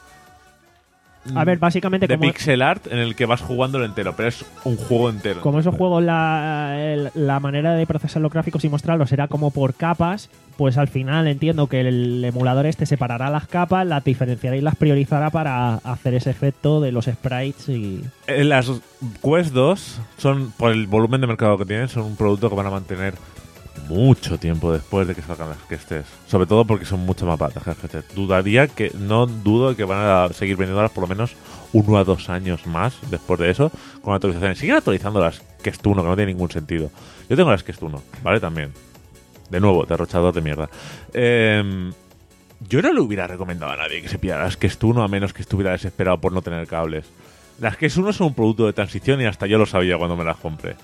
A ver, básicamente de como, pixel art en el que vas jugándolo entero, pero es un juego entero. como esos juegos la, el- la manera de procesar los gráficos y mostrarlos era como por capas, pues al final entiendo que el emulador este separará las capas, las diferenciará y las priorizará para hacer ese efecto de los sprites y... Eh, Las Quest dos son, por el volumen de mercado que tienen, son un producto que van a mantener mucho tiempo después de que salgan las que estés. Sobre todo porque son mucho más baratas que las que estés. Dudaría que, no dudo de que van a seguir vendiéndolas por lo menos uno a dos años más después de eso, con actualizaciones. Siguen actualizando las Quest uno, que no tiene ningún sentido. Yo tengo las Quest uno, ¿vale? También. De nuevo, derrochador de mierda. Eh, yo no le hubiera recomendado a nadie que se pillara las Quest uno a menos que estuviera desesperado por no tener cables. Las Quest uno son un producto de transición y hasta yo lo sabía cuando me las compré.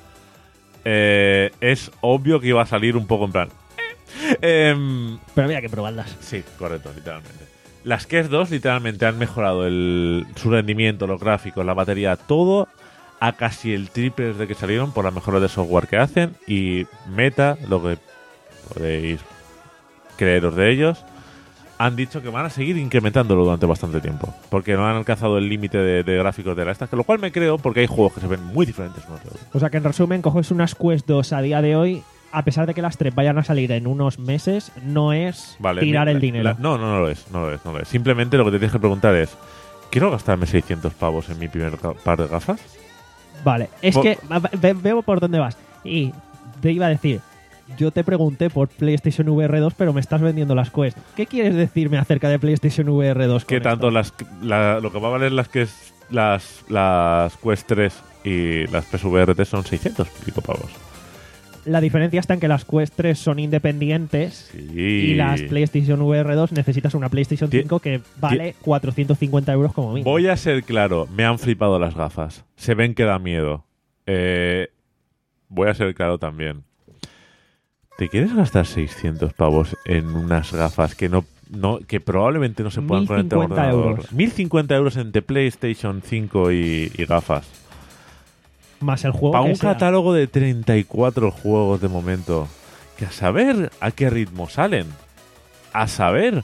Eh, es obvio que iba a salir un poco en plan... eh, em, Pero había que probarlas. sí, correcto, literalmente. Las Quest dos literalmente han mejorado el, su rendimiento, los gráficos, la batería, todo a casi el triple desde que salieron por las mejoras de software que hacen. Y Meta, lo que podéis creeros de ellos, han dicho que van a seguir incrementándolo durante bastante tiempo, porque no han alcanzado el límite de, de gráficos de la esta, que lo cual me creo porque hay juegos que se ven muy diferentes unos de otros. O sea que en resumen, coges unas Quest dos a día de hoy, a pesar de que las tres vayan a salir en unos meses, no es Vale, tirar mi- el la- dinero. la- no, no, no lo es, no lo es, no lo es. Simplemente lo que te tienes que preguntar es, ¿quiero gastarme seiscientos pavos en mi primer ga- par de gafas? Vale, es Por- que va- ve- veo por dónde vas. Y te iba a decir, yo te pregunté por PlayStation V R dos, pero me estás vendiendo las Quest. ¿Qué quieres decirme acerca de PlayStation V R dos? Que con tanto esto? las, la- lo que va a valer las que es las, las Quest tres y las P S V R T son seiscientos y pico pavos. La diferencia está en que las Quest tres son independientes Sí. y las PlayStation V R dos necesitas una PlayStation Ti- cinco que vale cuatrocientos cincuenta euros como mínimo. Voy a ser claro, me han flipado las gafas. Se ven que da miedo. Eh, voy a ser claro también. ¿Te quieres gastar seiscientos pavos en unas gafas que no, no que probablemente no se puedan mil conectar a un cincuenta ordenador? euros. mil cincuenta euros entre PlayStation cinco y, y gafas. Más el juego Para que un sea. catálogo de treinta y cuatro juegos de momento. Que a saber a qué ritmo salen. A saber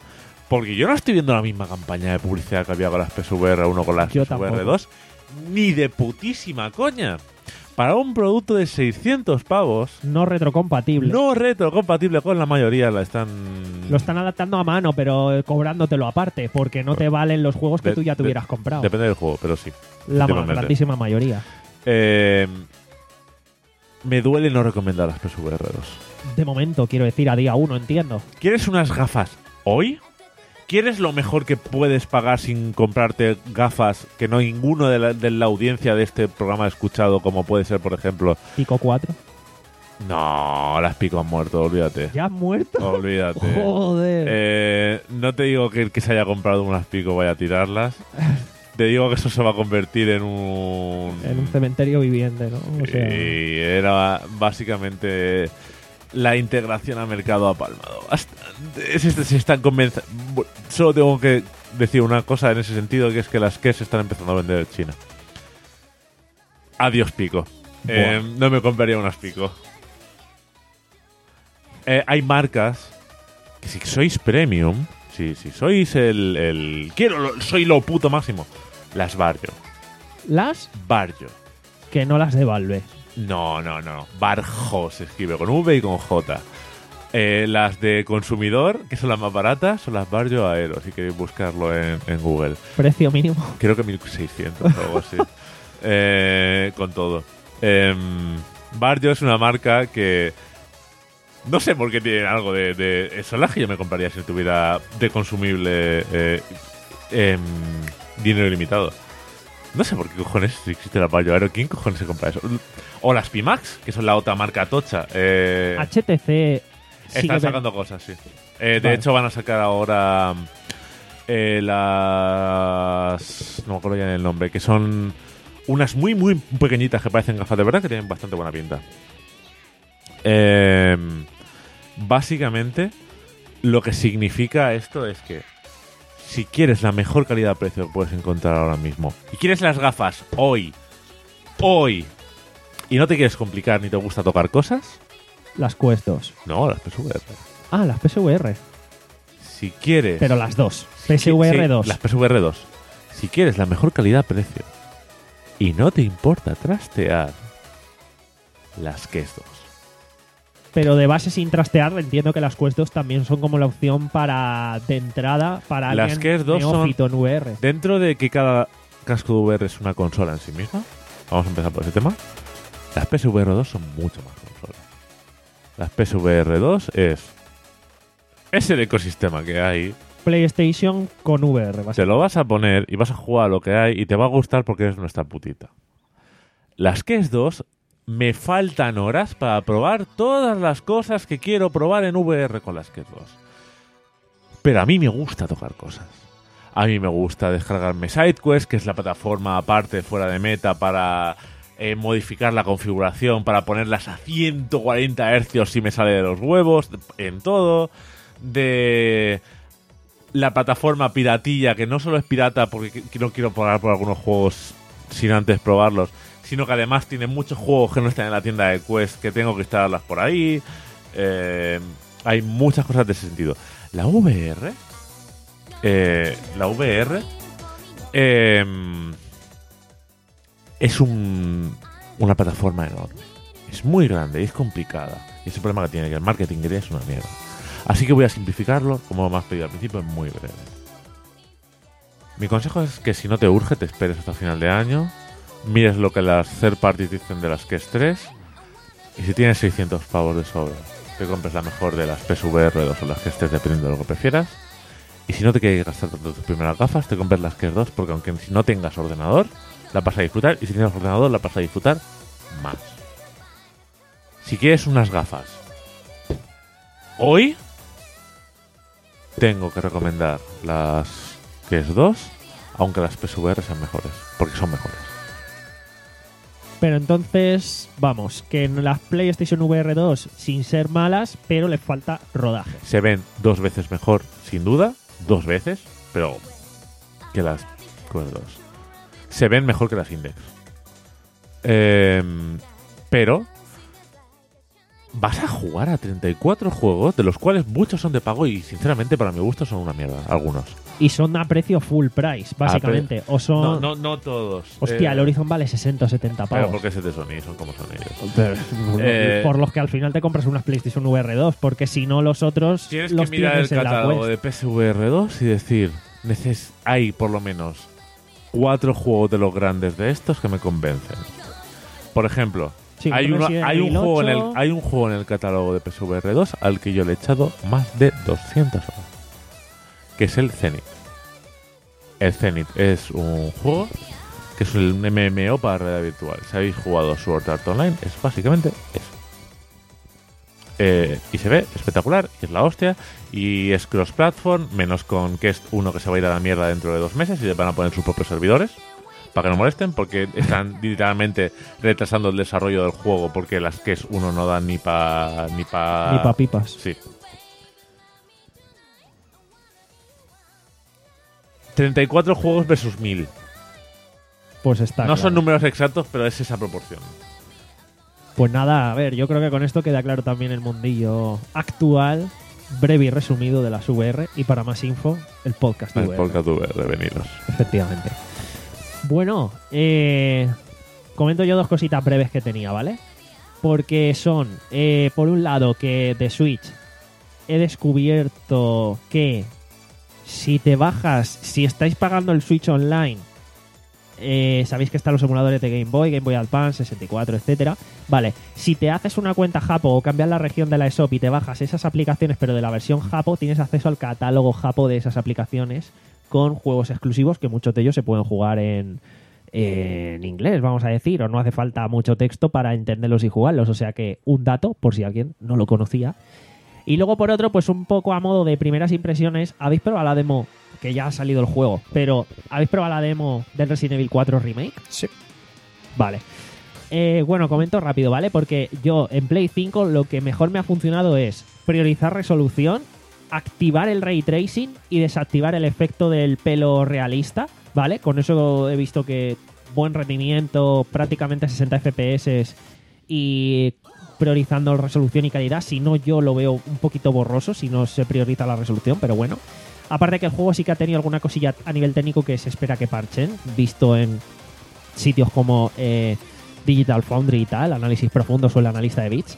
Porque yo no estoy viendo la misma campaña de publicidad que había con las P S V R uno con las Yo P S V R tampoco. dos. Ni de putísima coña. Para un producto de seiscientos pavos, No retrocompatible. no retrocompatible con la mayoría, la están... Lo están adaptando a mano, pero eh, cobrándotelo aparte, porque no te valen los juegos que De- tú ya te de- hubieras comprado. Depende del juego, pero sí. La ma- efectivamente. grandísima mayoría. Eh, me duele no recomendar las P S V R dos. De momento, quiero decir, a día uno, entiendo. ¿Quieres unas gafas hoy? ¿Quieres lo mejor que puedes pagar sin comprarte gafas que no ninguno de la, de la audiencia de este programa ha escuchado, como puede ser, por ejemplo... Pico cuatro. No, las Pico han muerto, olvídate. ¿Ya has muerto? Olvídate. Joder. Eh, no te digo que el que se haya comprado unas Pico vaya a tirarlas. Te digo que eso se va a convertir en un... En un cementerio viviente, ¿no? O sea, Y era básicamente la integración al mercado ha palmado bastante. Se, se están convenciendo. Solo tengo que decir una cosa en ese sentido, que es que las que se están empezando a vender en China. Adiós Pico. Eh, no me compraría unas Pico. Eh, hay marcas que si sois premium, si, si sois el, el quiero, lo- soy lo puto máximo, las Barjo. las Barjo. que no las de Valve. No, no, no. Barjo se escribe con V y con J. Eh, las de consumidor, que son las más baratas, son las Barjo Aero, si queréis buscarlo en, en Google. Precio mínimo. Creo que mil seiscientos o algo así. Eh, con todo. Eh, Barjo es una marca que... No sé por qué tienen algo de... de son las que yo me compraría si tuviera de consumible eh, em, dinero ilimitado. No sé por qué cojones existe la Barjo Aero. ¿Quién cojones se compra eso? O las Pimax, que son la otra marca tocha. Eh, H T C sigue están ven- sacando cosas, sí. Eh, de Vale. hecho, van a sacar ahora eh, las... No me acuerdo ya el nombre. Que son unas muy, muy pequeñitas que parecen gafas de verdad, que tienen bastante buena pinta. Eh, básicamente, lo que significa esto es que si quieres la mejor calidad-precio que puedes encontrar ahora mismo y quieres las gafas hoy, hoy, y no te quieres complicar ni te gusta tocar cosas, las Quest dos. no, las P S V R. Ah, las P S V R. Si quieres... Pero las dos. Sí, P S V R sí, dos. las P S V R dos. Si quieres la mejor calidad-precio y no te importa trastear, las Quest dos. Pero de base sin trastear, entiendo que las Quest dos también son como la opción para de entrada para Las alguien Quest dos son- neófito en V R. Dentro de que cada casco de V R es una consola en sí misma, vamos a empezar por ese tema, las P S V R dos son mucho más consolas. Las P S V R dos es... Es el ecosistema que hay. PlayStation con V R, Te básicamente. lo vas a poner y vas a jugar a lo que hay y te va a gustar porque es nuestra putita. Las Quest dos me faltan horas para probar todas las cosas que quiero probar en V R con las Quest dos. Pero a mí me gusta tocar cosas. A mí me gusta descargarme SideQuest, que es la plataforma aparte fuera de Meta para eh, modificar la configuración, para ponerlas a ciento cuarenta hercios si me sale de los huevos, en todo. De la plataforma piratilla, que no solo es pirata porque qu- no quiero pagar por algunos juegos sin antes probarlos, sino que además tiene muchos juegos que no están en la tienda de Quest que tengo que instalarlas por ahí. Eh, hay muchas cosas de ese sentido. La V R, eh, la V R eh, es un, una plataforma enorme. Es muy grande y es complicada. Y es el problema que tiene, que el marketing que tiene es una mierda. Así que voy a simplificarlo, como me has pedido al principio, en muy breve. Mi consejo es que si no te urge, te esperes hasta final de año, mires lo que las third parties dicen de las Quest tres, y si tienes seiscientos pavos de sobra, te compres la mejor de las P S V R dos o las Quest tres, dependiendo de lo que prefieras. Y si no te quieres gastar tanto tus primeras gafas, te compres las Quest dos, porque aunque si no tengas ordenador, la vas a disfrutar, y si tienes ordenador, la vas a disfrutar más. Si quieres unas gafas hoy, tengo que recomendar las Quest dos, aunque las P S V R sean mejores, porque son mejores. Pero entonces, vamos, que en las PlayStation V R dos, sin ser malas, pero les falta rodaje. Se ven dos veces mejor, sin duda, dos veces, pero que las Quest dos. Se ven mejor que las Index. Eh, pero vas a jugar a treinta y cuatro juegos, de los cuales muchos son de pago y sinceramente para mi gusto son una mierda, algunos. Y son a precio full price, básicamente. Ah, pero- o son... No, no, no todos. Hostia, Eh, el Horizon vale sesenta o setenta Pero pavos. porque es de Sony, son como son ellos. Pero, Eh, por los que al final te compras unas PlayStation V R dos, porque si no los otros Tienes los que mirar el tienes en la catálogo Quest. de P S V R dos y decir, neces hay por lo menos cuatro juegos de los grandes de estos que me convencen. Por ejemplo, Sí, hay, uno- Resident hay, un Evil juego en el, ocho. hay un juego en el catálogo de P S V R dos al que yo le he echado más de doscientas horas, que es el Zenith. El Zenith es un juego que es un M M O para realidad virtual. Si habéis jugado Sword Art Online, es básicamente eso. Eh, y se ve espectacular, y es la hostia, y es cross-platform, menos con Quest uno que se va a ir a la mierda dentro de dos meses y le van a poner sus propios servidores para que no molesten, porque están literalmente retrasando el desarrollo del juego porque las Quest uno no dan ni pa ni pa Ni pa' pipas. Sí. treinta y cuatro juegos versus mil. Pues está No claro. son números exactos, pero es esa proporción. Pues nada, a ver, yo creo que con esto queda claro también el mundillo actual, breve y resumido de las V R. Y para más info, el podcast El V R. podcast V R, venidos. Efectivamente. Bueno, eh, comento yo dos cositas breves que tenía, ¿vale? Porque son, eh, por un lado, que de Switch he descubierto que si te bajas, si estáis pagando el Switch Online, eh, sabéis que están los emuladores de Game Boy, Game Boy Advance, sesenta y cuatro, etcétera. Vale, si te haces una cuenta Japo o cambias la región de la E S O P y te bajas esas aplicaciones, pero de la versión Japo, tienes acceso al catálogo Japo de esas aplicaciones con juegos exclusivos que muchos de ellos se pueden jugar en, en inglés, vamos a decir, o no hace falta mucho texto para entenderlos y jugarlos. O sea que un dato, por si alguien no lo conocía. Y luego, por otro, pues un poco a modo de primeras impresiones, ¿habéis probado la demo? Que ya ha salido el juego, pero ¿habéis probado la demo del Resident Evil cuatro Remake? Sí. Vale. Eh, bueno, comento rápido, ¿vale? Porque yo en Play cinco lo que mejor me ha funcionado es priorizar resolución, activar el ray tracing y desactivar el efecto del pelo realista, ¿vale? Con eso he visto que buen rendimiento, prácticamente sesenta F P S y priorizando resolución y calidad. Si no, yo lo veo un poquito borroso si no se prioriza la resolución, pero bueno. Aparte que el juego sí que ha tenido alguna cosilla a nivel técnico que se espera que parchen, visto en sitios como eh, Digital Foundry y tal, análisis profundos o el analista de bits.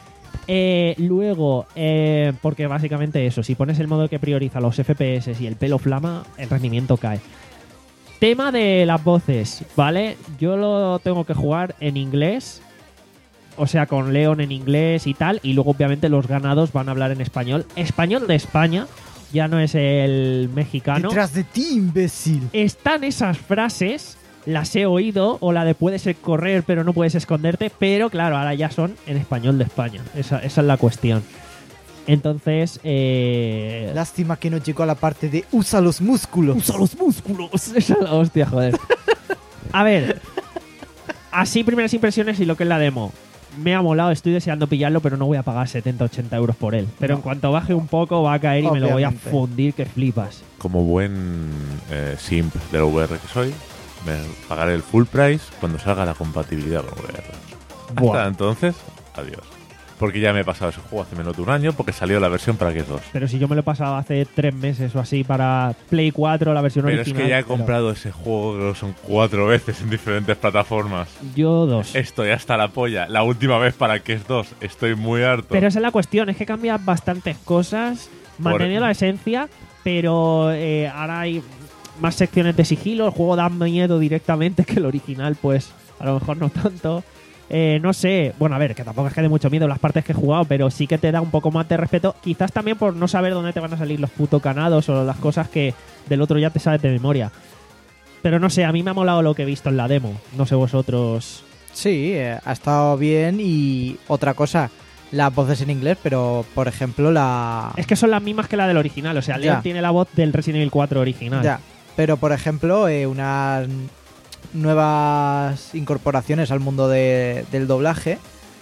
Eh, luego, eh, porque básicamente eso, si pones el modo que prioriza los F P S y el pelo flama, el rendimiento cae. Tema de las voces, ¿vale? Yo lo tengo que jugar en inglés, o sea, con Leon en inglés y tal, y luego obviamente los ganados van a hablar en español. Español de España, ya no es el mexicano. Detrás de ti, imbécil. Están esas frases, las he oído, o la de puedes correr pero no puedes esconderte, pero claro, ahora ya son en español de España. Esa, esa es la cuestión. Entonces, eh... Lástima que no llegó a la parte de usa los músculos. ¡Usa los músculos! Esa es la hostia, joder. A ver, así primeras impresiones y lo que es la demo. Me ha molado, estoy deseando pillarlo, pero no voy a pagar setenta a ochenta euros por él. Pero No. en cuanto baje un poco va a caer y me lo voy a Obviamente. fundir que flipas. Como buen eh, simp del V R que soy, me pagaré el full price cuando salga la compatibilidad con V R. Hasta Buah. entonces, adiós. Porque ya me he pasado ese juego hace menos de un año porque salió la versión para P S dos. Pero si yo me lo he pasado hace tres meses o así para Play cuatro, la versión Pero es original. que ya he pero comprado ese juego, que son cuatro veces en diferentes plataformas. Yo dos. Estoy hasta la polla. La última vez para P S dos. Estoy muy harto. Pero esa es la cuestión, es que cambia bastantes cosas, manteniendo la esencia, pero eh, ahora hay más secciones de sigilo, el juego da miedo directamente que el original, pues a lo mejor no tanto. Eh, no sé, bueno, a ver, que tampoco es que dé mucho miedo las partes que he jugado, pero sí que te da un poco más de respeto, quizás también por no saber dónde te van a salir los putos canados o las cosas que del otro ya te sabes de memoria. Pero no sé, a mí me ha molado lo que he visto en la demo, no sé vosotros. Sí, eh, ha estado bien. Y otra cosa, las voces en inglés, pero por ejemplo la... Es que son las mismas que la del original, o sea, Leon Ya. tiene la voz del Resident Evil cuatro original. Ya, pero por ejemplo, eh, unas nuevas incorporaciones al mundo de- del doblaje.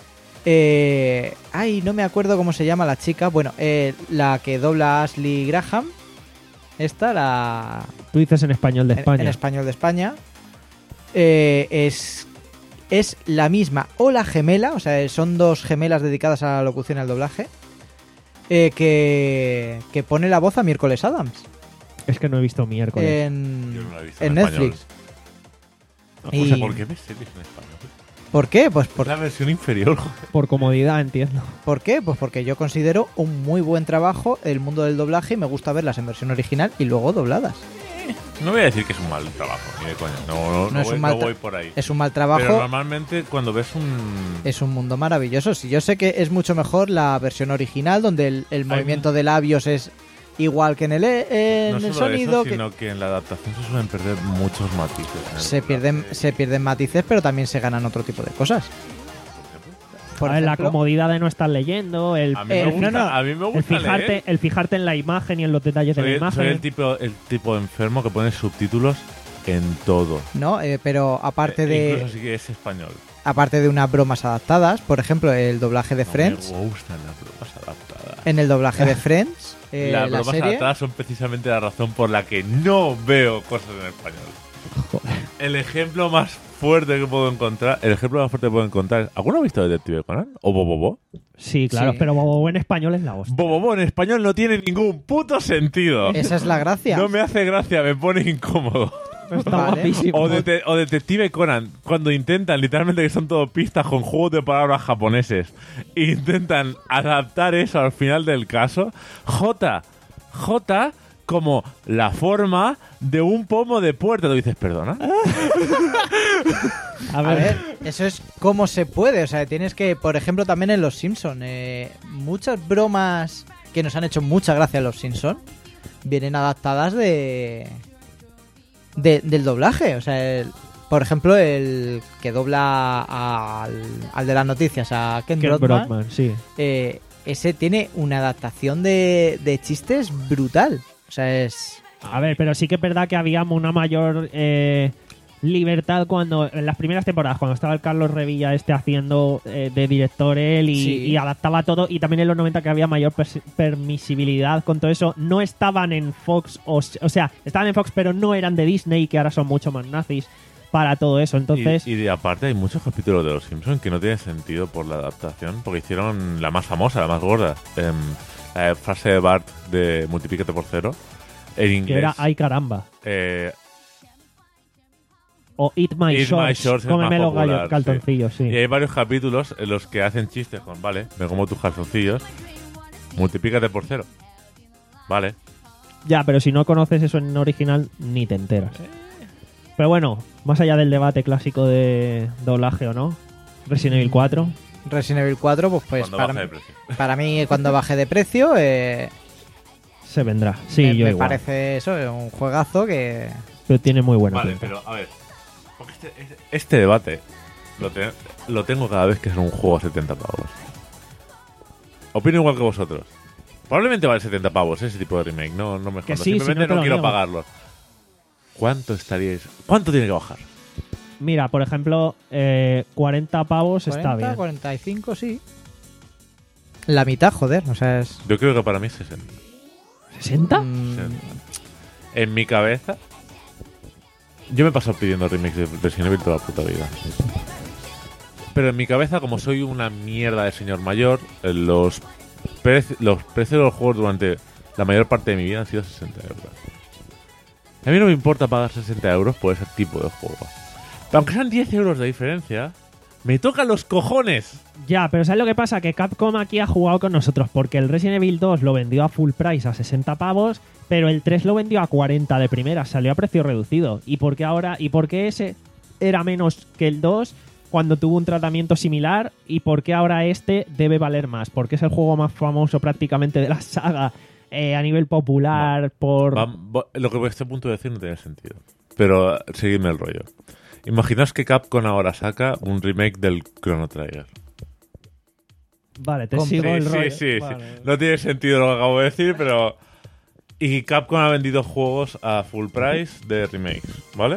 Eh, ay, no me acuerdo cómo se llama la chica. Bueno, eh, la que dobla a Ashley Graham. Esta, la... Tú dices en español de en- España. En, español de España. Eh, es es la misma o la gemela, o sea, son dos gemelas dedicadas a la locución y al doblaje, eh, que, que pone la voz a Miércoles Adams Es que no he visto miércoles. en, Yo no la he visto en en Netflix. O Y- sea, ¿por qué ves series en español? ¿Por qué? Pues por, La versión inferior, joder. Por comodidad, entiendo. ¿por qué? Pues porque yo considero un muy buen trabajo el mundo del doblaje y me gusta verlas en versión original y luego dobladas. No voy a decir que es un mal trabajo, ni de coña. No, no, No no es voy, un mal no tra- voy por ahí. Es un mal Pero trabajo, normalmente cuando ves un... es un mundo maravilloso. Si yo sé que es mucho mejor la versión original, donde el, el movimiento de labios es igual que en el, en no el solo sonido, eso, que sino que en la adaptación se suelen perder muchos matices. en el se pierden, doblaje. se pierden matices, pero también se ganan otro tipo de cosas. Por A ver, la ejemplo, comodidad de no estar leyendo, el, A mí, Eh, me gusta, no, no. a mí me el, gusta fijarte, leer. el fijarte en la imagen y en los detalles de Soy, la el- imagen. soy el tipo el tipo enfermo que pone subtítulos en todo. no, eh, pero aparte Eh, de Incluso si es español. aparte de unas bromas adaptadas, por ejemplo, el doblaje de Friends, No me gustan las bromas adaptadas. en el doblaje de Friends, eh, las la bromas serie, adaptadas son precisamente la razón por la que no veo cosas en español. El ejemplo más fuerte que puedo encontrar, el ejemplo más fuerte que puedo encontrar es, ¿alguno ha visto Detective Conan? ¿O Bobobo? Sí, claro, Sí. pero Bobo en español es la hostia. Bobobo en español no tiene ningún puto sentido. esa es la gracia. No me hace gracia, me pone incómodo. Está Vale. guapísimo. O, dete- o Detective Conan, cuando intentan, literalmente que son todo pistas con juegos de palabras japoneses, e intentan adaptar eso al final del caso. J, J como la forma de un pomo de puerta. Tú dices, ¿perdona? A A ver, ver, eso es como se puede. O sea, tienes que, por ejemplo, también en Los Simpson, eh, muchas bromas que nos han hecho mucha gracia en Los Simpson vienen adaptadas de, de- del doblaje. O sea, el- por ejemplo, el que dobla al, al de las noticias, a Ken, Ken Brockman, Brockman, sí. eh, ese tiene una adaptación de, de chistes brutal. O sea, es... A ver, pero sí que es verdad que había una mayor eh, libertad cuando en las primeras temporadas, cuando estaba el Carlos Revilla este haciendo eh, de director él y, Sí. y adaptaba todo, y también en los noventa que había mayor pers- permisibilidad con todo eso. No estaban en Fox, o, s- o sea, estaban en Fox, pero no eran de Disney, que ahora son mucho más nazis para todo eso. Entonces, Y, y de aparte hay muchos capítulos de Los Simpsons que no tienen sentido por la adaptación, porque hicieron la más famosa, la más gorda. Em, la frase de Bart de multiplícate por cero. En que inglés. era ay caramba. eh, O Eat My Eat My Shorts, Shorts es cómeme más los popular, gallos calzoncillos, sí. Y hay varios capítulos en los que hacen chistes con, vale, me como tus calzoncillos, multiplícate por cero. Vale. Ya, pero si no conoces eso en original, ni te enteras. Pero bueno, más allá del debate clásico de doblaje o no, Resident Evil cuatro, Resident Evil cuatro, pues, pues cuando para, baja de mí, precio. para mí cuando baje de precio, eh, se vendrá. Sí, me, yo me igual. parece eso, un juegazo que... Pero tiene muy buena Vale, pinta. pero a ver. Porque este, este- este debate lo, te- lo tengo cada vez que es un juego a setenta pavos. Opino igual que vosotros. Probablemente vale setenta pavos ese tipo de remake, no, no me Que jodas. sí, si Simplemente no te no, lo quiero niego. pagarlo. ¿Cuánto estaríais? ¿Cuánto tiene que bajar? Mira, por ejemplo, eh, cuarenta pavos está cuarenta, bien. cuarenta y cinco, sí. La mitad, joder, o sea, es... Yo creo que para mí es sesenta. ¿sesenta? Mm, En mi cabeza, yo me he pasado pidiendo remakes de Resident Evil toda la puta vida. Pero en mi cabeza, como soy una mierda de señor mayor, eh, los, preci- los precios de los juegos durante la mayor parte de mi vida han sido sesenta euros. A mí no me importa pagar sesenta euros por ese tipo de juego. Pero aunque sean diez euros de diferencia, me tocan los cojones. Ya, pero ¿sabes lo que pasa? Que Capcom aquí ha jugado con nosotros porque el Resident Evil dos lo vendió a full price a sesenta pavos, pero el tres lo vendió a cuarenta de primera, salió a precio reducido. ¿Y por qué ahora? ¿Y por qué ese era menos que el dos cuando tuvo un tratamiento similar? ¿Y por qué ahora este debe valer más? Porque es el juego más famoso prácticamente de la saga eh, a nivel popular por... Va- va- lo que voy a este punto de decir no tiene sentido. Pero eh, seguidme el rollo. Imaginaos que Capcom ahora saca un remake del Chrono Trigger. Vale, te Com- sigo Sí, el sí, rollo. sí, Vale. sí. No tiene sentido lo que acabo de decir, pero... Y Capcom ha vendido juegos a full price de remakes, ¿vale?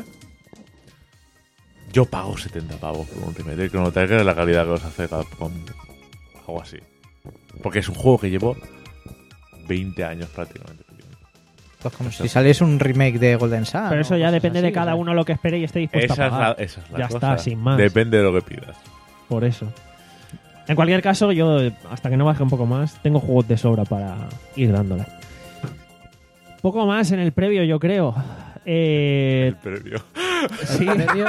Yo pago setenta pavos por un remake del Chrono Trigger de la calidad que os hace Capcom. Algo así. Porque es un juego que llevo veinte años prácticamente. Pues como si saliese un remake de Golden Sun. Pero eso o ya cosas depende así, de cada o sea. uno lo que espere y esté dispuesto Esa a es, la, pagar. esa es la Ya cosa. está, sin más. Depende de lo que pidas. Por eso. En cualquier caso, yo, hasta que no baje un poco más, tengo juegos de sobra para ir dándole. Poco más en el previo, yo creo. Eh, El previo. sí. Previo,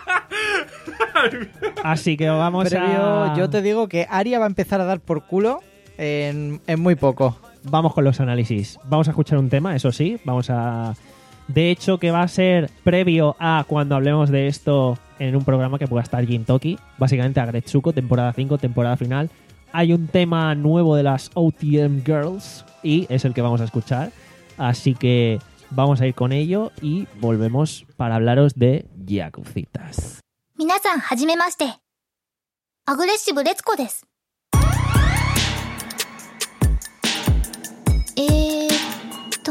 Así que vamos previo, a... yo te digo que Aria va a empezar a dar por culo en, en muy poco. Vamos con los análisis. Vamos a escuchar un tema, eso sí. Vamos a... De hecho, que va a ser previo a cuando hablemos de esto en un programa que pueda estar Jin Toki. Básicamente a Gretsuko, temporada cinco, temporada final. Hay un tema nuevo de las O T M Girls y es el que vamos a escuchar. Así que vamos a ir con ello y volvemos para hablaros de Yakuzitas. 皆さんはじめまして。アグレッシブレツコです。えーっと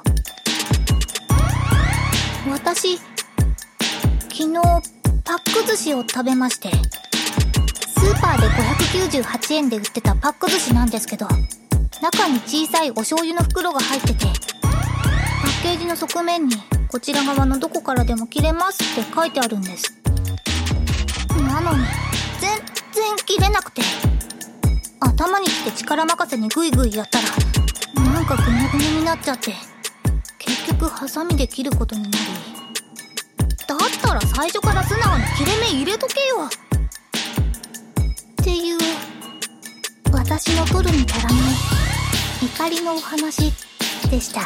私昨日パック寿司を食べまして、スーパーでごひゃくきゅうじゅうはちえんで売ってたパック寿司なんですけど、中に小さいお醤油の袋が入ってて、パッケージの側面にこちら側のどこからでも切れますって書いてあるんです。なのに全然切れなくて、頭にきて力任せにグイグイやったらなんかグネグネになっちゃって、結局ハサミで切ることになり、だったら最初から素直に切れ目入れとけよっていう、私の取るに足らない怒りのお話でした。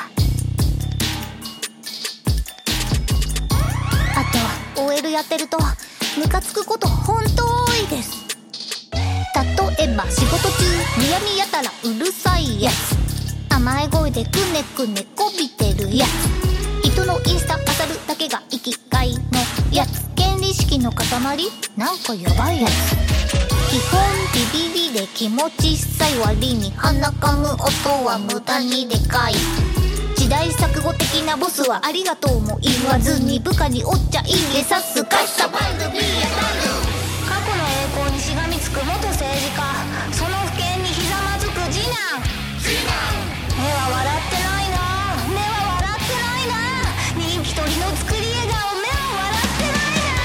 あと オーエル やってるとムカつくことほんと多いです。例えば仕事中むやみやたらうるさいやつ、甘い声でくねくねこびてるやつ、人のインスタあさるだけが生きがいのやつ、原理式の塊なんかやばいやつ、基本ビビりで気持ちさい割に鼻かむ音は無駄にでかい、時代錯誤的なボスはありがとうも言わずに部下におっちゃいれさすかしたバルビー過去の栄光にしがみつく元政治家、その不見にひざまずく次男、目は笑ってないな、目は笑ってないな、人気取りの作り笑顔、目は笑ってないな。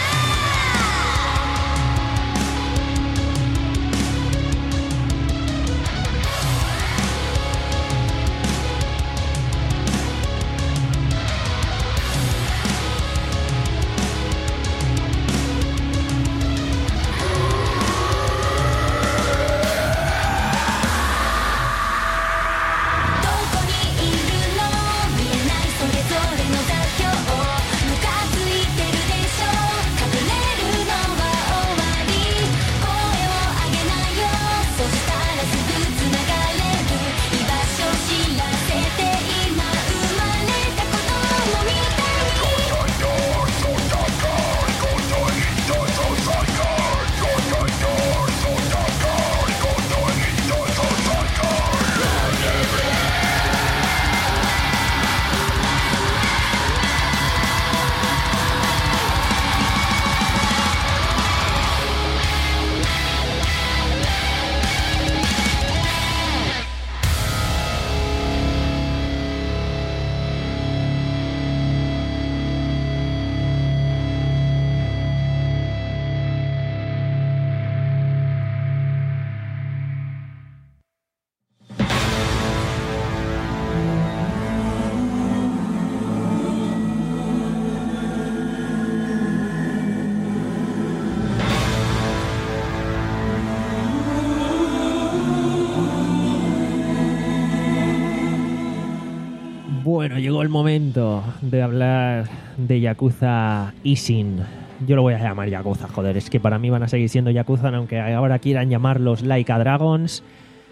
Bueno, llegó el momento de hablar de Yakuza Ishin. Yo lo voy a llamar Yakuza, joder, es que para mí van a seguir siendo Yakuza, aunque ahora quieran llamarlos Laika Dragons,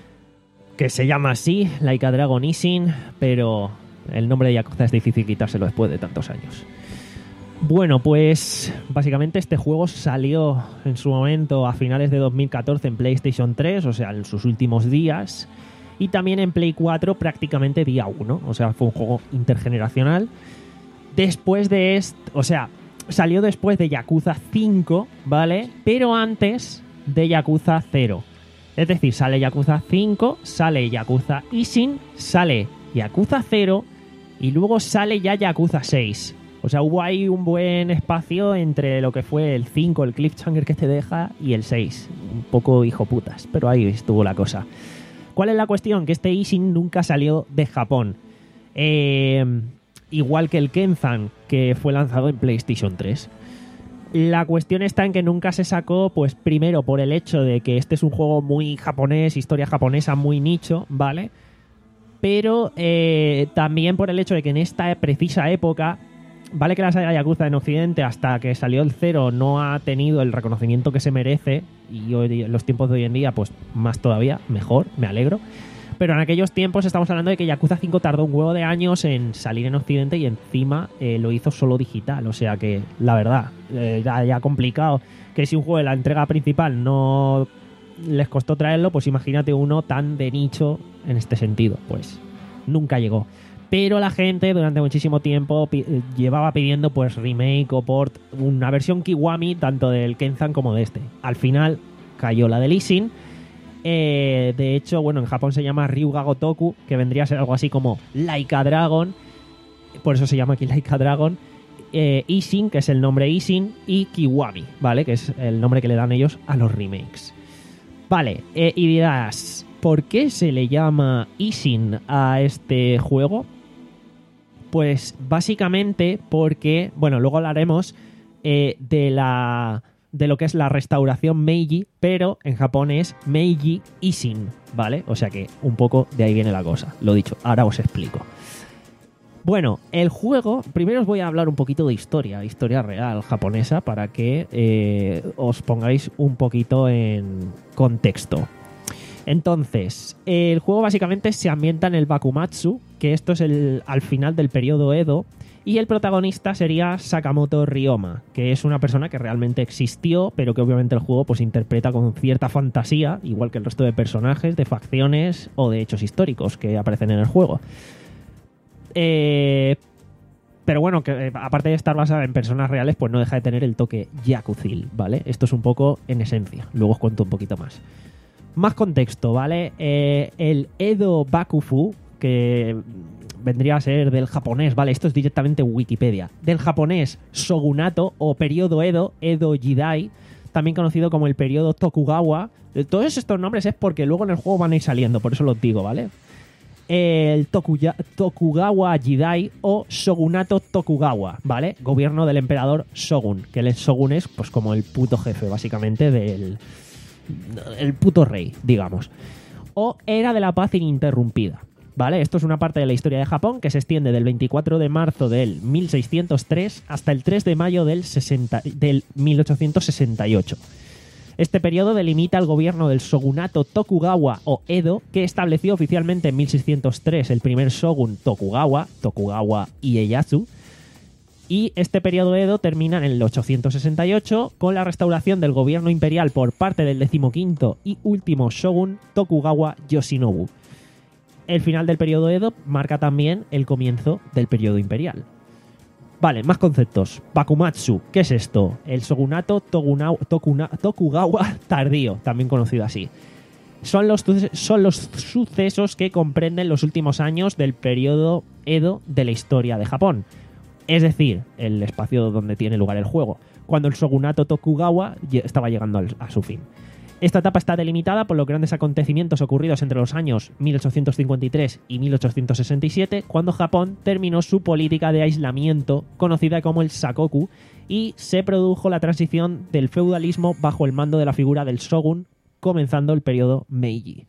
que se llama así, Laika Dragon Ishin, pero el nombre de Yakuza es difícil quitárselo después de tantos años. Bueno, pues básicamente este juego salió en su momento a finales de dos mil catorce en PlayStation tres, o sea, en sus últimos días, y también en Play cuatro prácticamente día uno, o sea, fue un juego intergeneracional. Después de esto, o sea, salió después de Yakuza cinco, ¿vale? Pero antes de Yakuza cero. Es decir, sale Yakuza cinco, sale Yakuza Ishin, sale Yakuza cero Y luego sale ya Yakuza seis. O sea, hubo ahí un buen espacio entre lo que fue el cinco, el cliffhanger que te deja, y el seis. Un poco hijo putas, pero ahí estuvo la cosa. ¿Cuál es la cuestión? Que este Ishin nunca salió de Japón. Eh, igual que el Kenzan, que fue lanzado en PlayStation tres. La cuestión está en que nunca se sacó, pues primero por el hecho de que este es un juego muy japonés, historia japonesa muy nicho, ¿vale? Pero eh, también por el hecho de que en esta precisa época, vale que la saga Yakuza en Occidente hasta que salió el cero no ha tenido el reconocimiento que se merece, y hoy, en los tiempos de hoy en día, pues más todavía, mejor, me alegro. Pero en aquellos tiempos estamos hablando de que Yakuza cinco tardó un huevo de años en salir en Occidente y encima eh, lo hizo solo digital. O sea que, la verdad, eh, era ya complicado que si un juego de la entrega principal no les costó traerlo, pues imagínate uno tan de nicho en este sentido. Pues nunca llegó. Pero la gente durante muchísimo tiempo pi- llevaba pidiendo pues remake o port, una versión Kiwami tanto del Kenzan como de este. Al final cayó la del Ishin. Eh, de hecho, bueno, en Japón se llama Ryuga Gotoku, que vendría a ser algo así como Like a Dragon, por eso se llama aquí Like a Dragon. eh, Ishin, que es el nombre Ishin, y Kiwami, ¿vale? Que es el nombre que le dan ellos a los remakes. Vale, eh, y dirás, ¿por qué se le llama Ishin a este juego? Pues básicamente porque, bueno, luego hablaremos eh, de la... de lo que es la restauración Meiji, pero en Japón es Meiji Ishin, ¿vale? O sea que un poco de ahí viene la cosa. Lo dicho, ahora os explico. Bueno, el juego, primero os voy a hablar un poquito de historia, historia real japonesa, para que eh, os pongáis un poquito en contexto. Entonces, el juego básicamente se ambienta en el Bakumatsu, que esto es el, al final del periodo Edo, y el protagonista sería Sakamoto Ryoma, que es una persona que realmente existió, pero que obviamente el juego pues interpreta con cierta fantasía, igual que el resto de personajes, de facciones o de hechos históricos que aparecen en el juego. Eh, pero bueno, que eh, aparte de estar basada en personas reales, pues no deja de tener el toque yakuzil, ¿vale? Esto es un poco en esencia, luego os cuento un poquito más. Más contexto, ¿vale? Eh, el Edo Bakufu, que vendría a ser del japonés, ¿vale? Esto es directamente Wikipedia. Del japonés Shogunato o periodo Edo, Edo Jidai, también conocido como el periodo Tokugawa. Todos estos nombres es porque luego en el juego van a ir saliendo, por eso los digo, ¿vale? El Tokuya, Tokugawa Jidai o Shogunato Tokugawa, ¿vale? Gobierno del emperador Shogun, que el Shogun es pues como el puto jefe, básicamente, del... el puto rey, digamos. O Era de la Paz Ininterrumpida, ¿vale? Esto es una parte de la historia de Japón que se extiende del veinticuatro de marzo del mil seiscientos tres hasta el tres de mayo del, sesenta, del mil ochocientos sesenta y ocho. Este periodo delimita el gobierno del shogunato Tokugawa o Edo, que estableció oficialmente en mil seiscientos tres el primer shogun Tokugawa, Tokugawa Ieyasu, y este periodo Edo termina en el ochocientos sesenta y ocho con la restauración del gobierno imperial por parte del decimoquinto y último shogun Tokugawa Yoshinobu. El final del periodo Edo marca también el comienzo del periodo imperial. Vale, más conceptos. Bakumatsu, ¿qué es esto? El shogunato Toguna, Tokuna, Tokugawa tardío, también conocido así. Son los, son los sucesos que comprenden los últimos años del periodo Edo de la historia de Japón. Es decir, el espacio donde tiene lugar el juego, cuando el shogunato Tokugawa estaba llegando al, a su fin. Esta etapa está delimitada por los grandes acontecimientos ocurridos entre los años mil ochocientos cincuenta y tres y mil ochocientos sesenta y siete, cuando Japón terminó su política de aislamiento, conocida como el Sakoku, y se produjo la transición del feudalismo bajo el mando de la figura del shogun, comenzando el periodo Meiji.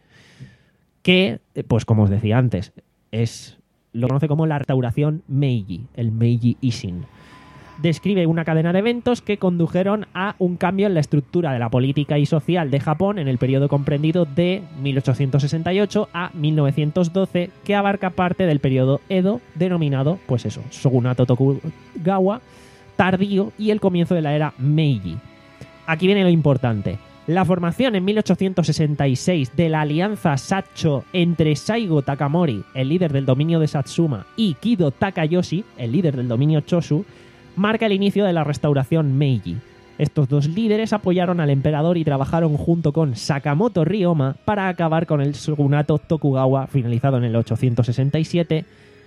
Que, pues como os decía antes, es lo conoce como la restauración Meiji, el Meiji Ishin. Describe una cadena de eventos que condujeron a un cambio en la estructura de la política y social de Japón en el periodo comprendido de mil ochocientos sesenta y ocho a mil novecientos doce, que abarca parte del periodo Edo, denominado, pues eso, shogunato Tokugawa tardío, y el comienzo de la era Meiji. Aquí viene lo importante. La formación en mil ochocientos sesenta y seis de la alianza Sacho entre Saigo Takamori, el líder del dominio de Satsuma, y Kido Takayoshi, el líder del dominio Choshu, marca el inicio de la restauración Meiji. Estos dos líderes apoyaron al emperador y trabajaron junto con Sakamoto Ryoma para acabar con el shogunato Tokugawa, finalizado en el ochocientos sesenta y siete,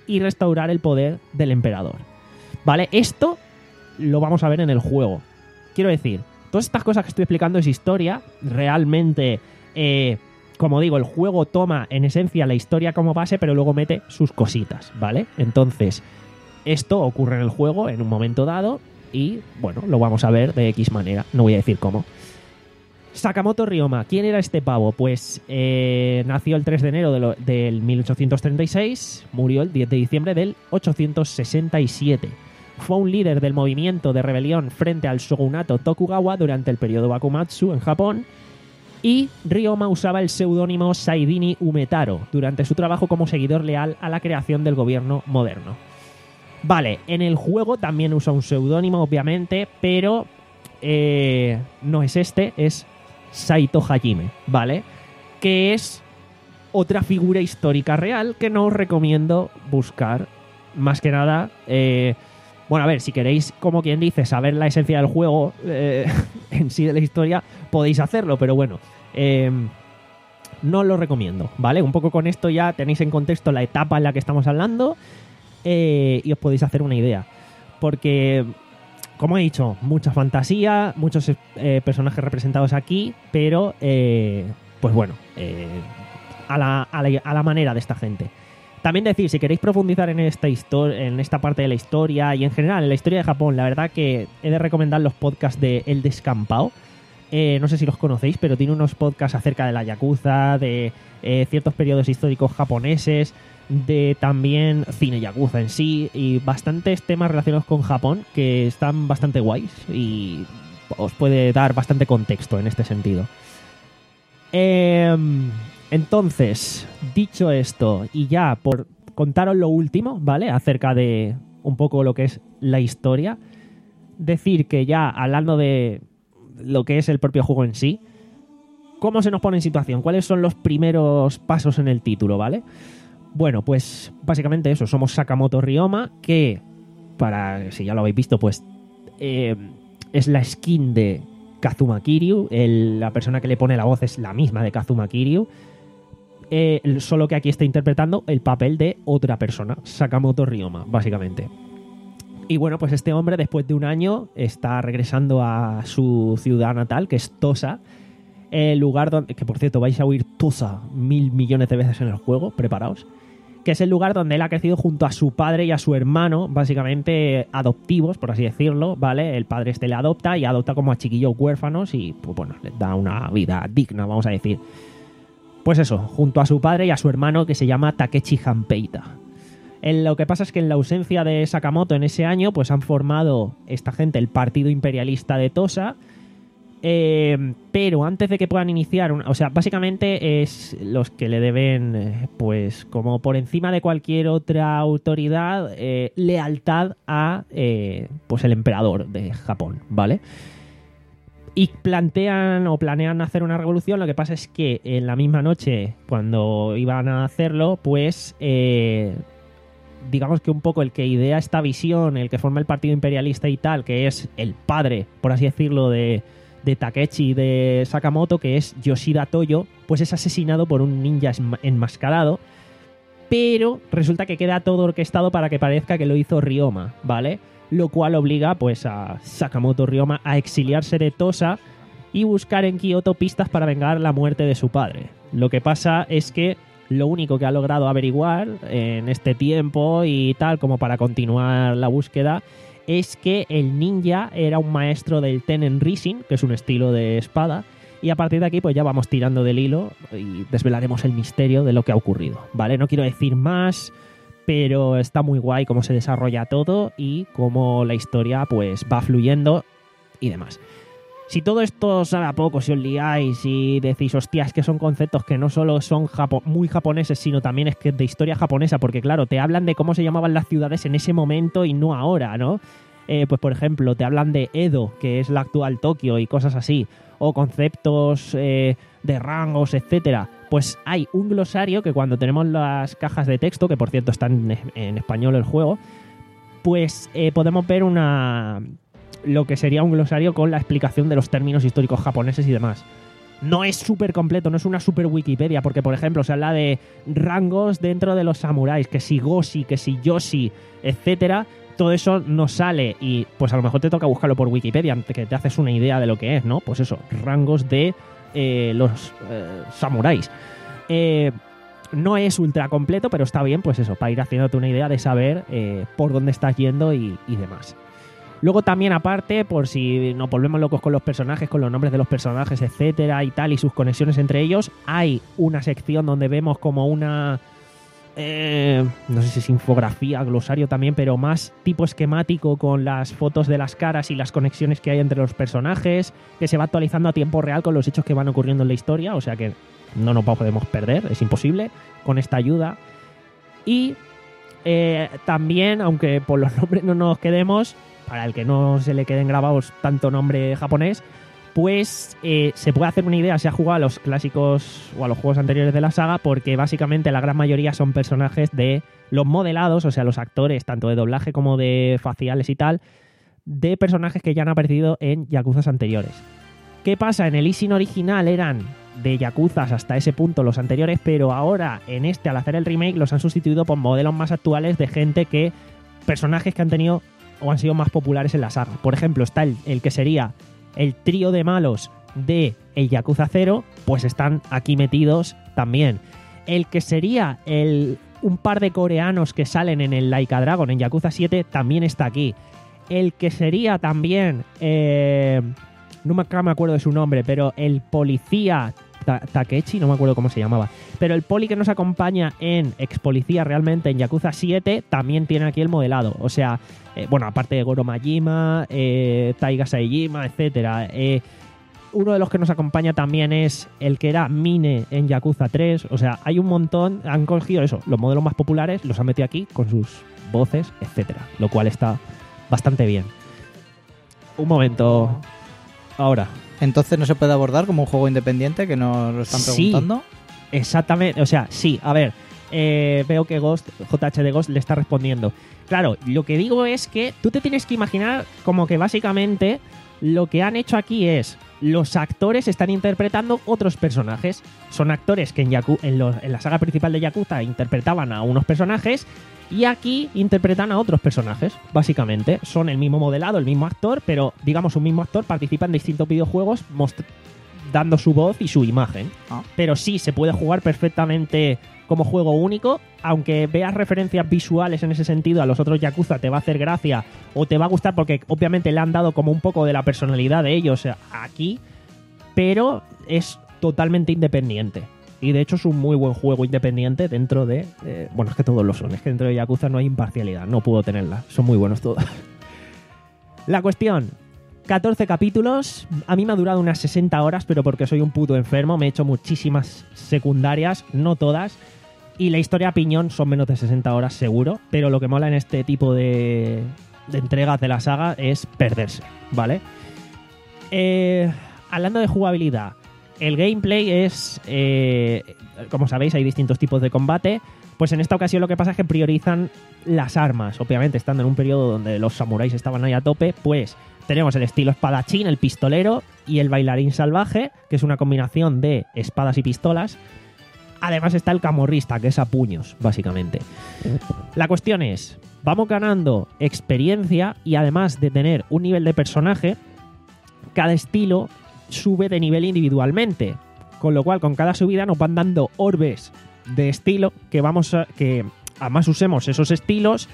y restaurar el poder del emperador. ¿Vale? Esto lo vamos a ver en el juego. Quiero decir, todas estas cosas que estoy explicando es historia. Realmente, eh, como digo, el juego toma en esencia la historia como base, pero luego mete sus cositas, ¿vale? Entonces, esto ocurre en el juego en un momento dado y, bueno, lo vamos a ver de X manera. No voy a decir cómo. Sakamoto Ryoma, ¿quién era este pavo? Pues eh, nació el tres de enero de lo, del mil ochocientos treinta y seis, murió el diez de diciembre del ochocientos sesenta y siete. Fue un líder del movimiento de rebelión frente al shogunato Tokugawa durante el periodo Bakumatsu en Japón, y Ryoma usaba el seudónimo Saidini Umetaro durante su trabajo como seguidor leal a la creación del gobierno moderno. Vale, en el juego también usa un seudónimo, obviamente, pero eh, no es este, es Saito Hajime, ¿vale? Que es otra figura histórica real que no os recomiendo buscar. Más que nada, eh, bueno, a ver, si queréis, como quien dice, saber la esencia del juego eh, en sí de la historia, podéis hacerlo, pero bueno, eh, no lo recomiendo, ¿vale? Un poco con esto ya tenéis en contexto la etapa en la que estamos hablando eh, y os podéis hacer una idea. Porque, como he dicho, mucha fantasía, muchos eh, personajes representados aquí, pero, eh, pues bueno, eh, a, la, a, la, a la manera de esta gente. También decir, si queréis profundizar en esta, en esta parte de la historia y en general en la historia de Japón, la verdad que he de recomendar los podcasts de El Descampado. Eh, no sé si los conocéis, pero tiene unos podcasts acerca de la Yakuza, de eh, ciertos periodos históricos japoneses, de también cine Yakuza en sí, y bastantes temas relacionados con Japón que están bastante guays y os puede dar bastante contexto en este sentido. Eh, entonces, dicho esto, y ya por contaros lo último, ¿vale? Acerca de un poco lo que es la historia, decir que ya hablando de lo que es el propio juego en sí, ¿cómo se nos pone en situación? ¿Cuáles son los primeros pasos en el título, ¿vale? Bueno, pues básicamente eso, somos Sakamoto Ryoma, que, para si ya lo habéis visto, pues eh, es la skin de Kazuma Kiryu, el, la persona que le pone la voz es la misma de Kazuma Kiryu, eh, solo que aquí está interpretando el papel de otra persona, Sakamoto Ryoma, básicamente. Y bueno, pues este hombre después de un año está regresando a su ciudad natal, que es Tosa, el lugar donde, que por cierto vais a oír Tosa mil millones de veces en el juego, preparaos, que es el lugar donde él ha crecido junto a su padre y a su hermano, básicamente adoptivos, por así decirlo, ¿vale? El padre este le adopta y adopta como a chiquillos huérfanos y, pues bueno, les da una vida digna, vamos a decir. Pues eso, junto a su padre y a su hermano que se llama Takechi Hanpeita. En lo que pasa es que en la ausencia de Sakamoto en ese año, pues han formado esta gente el Partido Imperialista de Tosa. Eh, pero antes de que puedan iniciar, una, o sea, básicamente es los que le deben, eh, pues como por encima de cualquier otra autoridad, eh, lealtad a, eh, pues el emperador de Japón, ¿vale? Y plantean o planean hacer una revolución. Lo que pasa es que en la misma noche, cuando iban a hacerlo, pues eh, digamos que un poco el que idea esta visión, el que forma el Partido Imperialista y tal, que es el padre, por así decirlo, de de Takechi de Sakamoto, que es Yoshida Toyo, pues es asesinado por un ninja enmascarado, pero resulta que queda todo orquestado para que parezca que lo hizo Ryoma, ¿vale? Lo cual obliga pues a Sakamoto Ryoma a exiliarse de Tosa y buscar en Kioto pistas para vengar la muerte de su padre. Lo que pasa es que lo único que ha logrado averiguar en este tiempo y tal, como para continuar la búsqueda, es que el ninja era un maestro del Tennen Rishin, que es un estilo de espada, y a partir de aquí pues ya vamos tirando del hilo y desvelaremos el misterio de lo que ha ocurrido, ¿vale? No quiero decir más, pero está muy guay cómo se desarrolla todo y cómo la historia pues va fluyendo y demás. Si todo esto os sabe a poco, si os liáis y decís, hostia, es que son conceptos que no solo son japo- muy japoneses, sino también es que de historia japonesa, porque claro, te hablan de cómo se llamaban las ciudades en ese momento y no ahora, ¿no? Eh, pues por ejemplo, te hablan de Edo, que es la actual Tokio y cosas así, o conceptos eh, de rangos, etcétera. Pues hay un glosario que cuando tenemos las cajas de texto, que por cierto están en, en español el juego, pues eh, podemos ver una... lo que sería un glosario con la explicación de los términos históricos japoneses y demás. no es súper completo, no es una super Wikipedia, porque, por ejemplo, se habla de rangos dentro de los samuráis, que si Goshi, que si Yoshi, etcétera. Todo eso no sale y, pues, a lo mejor te toca buscarlo por Wikipedia, que te haces una idea de lo que es, ¿no? Pues eso, rangos de eh, los eh, samuráis. Eh, no es ultra completo, pero está bien, pues eso, para ir haciéndote una idea de saber eh, por dónde estás yendo y, y demás. Luego también, aparte, por si nos volvemos locos con los personajes, con los nombres de los personajes, etcétera y tal, y sus conexiones entre ellos, hay una sección donde vemos como una... Eh, no sé si es infografía, glosario también, pero más tipo esquemático con las fotos de las caras y las conexiones que hay entre los personajes, que se va actualizando a tiempo real con los hechos que van ocurriendo en la historia, o sea que no nos podemos perder, es imposible con esta ayuda. Y eh, también, aunque por los nombres no nos quedemos, para el que no se le queden grabados tanto nombre japonés, pues eh, se puede hacer una idea si ha jugado a los clásicos o a los juegos anteriores de la saga, porque básicamente la gran mayoría son personajes de los modelados, o sea, los actores, tanto de doblaje como de faciales y tal, de personajes que ya han aparecido en Yakuzas anteriores. ¿Qué pasa? En el Ishin original eran de Yakuzas hasta ese punto los anteriores, pero ahora en este, al hacer el remake, los han sustituido por modelos más actuales de gente que... personajes que han tenido o han sido más populares en la saga. Por ejemplo, está el, el que sería... el trío de malos de el Yakuza cero, pues están aquí metidos también. El que sería el, un par de coreanos que salen en el Laika Dragon, en Yakuza siete, también está aquí. El que sería también... Eh, no me, me acuerdo de su nombre, pero el policía... Ta Takechi, no me acuerdo cómo se llamaba. Pero el poli que nos acompaña en ex policía realmente en Yakuza siete también tiene aquí el modelado. O sea, eh, bueno, aparte de Goro Majima, eh, Taiga Saejima, etcétera. Eh, uno de los que nos acompaña también es el que era Mine en Yakuza tres. O sea, hay un montón. Han cogido eso, los modelos más populares, los han metido aquí con sus voces, etcétera. Lo cual está bastante bien. Un momento. Ahora. Entonces no se puede abordar como un juego independiente, que nos lo están preguntando. Sí, exactamente, o sea, sí, a ver, eh, veo que Ghost, J H de Ghost le está respondiendo. Claro, lo que digo es que tú te tienes que imaginar como que básicamente lo que han hecho aquí es los actores están interpretando otros personajes. Son actores que en, Yaku, en, los, en la saga principal de Yakuza interpretaban a unos personajes y aquí interpretan a otros personajes, básicamente. Son el mismo modelado, el mismo actor, pero digamos un mismo actor participa en distintos videojuegos dando su voz y su imagen. Ah. Pero sí, se puede jugar perfectamente como juego único, aunque veas referencias visuales en ese sentido a los otros Yakuza, te va a hacer gracia o te va a gustar porque obviamente le han dado como un poco de la personalidad de ellos aquí, pero es totalmente independiente. Y de hecho es un muy buen juego independiente dentro de... Eh, bueno, es que todos lo son. Es que dentro de Yakuza no hay imparcialidad. No puedo tenerla. Son muy buenos todos. La cuestión... catorce capítulos. A mí me ha durado unas sesenta horas, pero porque soy un puto enfermo. Me he hecho muchísimas secundarias, no todas. Y la historia a piñón son menos de sesenta horas seguro. Pero lo que mola en este tipo de, de entregas de la saga es perderse, ¿vale? Eh, hablando de jugabilidad... El gameplay es, eh, como sabéis, hay distintos tipos de combate. Pues en esta ocasión lo que pasa es que priorizan las armas. Obviamente, estando en un periodo donde los samuráis estaban ahí a tope, pues tenemos el estilo espadachín, el pistolero y el bailarín salvaje, que es una combinación de espadas y pistolas. Además está el camorrista, que es a puños, básicamente. La cuestión es, vamos ganando experiencia y además de tener un nivel de personaje, cada estilo sube de nivel individualmente, con lo cual con cada subida nos van dando orbes de estilo que vamos a, que además usemos esos estilos,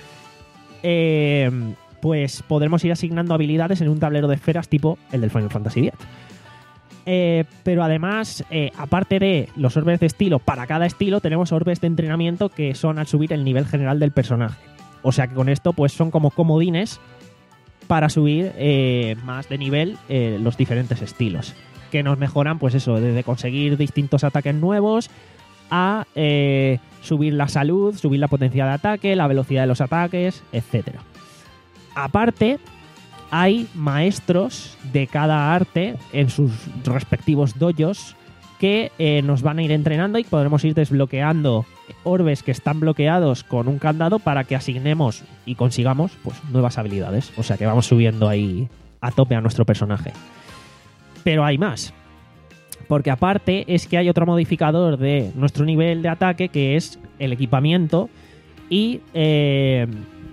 eh, pues podremos ir asignando habilidades en un tablero de esferas tipo el del Final Fantasy diez. Eh, pero además, eh, aparte de los orbes de estilo, para cada estilo tenemos orbes de entrenamiento que son al subir el nivel general del personaje. O sea que con esto pues son como comodines para subir eh, más de nivel eh, los diferentes estilos, que nos mejoran, pues eso, desde conseguir distintos ataques nuevos a eh, subir la salud, subir la potencia de ataque, la velocidad de los ataques, etcétera. Aparte, hay maestros de cada arte en sus respectivos dojos que eh, nos van a ir entrenando y podremos ir desbloqueando orbes que están bloqueados con un candado para que asignemos y consigamos pues nuevas habilidades. O sea que vamos subiendo ahí a tope a nuestro personaje. Pero hay más. Porque aparte es que hay otro modificador de nuestro nivel de ataque, que es el equipamiento y eh,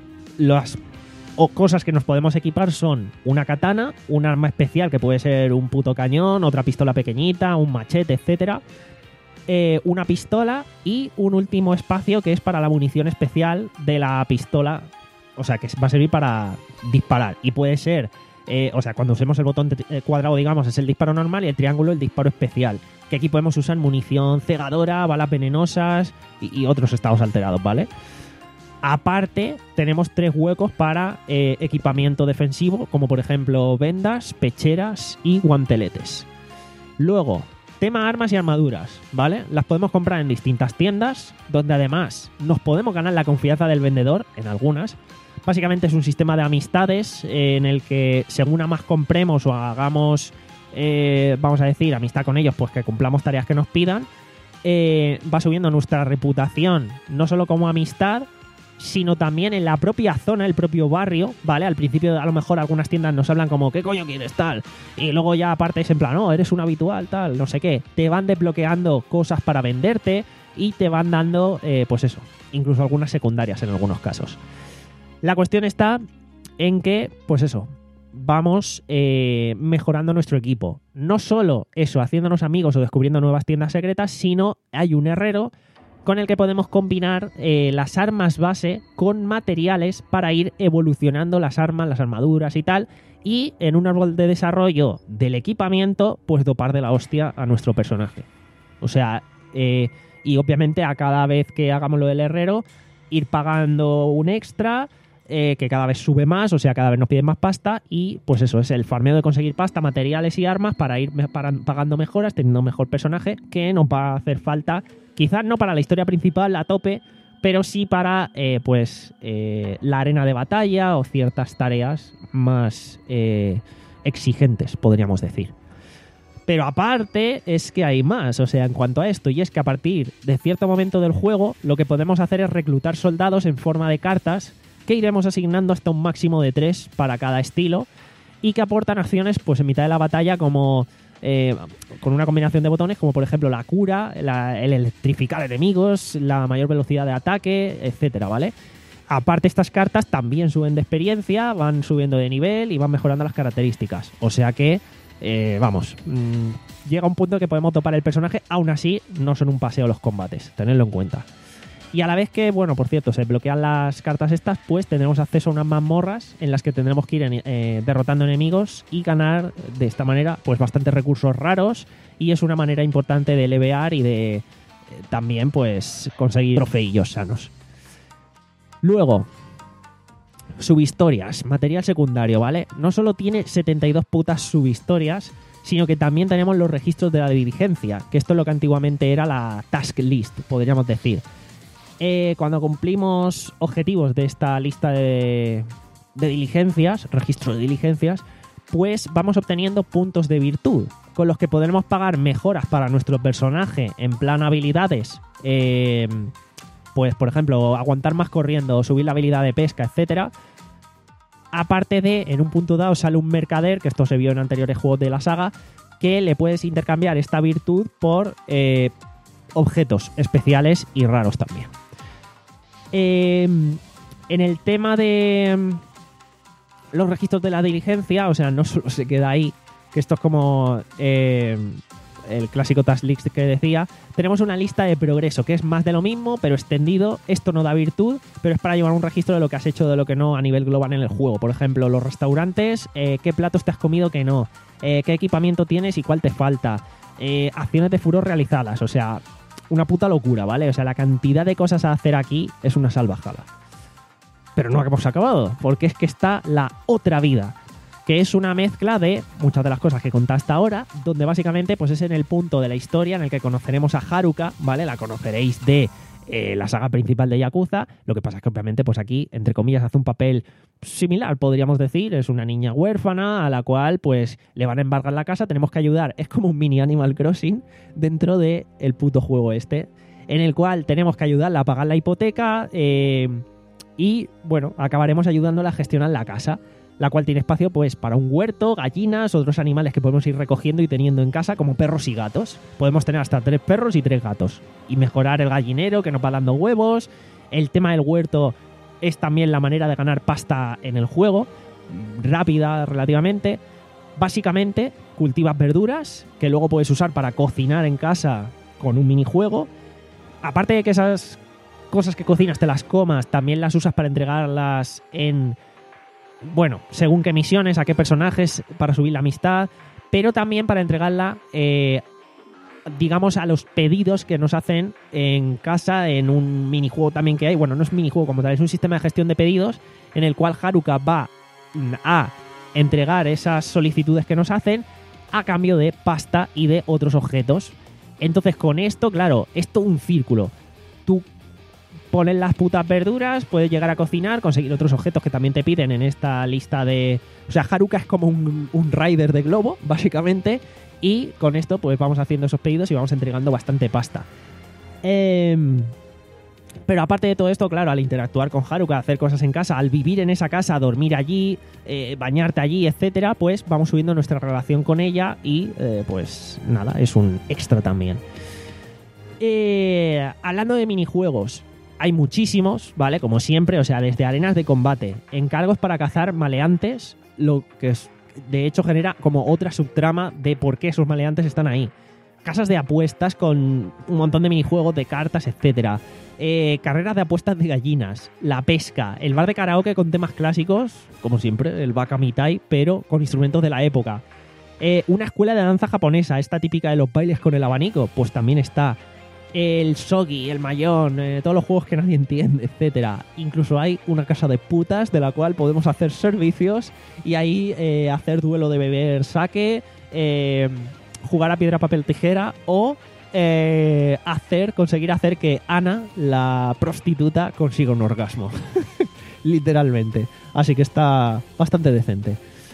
las o cosas que nos podemos equipar son una katana, un arma especial que puede ser un puto cañón, otra pistola pequeñita, un machete, etcétera, eh, una pistola y un último espacio que es para la munición especial de la pistola, o sea, que va a servir para disparar y puede ser, eh, o sea, cuando usemos el botón de, eh, cuadrado, digamos, es el disparo normal y el triángulo el disparo especial, que aquí podemos usar munición cegadora, balas venenosas y, y otros estados alterados, ¿vale? Aparte, tenemos tres huecos para eh, equipamiento defensivo, como por ejemplo vendas, pecheras y guanteletes. Luego, tema armas y armaduras, ¿vale? Las podemos comprar en distintas tiendas, donde además nos podemos ganar la confianza del vendedor, en algunas. Básicamente es un sistema de amistades eh, en el que según a más compremos o hagamos, eh, vamos a decir, amistad con ellos, pues que cumplamos tareas que nos pidan, eh, va subiendo nuestra reputación, no solo como amistad, sino también en la propia zona, el propio barrio, ¿vale? Al principio a lo mejor algunas tiendas nos hablan como ¿qué coño quieres tal? Y luego ya aparte es en plan, no, eres un habitual, tal, no sé qué. Te van desbloqueando cosas para venderte y te van dando, eh, pues eso, incluso algunas secundarias en algunos casos. La cuestión está en que, pues eso, vamos eh, mejorando nuestro equipo. No solo eso, haciéndonos amigos o descubriendo nuevas tiendas secretas, sino hay un herrero con el que podemos combinar eh, las armas base con materiales para ir evolucionando las armas, las armaduras y tal, y en un árbol de desarrollo del equipamiento, pues dopar de la hostia a nuestro personaje. O sea, eh, y obviamente a cada vez que hagamos lo del herrero, ir pagando un extra, eh, que cada vez sube más, o sea, cada vez nos piden más pasta, y pues eso, es el farmeo de conseguir pasta, materiales y armas para ir me- para- pagando mejoras, teniendo un mejor personaje, que nos va a hacer falta. Quizás no para la historia principal a tope, pero sí para eh, pues eh, la arena de batalla o ciertas tareas más eh, exigentes, podríamos decir. Pero aparte es que hay más, o sea, en cuanto a esto, y es que a partir de cierto momento del juego lo que podemos hacer es reclutar soldados en forma de cartas que iremos asignando hasta un máximo de tres para cada estilo y que aportan acciones pues en mitad de la batalla como... Eh, con una combinación de botones como por ejemplo la cura, la, el electrificar enemigos, la mayor velocidad de ataque, etcétera, ¿vale? Aparte estas cartas también suben de experiencia, van subiendo de nivel y van mejorando las características. O sea que, eh, vamos, mmm, llega un punto que podemos topar el personaje, aún así no son un paseo los combates, tenedlo en cuenta. Y a la vez que, bueno, por cierto, se bloquean las cartas estas, pues tendremos acceso a unas mazmorras en las que tendremos que ir en, eh, derrotando enemigos y ganar de esta manera pues bastantes recursos raros, y es una manera importante de levear y de eh, también pues conseguir trofeillos sanos. Luego, subhistorias, material secundario, ¿vale? No solo tiene setenta y dos putas subhistorias, sino que también tenemos los registros de la diligencia, que esto es lo que antiguamente era la task list, podríamos decir. Eh, cuando cumplimos objetivos de esta lista de, de diligencias, registro de diligencias, pues vamos obteniendo puntos de virtud, con los que podremos pagar mejoras para nuestro personaje en plan habilidades, eh, pues por ejemplo, aguantar más corriendo, subir la habilidad de pesca, etcétera. Aparte de, en un punto dado sale un mercader, que esto se vio en anteriores juegos de la saga, que le puedes intercambiar esta virtud por eh, objetos especiales y raros también. Eh, en el tema de los registros de la diligencia, o sea, no solo se queda ahí, que esto es como eh, el clásico task list que decía, tenemos una lista de progreso, que es más de lo mismo, pero extendido. Esto no da virtud, pero es para llevar un registro de lo que has hecho, de lo que no a nivel global en el juego. Por ejemplo, los restaurantes, eh, qué platos te has comido que no, eh, qué equipamiento tienes y cuál te falta, eh, acciones de furor realizadas, o sea... Una puta locura, ¿vale? O sea, la cantidad de cosas a hacer aquí es una salvajada. Pero no hemos acabado, porque es que está la otra vida, que es una mezcla de muchas de las cosas que conté hasta ahora, donde básicamente pues es en el punto de la historia en el que conoceremos a Haruka, ¿vale? La conoceréis de eh, la saga principal de Yakuza. Lo que pasa es que obviamente pues aquí, entre comillas, hace un papel similar, podríamos decir. Es una niña huérfana a la cual pues le van a embargar la casa, tenemos que ayudar. Es como un mini Animal Crossing dentro del puto juego este, en el cual tenemos que ayudarla a pagar la hipoteca eh, y, bueno, acabaremos ayudándola a gestionar la casa. la cual tiene espacio pues para un huerto, gallinas, otros animales que podemos ir recogiendo y teniendo en casa, como perros y gatos. Podemos tener hasta tres perros y tres gatos. Y mejorar el gallinero, que nos va dando huevos. El tema del huerto es también la manera de ganar pasta en el juego, rápida relativamente. Básicamente, cultivas verduras que luego puedes usar para cocinar en casa con un minijuego. Aparte de que esas cosas que cocinas te las comas, también las usas para entregarlas en... bueno, según qué misiones, a qué personajes, para subir la amistad, pero también para entregarla, eh, digamos, a los pedidos que nos hacen en casa en un minijuego también que hay. Bueno, no es minijuego como tal, es un sistema de gestión de pedidos en el cual Haruka va a entregar esas solicitudes que nos hacen a cambio de pasta y de otros objetos. Entonces, con esto, claro, es todo un círculo. Tú pones las putas verduras, puedes llegar a cocinar, conseguir otros objetos que también te piden en esta lista de... O sea, Haruka es como un, un rider de globo, básicamente, y con esto pues vamos haciendo esos pedidos y vamos entregando bastante pasta. Eh, pero aparte de todo esto, claro, al interactuar con Haruka, hacer cosas en casa, al vivir en esa casa, dormir allí, eh, bañarte allí, etcétera, pues vamos subiendo nuestra relación con ella y eh, pues nada, es un extra también. Eh, hablando de minijuegos, hay muchísimos, ¿vale? Como siempre, o sea, desde arenas de combate, encargos para cazar maleantes, lo que es, de hecho genera como otra subtrama de por qué esos maleantes están ahí. Casas de apuestas con un montón de minijuegos, de cartas, etcétera. Eh, carreras de apuestas de gallinas, la pesca, el bar de karaoke con temas clásicos, como siempre, el Baka Mitai, pero con instrumentos de la época. Eh, una escuela de danza japonesa, esta típica de los bailes con el abanico, pues también está. El shogi, el mayón, eh, todos los juegos que nadie entiende, etcétera. Incluso hay una casa de putas de la cual podemos hacer servicios y ahí eh, hacer duelo de beber sake, eh, jugar a piedra, papel, tijera o eh, hacer, conseguir hacer que Ana, la prostituta, consiga un orgasmo. Literalmente. Así que está bastante decente.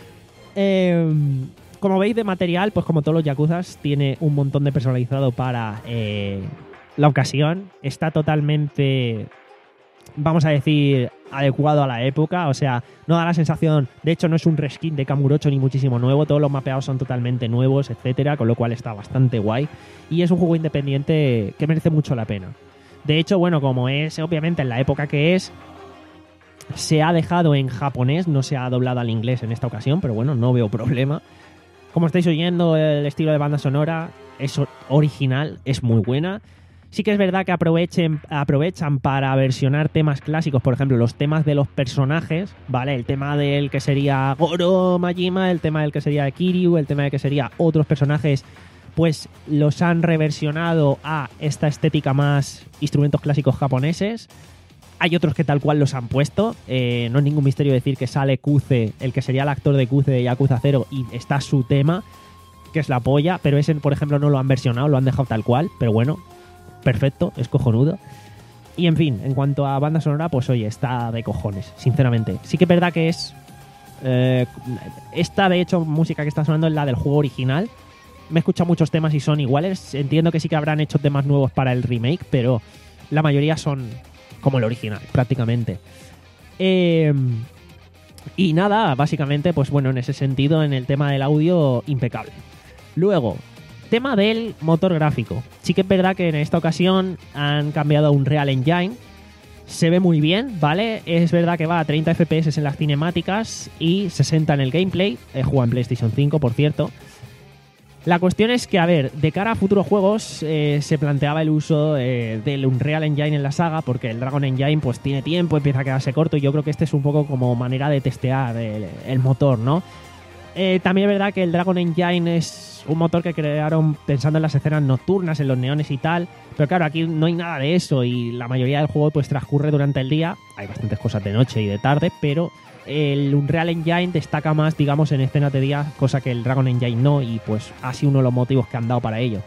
Eh, como veis de material, pues como todos los yakuzas, tiene un montón de personalizado para eh, la ocasión. Está totalmente, vamos a decir, adecuado a la época. O sea, no da la sensación... De hecho, no es un reskin de Kamurocho ni muchísimo nuevo. Todos los mapeados son totalmente nuevos, etcétera. Con lo cual está bastante guay. Y es un juego independiente que merece mucho la pena. De hecho, bueno, como es obviamente en la época que es... Se ha dejado en japonés, no se ha doblado al inglés en esta ocasión, pero bueno, no veo problema. Como estáis oyendo, el estilo de banda sonora es original, es muy buena. Sí que es verdad que aprovechen, aprovechan para versionar temas clásicos, por ejemplo, los temas de los personajes, ¿vale? El tema del que sería Goro Majima, el tema del que sería Kiryu, el tema del que sería otros personajes, pues los han reversionado a esta estética más instrumentos clásicos japoneses. Hay otros que tal cual los han puesto. Eh, no es ningún misterio decir que sale Kuze, el que sería el actor de Kuze de Yakuza cero, y está su tema, que es la polla, pero ese, por ejemplo, no lo han versionado, lo han dejado tal cual, pero bueno, perfecto, es cojonudo. Y en fin, en cuanto a banda sonora, pues oye, está de cojones, sinceramente. Sí que es verdad que es... Eh, esta, de hecho, música que está sonando es la del juego original. Me he escuchado muchos temas y son iguales. Entiendo que sí que habrán hecho temas nuevos para el remake, pero la mayoría son... como el original, prácticamente. Eh, y nada, básicamente, pues bueno, en ese sentido, en el tema del audio, impecable. Luego, tema del motor gráfico. Sí que es verdad que en esta ocasión han cambiado a Unreal Engine. Se ve muy bien, ¿vale? Es verdad que va a treinta F P S en las cinemáticas y sesenta en el gameplay. He jugado en PlayStation cinco, por cierto. La cuestión es que, a ver, de cara a futuros juegos eh, se planteaba el uso eh, del Unreal Engine en la saga, porque el Dragon Engine pues tiene tiempo, empieza a quedarse corto, y yo creo que este es un poco como manera de testear el, el motor, ¿no? Eh, también es verdad que el Dragon Engine es un motor que crearon pensando en las escenas nocturnas, en los neones y tal, pero claro, aquí no hay nada de eso y la mayoría del juego pues transcurre durante el día. Hay bastantes cosas de noche y de tarde, pero... el Unreal Engine destaca más, digamos, en escenas de día, cosa que el Dragon Engine no, y pues ha sido uno de los motivos que han dado para ello.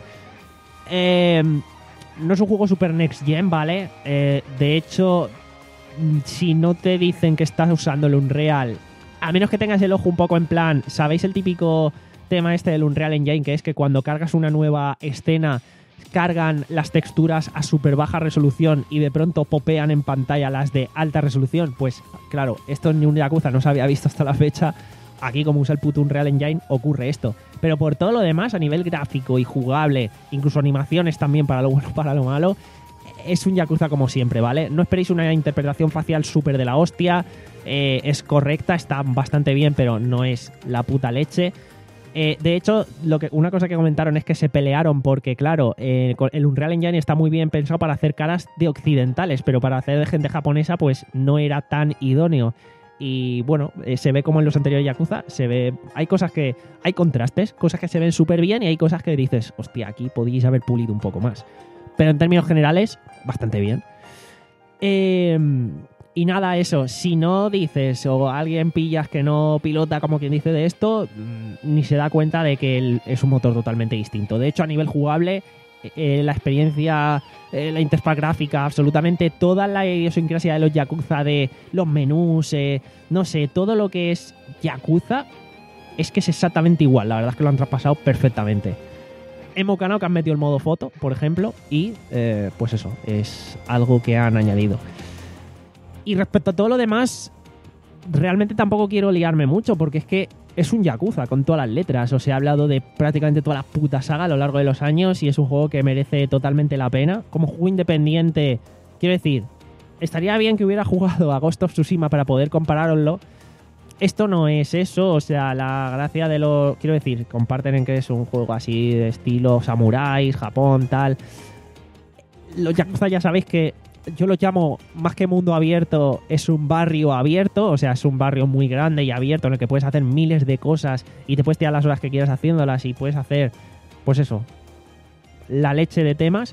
Eh, no es un juego super next gen, ¿vale? Eh, de hecho, si no te dicen que estás usando el Unreal, a menos que tengas el ojo un poco en plan, ¿sabéis el típico tema este del Unreal Engine? Que es que cuando cargas una nueva escena cargan las texturas a súper baja resolución y de pronto popean en pantalla las de alta resolución. Pues claro, esto ni un Yakuza no se había visto hasta la fecha. Aquí, como usa el puto Unreal Engine, ocurre esto. Pero por todo lo demás, a nivel gráfico y jugable, incluso animaciones también para lo bueno para lo malo, es un Yakuza como siempre, ¿vale? No esperéis una interpretación facial súper de la hostia. Eh, es correcta, está bastante bien, pero no es la puta leche. Eh, de hecho, lo que, una cosa que comentaron es que se pelearon porque, claro, eh, el Unreal Engine está muy bien pensado para hacer caras de occidentales, pero para hacer de gente japonesa, pues no era tan idóneo. Y bueno, eh, se ve como en los anteriores Yakuza, se ve, hay cosas que, hay contrastes, cosas que se ven súper bien y hay cosas que dices, hostia, aquí podíais haber pulido un poco más. Pero en términos generales, bastante bien. Eh, y nada, eso, si no dices o alguien pillas que no pilota como quien dice de esto, ni se da cuenta de que el, es un motor totalmente distinto. De hecho, a nivel jugable, eh, la experiencia, eh, la interfaz gráfica, absolutamente toda la idiosincrasia de los Yakuza, de los menús, eh, no sé, todo lo que es Yakuza es que es exactamente igual. La verdad es que lo han traspasado perfectamente. Hemos ganado que han metido el modo foto, por ejemplo, y eh, pues eso, es algo que han añadido. Y respecto a todo lo demás, realmente tampoco quiero liarme mucho, porque es que es un Yakuza con todas las letras. O sea, he hablado de prácticamente toda la puta saga a lo largo de los años y es un juego que merece totalmente la pena. Como juego independiente, quiero decir, estaría bien que hubiera jugado a Ghost of Tsushima para poder compararoslo. Esto no es eso, o sea, la gracia de lo... Quiero decir, comparten en que es un juego así de estilo samuráis, Japón, tal. Los Yakuza ya sabéis que yo lo llamo, más que mundo abierto, es un barrio abierto, o sea, es un barrio muy grande y abierto en el que puedes hacer miles de cosas y te puedes tirar las horas que quieras haciéndolas y puedes hacer, pues eso, la leche de temas.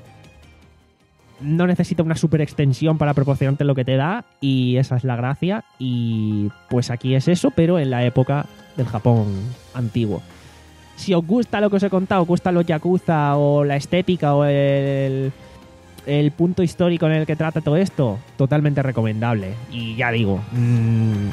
No necesita una super extensión para proporcionarte lo que te da y esa es la gracia. Y pues aquí es eso, pero en la época del Japón antiguo. Si os gusta lo que os he contado, os gustan los Yakuza o la estética o el, el punto histórico en el que trata todo esto, totalmente recomendable. Y ya digo, mmm,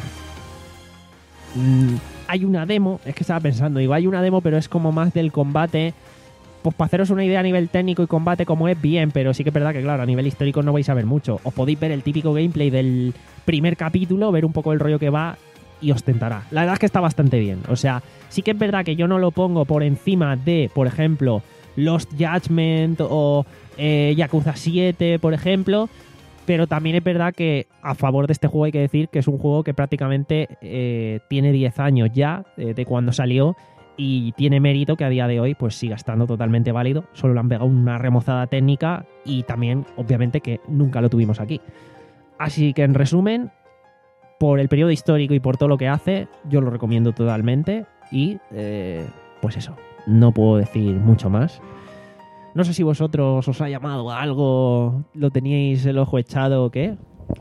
mmm, hay una demo, es que estaba pensando, digo, hay una demo, pero es como más del combate. Pues para haceros una idea a nivel técnico y combate como es, bien, pero sí que es verdad que, claro, a nivel histórico no vais a ver mucho. Os podéis ver el típico gameplay del primer capítulo, ver un poco el rollo que va y os tentará. La verdad es que está bastante bien. O sea, sí que es verdad que yo no lo pongo por encima de, por ejemplo, Lost Judgment o eh, Yakuza siete, por ejemplo, pero también es verdad que a favor de este juego hay que decir que es un juego que prácticamente eh, tiene diez años ya eh, de cuando salió. Y tiene mérito que a día de hoy pues siga estando totalmente válido. Solo le han pegado una remozada técnica y también, obviamente, que nunca lo tuvimos aquí. Así que, en resumen, por el periodo histórico y por todo lo que hace, yo lo recomiendo totalmente. Y, eh, pues eso, no puedo decir mucho más. No sé si vosotros os ha llamado algo, lo teníais el ojo echado o qué.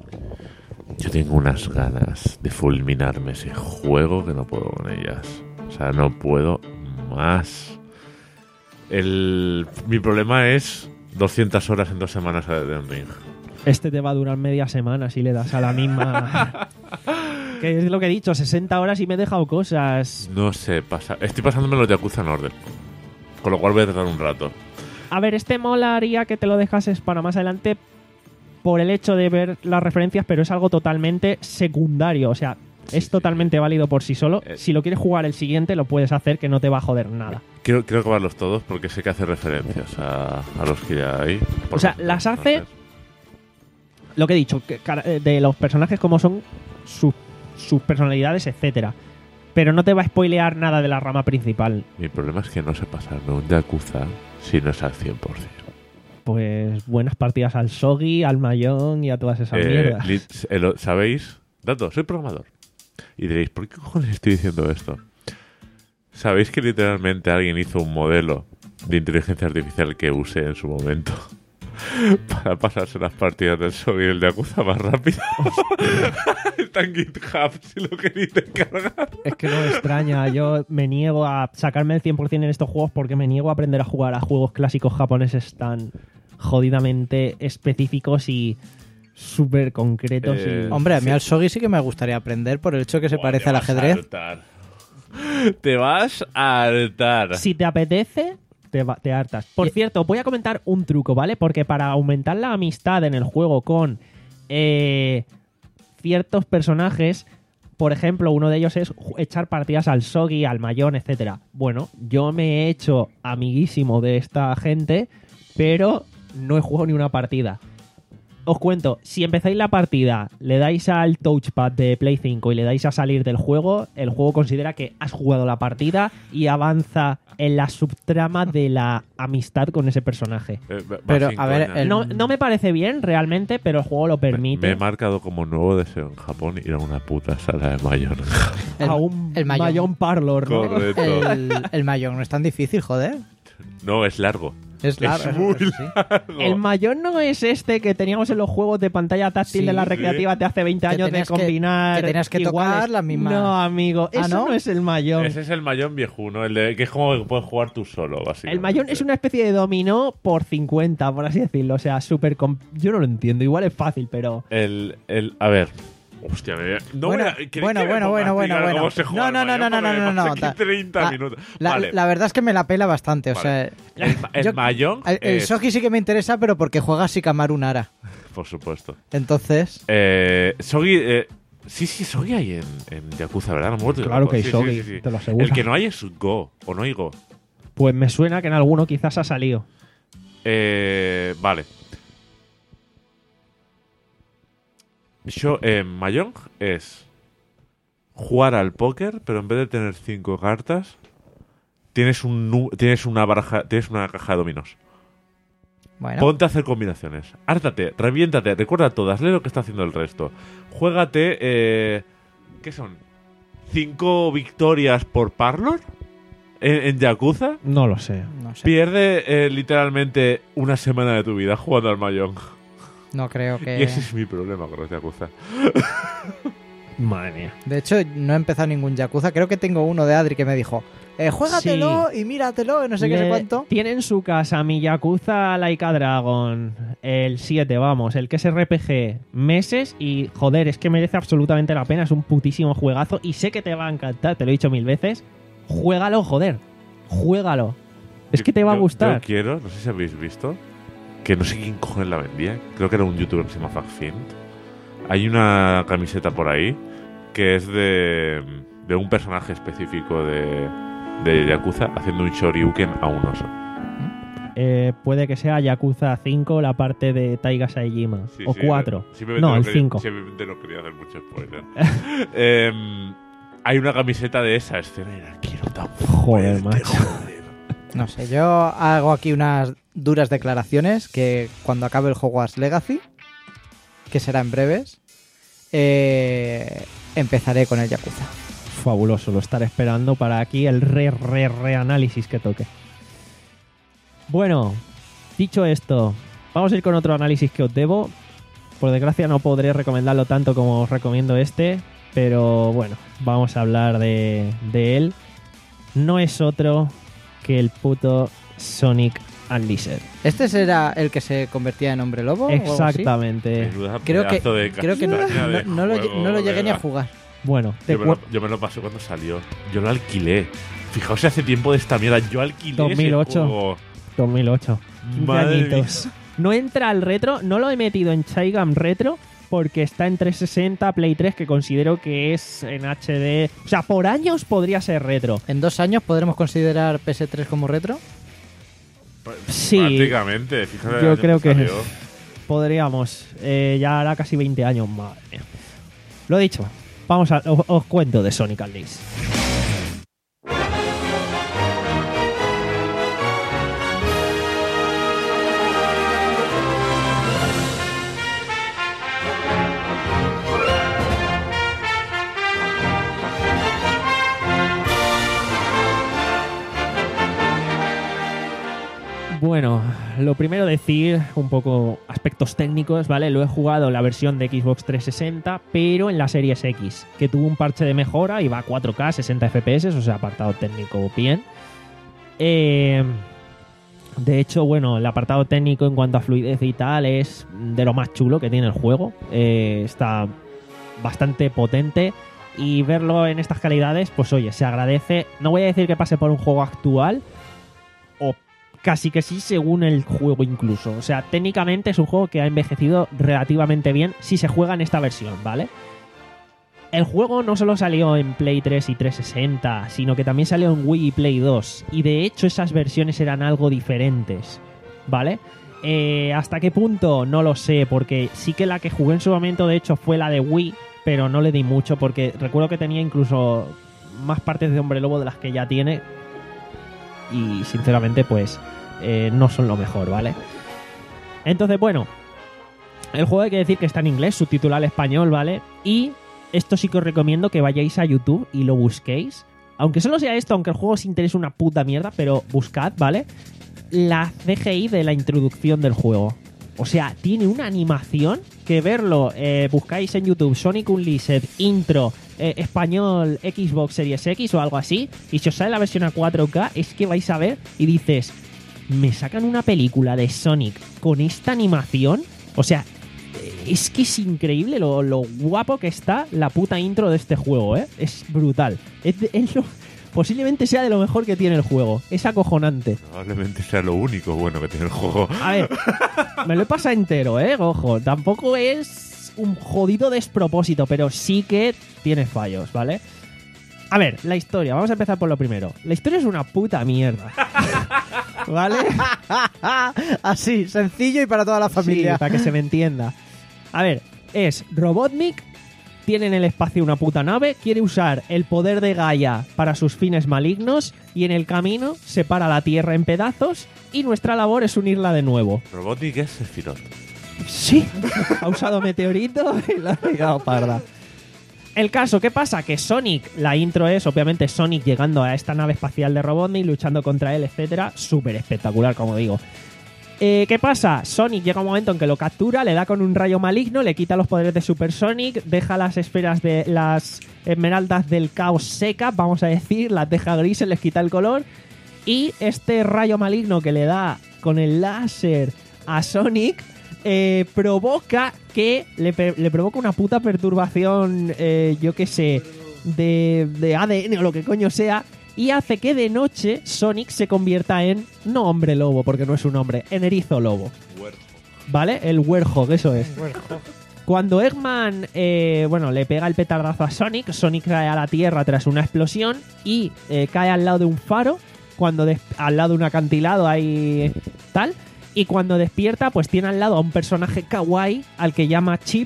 Yo tengo unas ganas de fulminarme ese juego que no puedo con ellas. O sea, no puedo más. El, mi problema es doscientas horas en dos semanas a Elden Ring. Este te va a durar media semana si le das a la misma... que es lo que he dicho, sesenta horas y me he dejado cosas. No sé, pasa... estoy pasándome los Yakuza Northern. Con lo cual voy a tardar un rato. A ver, este molaría que te lo dejases para más adelante por el hecho de ver las referencias, pero es algo totalmente secundario. O sea... Es totalmente válido por sí solo. Si lo quieres jugar el siguiente, lo puedes hacer, que no te va a joder nada. Quiero, quiero acabarlos todos porque sé que hace referencias a, a los que ya hay. O sea, las hace... Lo que he dicho, que, de los personajes como son, sus, sus personalidades, etcétera. Pero no te va a spoilear nada de la rama principal. Mi problema es que no sé pasarme un Yakuza si no es al cien por ciento. Pues buenas partidas al Shogi, al Mayón y a todas esas eh, mierdas. Li, el, ¿Sabéis? Dato, soy programador. Y diréis, ¿por qué cojones estoy diciendo esto? ¿Sabéis que literalmente alguien hizo un modelo de inteligencia artificial que usé en su momento para pasarse las partidas del Shogi y el Yakuza más rápido? Está en GitHub si lo queréis descargar. Es que no me extraña. Yo me niego a sacarme el cien por ciento en estos juegos porque me niego a aprender a jugar a juegos clásicos japoneses tan jodidamente específicos y... súper concretos. Eh, y... Hombre, a mí sí. al Shogi sí que me gustaría aprender por el hecho que se Buah, parece te al vas ajedrez. A hartar. Te vas a hartar. Si te apetece, te, va- te hartas. Por Y- cierto, voy a comentar un truco, ¿vale? Porque para aumentar la amistad en el juego con eh, ciertos personajes, por ejemplo, uno de ellos es ju- echar partidas al Soggy, al Mayón, etcétera. Bueno, yo me he hecho amiguísimo de esta gente, pero no he jugado ni una partida. Os cuento, si empezáis la partida, le dais al touchpad de Play cinco y le dais a salir del juego, el juego considera que has jugado la partida y avanza en la subtrama de la amistad con ese personaje. Eh, va Pero, sin a ver, coña. el- No, no me parece bien realmente, pero el juego lo Me- Me permite. he marcado como nuevo deseo en Japón ir a una puta sala de Mayon. El- a un el Mayón. Mayón Parlor, ¿no? Correcto. El, el Mayón no es tan difícil, joder. No, es largo. Es largo. Es muy eso sí. largo. El Mayón no es este que teníamos en los juegos de pantalla táctil Sí, de la sí. recreativa de hace veinte Que años de tenías que- combinar. que tenías que iguales. tocar las mismas- No, amigo, Ah, eso ¿no? no es el Mayón. Ese es el Mayon viejuno, el de que es como que puedes jugar tú solo, básicamente. El Mayón es una especie de dominó por cincuenta, por así decirlo. O sea, súper... com- Yo no lo entiendo. Igual es fácil, pero... El, el, a ver. Hostia, me, no bueno, voy a- ¿queréis bueno, que me bueno, ponga bueno, a bueno, explicar bueno. cómo se juega No, al no, no, Mayón? no, no, Porque no, me no, pasé no. aquí treinta La- minutos. La, Vale. la verdad es que me la pela bastante. O Vale. sea, El, el yo- Mayón el, el es- Shogi sí que me interesa, pero porque juega Shikamaru Nara. por supuesto. Entonces, Eh, Sogi, eh, sí, sí, Sogi hay en, en Yakuza, ¿verdad? No me acuerdo. Claro que hay Sí, sí, Sogi, sí, sí. te lo aseguro. El que no hay es Go, o no hay Go. Pues me suena que en alguno quizás ha salido. Eh, vale. Yo, eh, Mahjong es jugar al póker, pero en vez de tener cinco cartas, tienes un nu- tienes una baraja, tienes una caja de dominos. bueno. Ponte a hacer combinaciones. Hártate, reviéntate, recuerda todas, lee lo que está haciendo el resto. Juégate, eh, ¿qué son? ¿Cinco victorias por Parlor? ¿En, en Yakuza? No lo sé. No sé. Pierde eh, literalmente una semana de tu vida jugando al Mahjong. No creo que. Y ese es mi problema con los Yakuza. Madre mía. De hecho, no he empezado ningún Yakuza. Creo que tengo uno de Adri que me dijo: eh, juégatelo y míratelo, y no sé qué Le- sé cuánto. Tiene en su casa mi Yakuza Laika Dragon, el siete, vamos, el que es R P G, meses y, joder, es que merece absolutamente la pena, es un putísimo juegazo y sé que te va a encantar, te lo he dicho mil veces. Juégalo, joder, juégalo. Es que te va a Yo- gustar. Yo quiero, no sé si habéis visto, que no sé quién cojones la vendía. Creo que era un youtuber que se llama Facfint. Hay una camiseta por ahí que es de, de un personaje específico de, de Yakuza haciendo un shoryuken a un oso. Eh, puede que sea Yakuza cinco, la parte de Taiga Saejima, Sí, o sí, cuatro. simplemente No, el quería- cinco. Simplemente no quería hacer mucho spoiler. Em, hay una camiseta de esa escena y la quiero tan Joder, fuerte, macho. joder. No sé, yo hago aquí unas duras declaraciones que cuando acabe el Hogwarts Legacy, que será en breves, eh, empezaré con el Yakuza. Fabuloso, lo estaré esperando para aquí el re, re, re análisis que toque. Bueno, dicho esto, vamos a ir con otro análisis que os debo. Por desgracia no podré recomendarlo tanto como os recomiendo este, pero bueno, vamos a hablar de, de él. No es otro que el puto Sonic Unleashed. ¿Este será el que se convertía en hombre lobo? o algo así? Exactamente. Menuda Creo que, pedazo de creo que no, castaña de no- no lo, juego, no lo llegué ni a ¿verdad? jugar. Bueno, te Yo me, cu- lo, yo me lo pasé cuando salió. Yo lo alquilé. Fijaos, hace tiempo de esta mierda. Yo alquilé dos mil ocho. ese juego. dos mil ocho. quince Madre añitos. No entra al retro, no lo he metido en Chaigam Retro porque está en trescientos sesenta, Play tres, que considero que es en H D. O sea, por años podría ser retro. ¿En dos años podremos considerar P S tres como retro? Sí, Prácticamente. Fíjate el yo año creo que salió. podríamos. Eh, ya hará casi veinte años, madre mía. Lo dicho, vamos a, os, os cuento de Sonic Unleashed. Bueno, lo primero decir un poco aspectos técnicos, ¿vale? Lo he jugado en la versión de Xbox trescientos sesenta, pero en la Series X, que tuvo un parche de mejora y va a cuatro K, sesenta F P S, o sea, apartado técnico bien. Eh, de hecho, bueno, el apartado técnico en cuanto a fluidez y tal es de lo más chulo que tiene el juego. Eh, está bastante potente y verlo en estas calidades, pues oye, se agradece. No voy a decir que pase por un juego actual, o casi que sí según el juego incluso. O sea, técnicamente es un juego que ha envejecido relativamente bien si se juega en esta versión, ¿vale? El juego no solo salió en Play tres y trescientos sesenta, sino que también salió en Wii y Play dos. Y de hecho esas versiones eran algo diferentes, ¿vale? Eh, ¿Hasta qué punto? No lo sé, porque sí que la que jugué en su momento de hecho fue la de Wii, pero no le di mucho porque recuerdo que tenía incluso más partes de Hombre Lobo de las que ya tiene. Y sinceramente pues eh, no son lo mejor, ¿vale? Entonces, bueno, el juego hay que decir que está en inglés, subtitulado al español, ¿vale? Y esto sí que os recomiendo que vayáis a YouTube y lo busquéis. Aunque solo sea esto, aunque el juego os interese una puta mierda, pero buscad, ¿vale? La C G I de la introducción del juego. O sea, tiene una animación que verlo, eh, buscáis en YouTube Sonic Unleashed intro eh, español Xbox Series X o algo así, y si os sale la versión a cuatro K, es que vais a ver y dices, ¿me sacan una película de Sonic con esta animación? O sea, es que es increíble lo, lo guapo que está la puta intro de este juego, ¿eh? Es brutal. Es, de, es lo, posiblemente sea de lo mejor que tiene el juego. Es acojonante. Probablemente sea lo único bueno que tiene el juego. A ver, me lo he pasado entero, ¿eh? Ojo, tampoco es un jodido despropósito, pero sí que tiene fallos, ¿vale? A ver, la historia. Vamos a empezar por lo primero. La historia es una puta mierda. ¿Vale? Así, sencillo y para toda la familia. Sí, para que se me entienda. A ver, es Robotnik, tiene en el espacio una puta nave, quiere usar el poder de Gaia para sus fines malignos y en el camino separa la Tierra en pedazos y nuestra labor es unirla de nuevo. Robotnik es Sephiroth. Sí, ha usado meteorito y la ha pegado parda. El caso, ¿qué pasa? Que Sonic, la intro es obviamente Sonic llegando a esta nave espacial de Robotnik, luchando contra él, etcétera. Súper espectacular, como digo. Eh, ¿Qué pasa? Sonic llega un momento en que lo captura, le da con un rayo maligno, le quita los poderes de Super Sonic, deja las esferas de las esmeraldas del caos secas, vamos a decir, las deja grises, les quita el color, y este rayo maligno que le da con el láser a Sonic eh, provoca que le, le provoca una puta perturbación, eh, yo qué sé, de, de A D N o lo que coño sea, y hace que de noche Sonic se convierta en, no hombre lobo, porque no es un hombre, en erizo lobo. ¿Vale? El Werehog, eso es. Cuando Eggman, eh, bueno, le pega el petardazo a Sonic, Sonic cae a la tierra tras una explosión y eh, cae al lado de un faro, cuando des- al lado de un acantilado hay tal, y cuando despierta, pues tiene al lado a un personaje kawaii al que llama Chip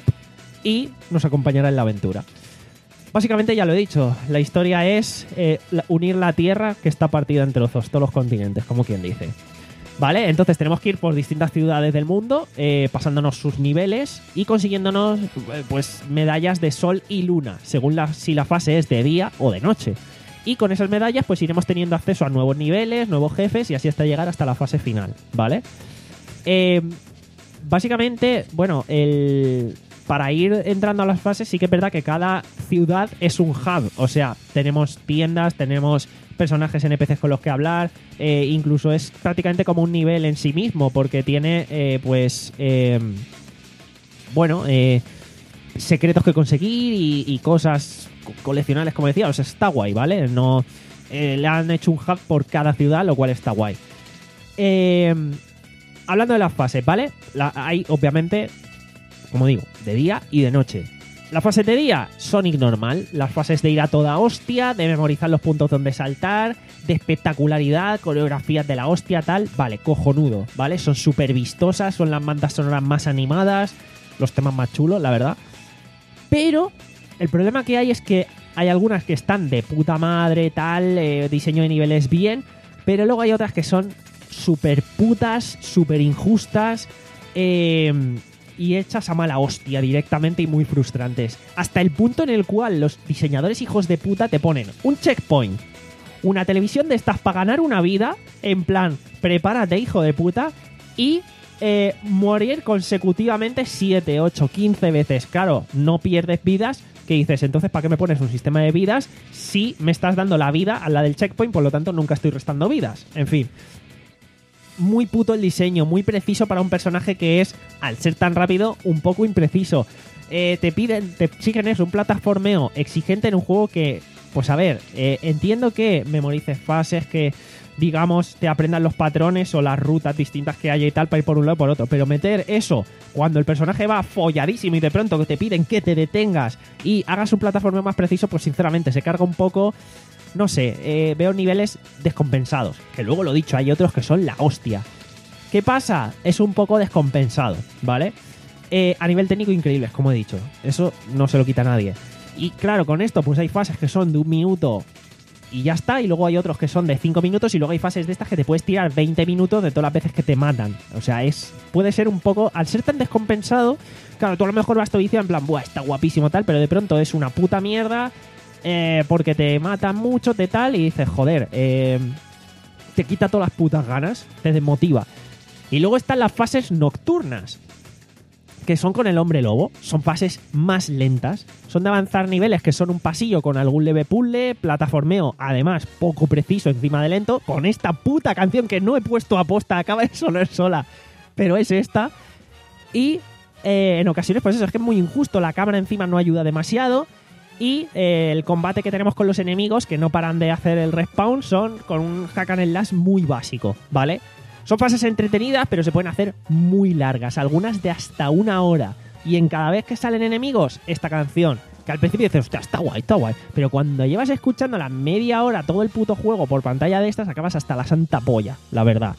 y nos acompañará en la aventura. Básicamente ya lo he dicho, la historia es eh, unir la Tierra que está partida en trozos, todos los continentes, como quien dice. ¿Vale? Entonces tenemos que ir por distintas ciudades del mundo, eh, pasándonos sus niveles y consiguiéndonos eh, pues medallas de sol y luna, según la, si la fase es de día o de noche. Y con esas medallas pues iremos teniendo acceso a nuevos niveles, nuevos jefes y así hasta llegar hasta la fase final, ¿vale? Eh, básicamente, bueno, el... para ir entrando a las fases sí que es verdad que cada ciudad es un hub. O sea, tenemos tiendas, tenemos personajes N P Cs con los que hablar, eh, incluso es prácticamente como un nivel en sí mismo porque tiene, eh, pues, eh, bueno, eh, secretos que conseguir y, y cosas coleccionables, como decía. O sea, está guay, ¿vale? No, eh, le han hecho un hub por cada ciudad, lo cual está guay. Eh, hablando de las fases, ¿vale? La, hay, obviamente... como digo, de día y de noche. La fase de día, Sonic normal. Las fases de ir a toda hostia, de memorizar los puntos donde saltar, de espectacularidad, coreografías de la hostia, tal. Vale, cojonudo, ¿vale? Son súper vistosas, son las bandas sonoras más animadas, los temas más chulos, la verdad. Pero el problema que hay es que hay algunas que están de puta madre, tal, eh, diseño de niveles bien, pero luego hay otras que son súper putas, súper injustas, eh... y hechas a mala hostia directamente y muy frustrantes. Hasta el punto en el cual los diseñadores hijos de puta te ponen un checkpoint, una televisión de estas para ganar una vida, en plan, prepárate hijo de puta, y eh, morir consecutivamente siete, ocho, quince veces. Claro, no pierdes vidas, que dices, entonces ¿para qué me pones un sistema de vidas si me estás dando la vida a la del checkpoint, por lo tanto nunca estoy restando vidas? En fin. Muy puto el diseño, muy preciso para un personaje que es, al ser tan rápido, un poco impreciso. Eh, te piden, te exigen eso, un plataformeo exigente en un juego que, pues a ver, eh, entiendo que memorices fases, que digamos, te aprendan los patrones o las rutas distintas que haya y tal para ir por un lado o por otro. Pero meter eso cuando el personaje va folladísimo y de pronto que te piden que te detengas y hagas un plataforma más preciso, pues sinceramente se carga un poco, no sé, eh, veo niveles descompensados. Que luego lo dicho, hay otros que son la hostia. ¿Qué pasa? Es un poco descompensado, ¿vale? Eh, a nivel técnico increíbles, como he dicho. Eso no se lo quita a nadie. Y claro, con esto pues hay fases que son de un minuto y ya está, y luego hay otros que son de cinco minutos y luego hay fases de estas que te puedes tirar veinte minutos de todas las veces que te matan. O sea, es puede ser un poco, al ser tan descompensado, claro, tú a lo mejor vas todo vicio en plan, buah, está guapísimo tal, pero de pronto es una puta mierda eh, porque te matan mucho, te tal, y dices, joder, eh, te quita todas las putas ganas, te desmotiva. Y luego están las fases nocturnas, que son con el hombre lobo. Son fases más lentas. Son de avanzar niveles que son un pasillo con algún leve puzzle, plataformeo, además poco preciso encima de lento, con esta puta canción que no he puesto a posta, acaba de sonar sola, pero es esta. Y eh, en ocasiones, pues eso, es que es muy injusto. La cámara encima no ayuda demasiado. Y eh, el combate que tenemos con los enemigos, que no paran de hacer el respawn, son con un hack and slash muy básico, ¿vale? Son fases entretenidas, pero se pueden hacer muy largas, algunas de hasta una hora. Y en cada vez que salen enemigos, esta canción, que al principio dices, hostia, está guay, está guay. Pero cuando llevas escuchando la media hora todo el puto juego por pantalla de estas, acabas hasta la santa polla, la verdad.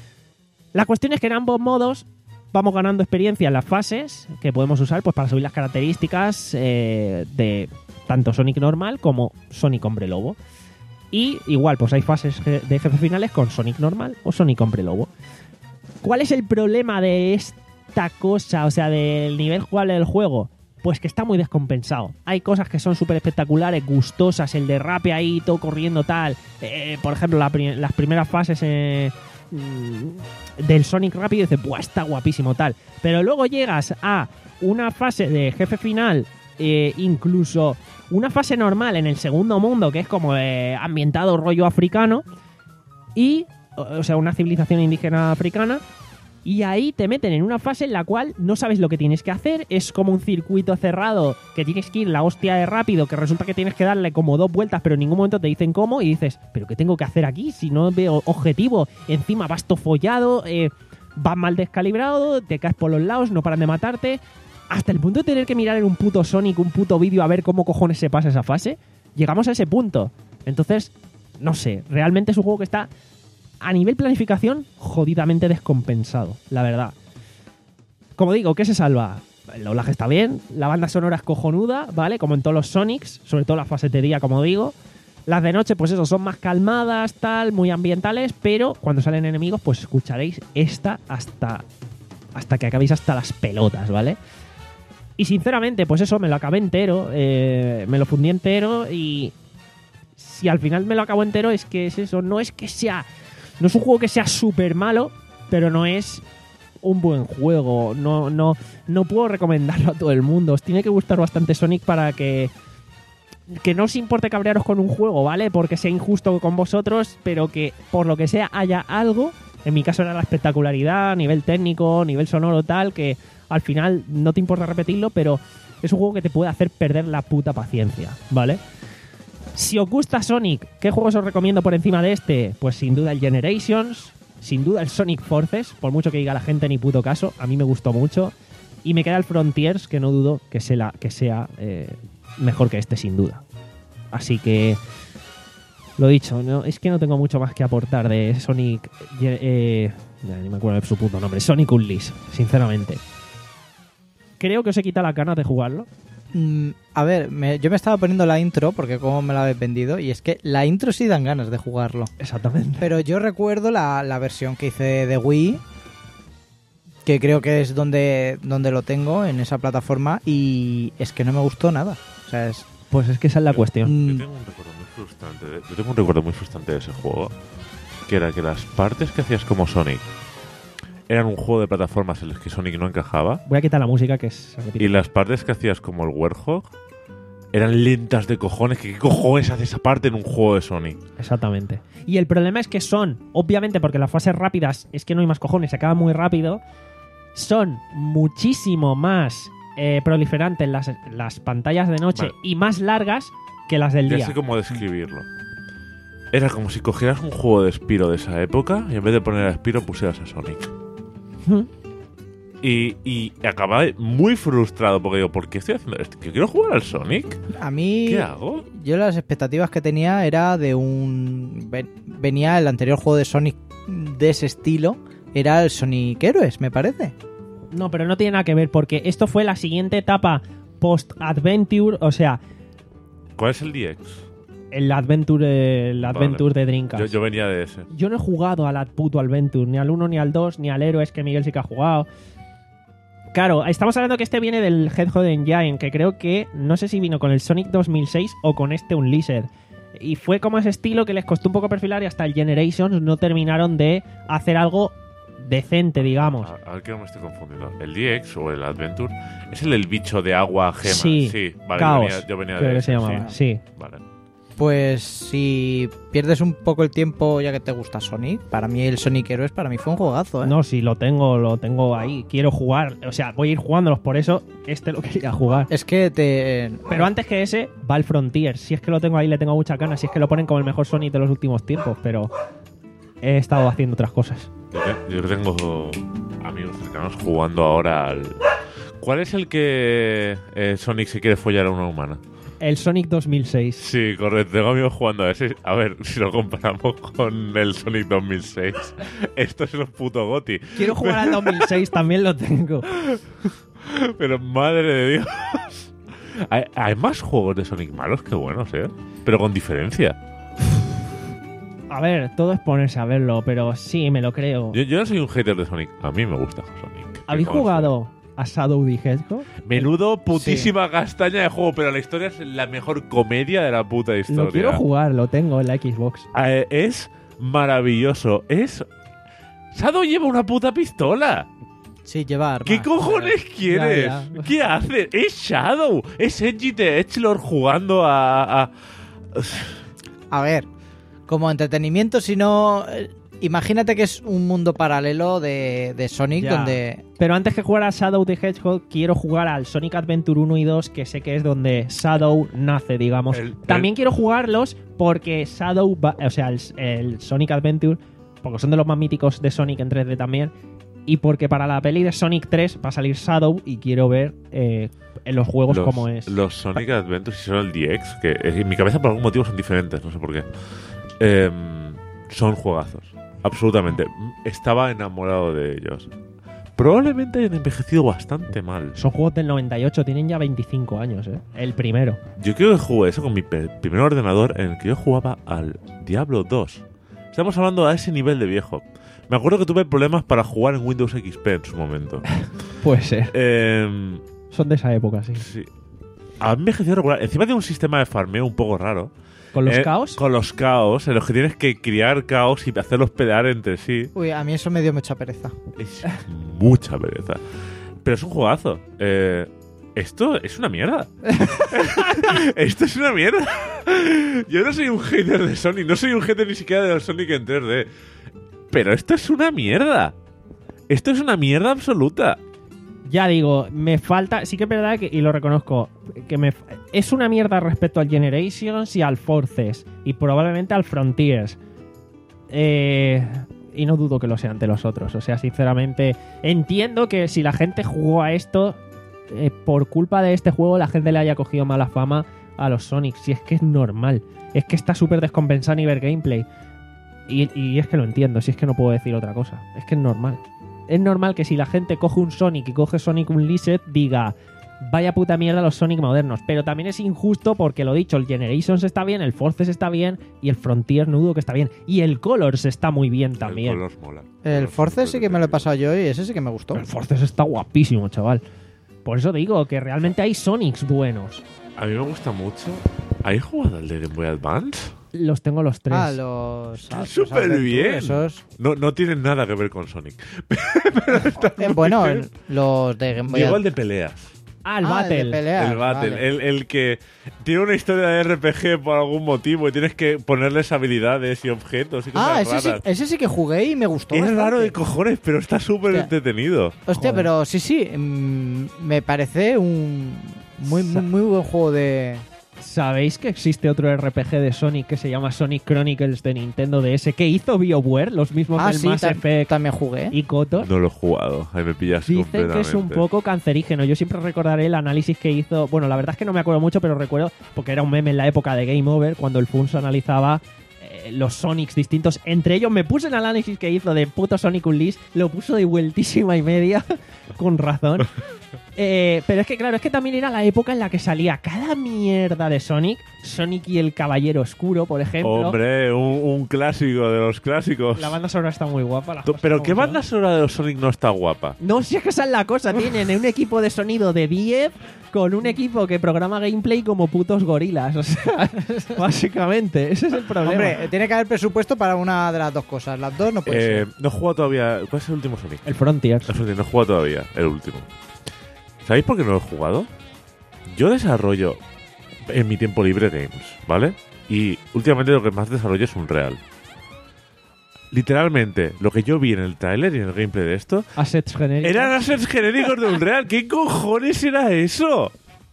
La cuestión es que en ambos modos vamos ganando experiencia en las fases, que podemos usar pues para subir las características eh, de tanto Sonic normal como Sonic Hombre Lobo. Y igual, pues hay fases de jefes finales con Sonic normal o Sonic Hombre Lobo. ¿Cuál es el problema de esta cosa, o sea, del nivel jugable del juego? Pues que está muy descompensado. Hay cosas que son súper espectaculares, gustosas, el derrape ahí, todo corriendo tal. Eh, por ejemplo, la prim- las primeras fases eh, del Sonic rápido y dices, ¡buah, está guapísimo tal! Pero luego llegas a una fase de jefe final, eh, incluso una fase normal en el segundo mundo, que es como eh, ambientado rollo africano, y, o sea, una civilización indígena africana, y ahí te meten en una fase en la cual no sabes lo que tienes que hacer, es como un circuito cerrado, que tienes que ir la hostia de rápido, que resulta que tienes que darle como dos vueltas, pero en ningún momento te dicen cómo, y dices, ¿pero qué tengo que hacer aquí? Si no veo objetivo, encima vas todo follado, eh, vas mal descalibrado, te caes por los lados, no paran de matarte, hasta el punto de tener que mirar en un puto Sonic, un puto vídeo a ver cómo cojones se pasa esa fase. Llegamos a ese punto. Entonces, no sé, realmente es un juego que está a nivel planificación jodidamente descompensado, la verdad. Como digo, ¿qué se salva? El doblaje está bien, la banda sonora es cojonuda, ¿vale? Como en todos los Sonics, sobre todo las fases de día, como digo. Las de noche, pues eso, son más calmadas, tal, muy ambientales, pero cuando salen enemigos, pues escucharéis esta hasta, hasta que acabéis hasta las pelotas, ¿vale? Y sinceramente, pues eso, me lo acabé entero, eh, me lo fundí entero, y si al final me lo acabo entero es que es eso, no es que sea, no es un juego que sea súper malo, pero no es un buen juego, no, no, no puedo recomendarlo a todo el mundo, os tiene que gustar bastante Sonic para que, que no os importe cabrearos con un juego, ¿vale? Porque sea injusto con vosotros, pero que por lo que sea haya algo, en mi caso era la espectacularidad, a nivel técnico, a nivel sonoro, tal, que al final no te importa repetirlo, pero es un juego que te puede hacer perder la puta paciencia, ¿vale? Si os gusta Sonic, ¿qué juegos os recomiendo por encima de este? Pues sin duda el Generations, sin duda el Sonic Forces, por mucho que diga la gente ni puto caso, a mí me gustó mucho. Y me queda el Frontiers, que no dudo que sea, que sea eh, mejor que este, sin duda. Así que, lo dicho, no, es que no tengo mucho más que aportar de Sonic... Eh, ya, ni me acuerdo de su puto nombre, Sonic Unleashed, sinceramente. Creo que os he quitado las ganas de jugarlo. Mm, a ver, me, yo me estaba poniendo la intro, porque como me la habéis vendido, y es que la intro sí dan ganas de jugarlo. Exactamente. Pero yo recuerdo la, la versión que hice de Wii, que creo que es donde, donde lo tengo, en esa plataforma, y es que no me gustó nada. O sea, es... Pues es que esa es la Yo- cuestión. Yo tengo un recuerdo muy frustrante. de- Yo tengo un recuerdo muy frustrante de ese juego, que era que las partes que hacías como Sonic eran un juego de plataformas en los que Sonic no encajaba, Voy a quitar la música, que es... y las partes que hacías como el Werewolf eran lentas de cojones. que ¿Qué cojones hace esa parte en un juego de Sonic? Exactamente. Y el problema es que son, obviamente, porque las fases rápidas es que no hay más cojones, se acaba muy rápido, son muchísimo más eh, proliferantes las, las pantallas de noche Vale. y más largas que las del Ya día. sé cómo describirlo. Era como si cogieras un juego de Spyro de esa época y en vez de poner a Spyro pusieras a Sonic. Y, y acababa muy frustrado porque digo, ¿por qué estoy haciendo esto? ¿Que quiero jugar al Sonic? A mí... ¿Qué hago? Yo las expectativas que tenía era de un... ven- Venía el anterior juego de Sonic de ese estilo, era el Sonic Heroes, me parece. No, pero no tiene nada que ver, porque esto fue la siguiente etapa post-Adventure, o sea, ¿Cuál es el D X? el Adventure, el Adventure de Dreamcast. Yo, yo venía de ese. Yo no he jugado al puto Adventure, ni al uno, ni al dos, ni al Heroes, que Miguel sí que ha jugado. Claro, estamos hablando que este viene del Hedgehog Engine, que creo que, no sé si vino con el Sonic dos mil seis o con este Unleashed. Y fue como ese estilo que les costó un poco perfilar y hasta el Generations no terminaron de hacer algo decente, digamos. A, a ver que no me estoy confundiendo. ¿El D X o el Adventure es el del bicho de agua gema? Sí, vale, Chaos, yo venía, yo venía creo de que ese, se llamaba, sí. Vale. Pues si pierdes un poco el tiempo ya que te gusta Sonic, para mí el Sonic Heroes para mí fue un juegazo, ¿eh? No, sí, lo tengo, lo tengo ahí. Quiero jugar, o sea, voy a ir jugándolos, por eso este lo quería jugar. Es que te... Pero antes que ese, va el Frontier. Si es que lo tengo ahí, le tengo mucha gana. Si es que lo ponen como el mejor Sonic de los últimos tiempos, pero he estado haciendo otras cosas. Yo, te- yo tengo amigos cercanos jugando ahora al... ¿Cuál es el que eh, Sonic se quiere follar a una humana? El Sonic dos mil seis. Sí, correcto. Tengo amigos jugando a ese. A ver, si lo comparamos con el Sonic dos mil seis, esto es un puto goti. Quiero jugar al dos mil seis, también lo tengo. Pero madre de Dios. Hay, hay más juegos de Sonic malos que buenos, ¿eh? Pero con diferencia. A ver, todo es ponerse a verlo, pero sí, me lo creo. Yo, yo no soy un hater de Sonic. A mí me gusta Sonic. ¿Habéis ¿Qué cosa? jugado a Shadow the Hedgehog? Menudo putísima castaña de juego, pero la historia es la mejor comedia de la puta historia. Lo quiero jugar, lo tengo en la Xbox. Eh, es maravilloso. Es... Shadow lleva una puta pistola. Sí, lleva armas. ¿Qué cojones quieres? Ya, ya. ¿Qué hace? Es Shadow. Es Edgy de Edgelord jugando a... a- A ver, como entretenimiento, si no... eh, Imagínate que es un mundo paralelo de, de Sonic Ya. donde... Pero antes que jugar a Shadow the Hedgehog, quiero jugar al Sonic Adventure uno y dos, que sé que es donde Shadow nace, digamos. El- También el- quiero jugarlos porque Shadow, va- o sea, el, el Sonic Adventure, porque son de los más míticos de Sonic en tres D también, y porque para la peli de Sonic tres va a salir Shadow y quiero ver eh, en los juegos los, cómo es. Los Sonic Adventures y son el D X, que en mi cabeza por algún motivo son diferentes, no sé por qué. Em, son juegazos. Absolutamente. Estaba enamorado de ellos. Probablemente hayan envejecido bastante mal. Son juegos del noventa y ocho, tienen ya veinticinco años, ¿eh? El primero. Yo creo que jugué eso con mi pe- primer ordenador en el que yo jugaba al Diablo dos. Estamos hablando a ese nivel de viejo. Me acuerdo que tuve problemas para jugar en Windows X P en su momento. Puede ser. Em, Son de esa época, sí. sí. Ha envejecido regular. Encima de un sistema de farmeo un poco raro. ¿Con los Eh, caos? Con los caos, en los que tienes que criar caos y hacerlos pelear entre sí. Uy, a mí eso me dio mucha pereza. Es mucha pereza. Pero es un juegazo. Eh, esto es una mierda. Esto es una mierda. Yo no soy un hater de Sonic, no soy un hater ni siquiera de los Sonic en tres D. Pero esto es una mierda. Esto es una mierda absoluta. Ya digo, me falta, sí que es verdad que, y lo reconozco, que me es una mierda respecto al Generations y al Forces y probablemente al Frontiers. Eh, y no dudo que lo sea ante los otros. O sea, sinceramente, entiendo que si la gente jugó a esto, eh, por culpa de este juego la gente le haya cogido mala fama a los Sonic. Si es que es normal. Es que está súper descompensado a nivel gameplay. Y, y es que lo entiendo, si es que no puedo decir otra cosa. Es que es normal. Es normal que si la gente coge un Sonic y coge Sonic Unleashed, diga, vaya puta mierda los Sonic modernos. Pero también es injusto porque, lo dicho, el Generations está bien, el Forces está bien y el Frontier no dudo que está bien. Y el Colors está muy bien también. El color mola. El Color Force súper sí que me lo he detenido. pasado yo y ese sí que me gustó. El Forces está guapísimo, chaval. Por eso digo que realmente hay Sonics buenos. A mí me gusta mucho. ¿Habéis jugado al de Game Boy Advance? Los tengo los tres. Ah, los... ah, los súper Adventure, bien. Esos... No, no tienen nada que ver con Sonic. Eh, bueno, los de Game Boy Llegó el Advance. de peleas. Ah, el Ah, Battle. el de peleas, El Battle, vale. el, el que tiene una historia de R P G por algún motivo y tienes que ponerles habilidades y objetos y cosas Ah, ese sí, raras. ese sí que jugué y me gustó Es bastante. raro de cojones, pero está súper Hostia. entretenido. Hostia, Joder. pero sí, sí, mm, me parece un muy, muy, muy buen juego de... ¿Sabéis que existe otro R P G de Sonic que se llama Sonic Chronicles de Nintendo D S que hizo BioWare, los mismos Ah, del sí, Mass ta- Effect también jugué. y KOTOR? No lo he jugado, ahí me pillas Dicen completamente. que es un poco cancerígeno. Yo siempre recordaré el análisis que hizo. Bueno, la verdad es que no me acuerdo mucho, pero recuerdo porque era un meme en la época de Game Over cuando el Funso analizaba eh, los Sonics distintos. Entre ellos me puse el análisis que hizo de puto Sonic Unleashed, lo puso de vueltísima y media, con razón. Eh, pero es que, claro, es que también era la época en la que salía cada mierda de Sonic. Sonic y el Caballero Oscuro, por ejemplo. Hombre, un, un clásico de los clásicos. La banda sonora está muy guapa. las To- cosas Pero como ¿qué son. banda sonora de los Sonic no está guapa? No, si es que esa es la cosa. Tienen un equipo de sonido de diez con un equipo que programa gameplay como putos gorilas. O sea, básicamente, ese es el problema. Hombre, tiene que haber presupuesto para una de las dos cosas. Las dos no puede Eh, ser. no he jugado todavía. ¿Cuál es el último Sonic? el Frontiers. El Frontier, no he jugado todavía, el último. ¿Sabéis por qué no lo he jugado? Yo desarrollo en mi tiempo libre games, ¿vale? Y últimamente lo que más desarrollo es un real. Literalmente, lo que yo vi en el tráiler y en el gameplay de esto Assets genéricos. eran assets genéricos de un real. ¿Qué cojones era eso?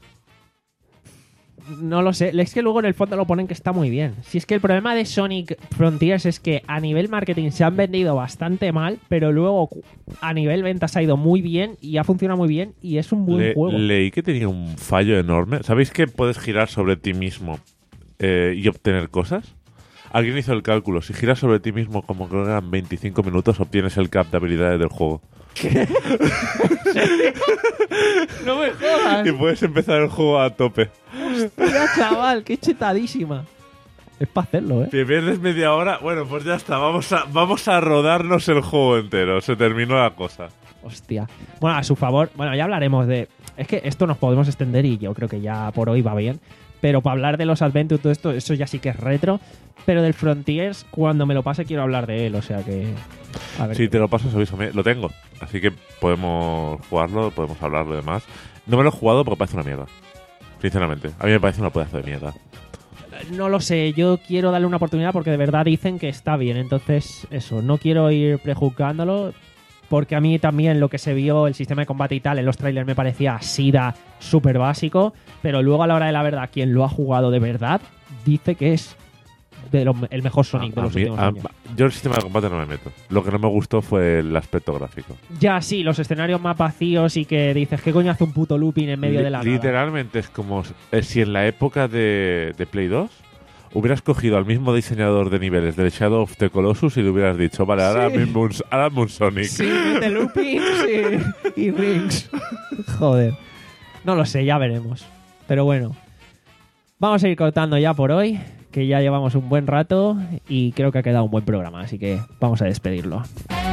No lo sé. Es que luego en el fondo lo ponen que está muy bien. Si es que el problema de Sonic Frontiers es que a nivel marketing se han vendido bastante mal, pero luego a nivel ventas ha ido muy bien y ha funcionado muy bien y es un buen Le- juego. leí que tenía un fallo enorme. ¿Sabéis que puedes girar sobre ti mismo eh, y obtener cosas? Alguien hizo el cálculo. Si giras sobre ti mismo como creo que eran veinticinco minutos, obtienes el cap de habilidades del juego. ¡No me jodas! Y puedes empezar el juego a tope. Mira, chaval, qué chetadísima. Es para hacerlo, ¿eh? Te pierdes media hora. Bueno, pues ya está. Vamos a, vamos a rodarnos el juego entero. Se terminó la cosa. Hostia. Bueno, a su favor, bueno, ya hablaremos de... Es que esto nos podemos extender y yo creo que ya por hoy va bien. Pero para hablar de los Adventure y todo esto, eso ya sí que es retro. Pero del Frontiers, cuando me lo pase, quiero hablar de él. O sea que... A ver Si qué- te lo pasas, avísame. Lo tengo. Así que podemos jugarlo, podemos hablar de demás. No me lo he jugado porque parece una mierda. Sinceramente. A mí me parece una pedazo de mierda. No lo sé, yo quiero darle una oportunidad porque de verdad dicen que está bien. Entonces, eso, no quiero ir prejuzgándolo. Porque a mí también lo que se vio, el sistema de combate y tal, en los trailers me parecía sida súper básico. Pero luego a la hora de la verdad, quien lo ha jugado de verdad, dice que es de lo- el mejor Sonic de A- a los mí- últimos a- años. yo el sistema de combate no me meto. Lo que no me gustó fue el aspecto gráfico. Ya, sí, los escenarios más vacíos y que dices, ¿qué coño hace un puto looping en medio Li- de la nada? Literalmente es como eh, si en la época de, de Play dos hubieras cogido al mismo diseñador de niveles del Shadow of the Colossus y le hubieras dicho, vale, ahora Sí. mismo un, ahora hazme un Sonic. Sí, mete loopings y, y rings. Joder. No lo sé, ya veremos. Pero bueno. Vamos a ir cortando ya por hoy, que ya llevamos un buen rato y creo que ha quedado un buen programa, así que vamos a despedirlo.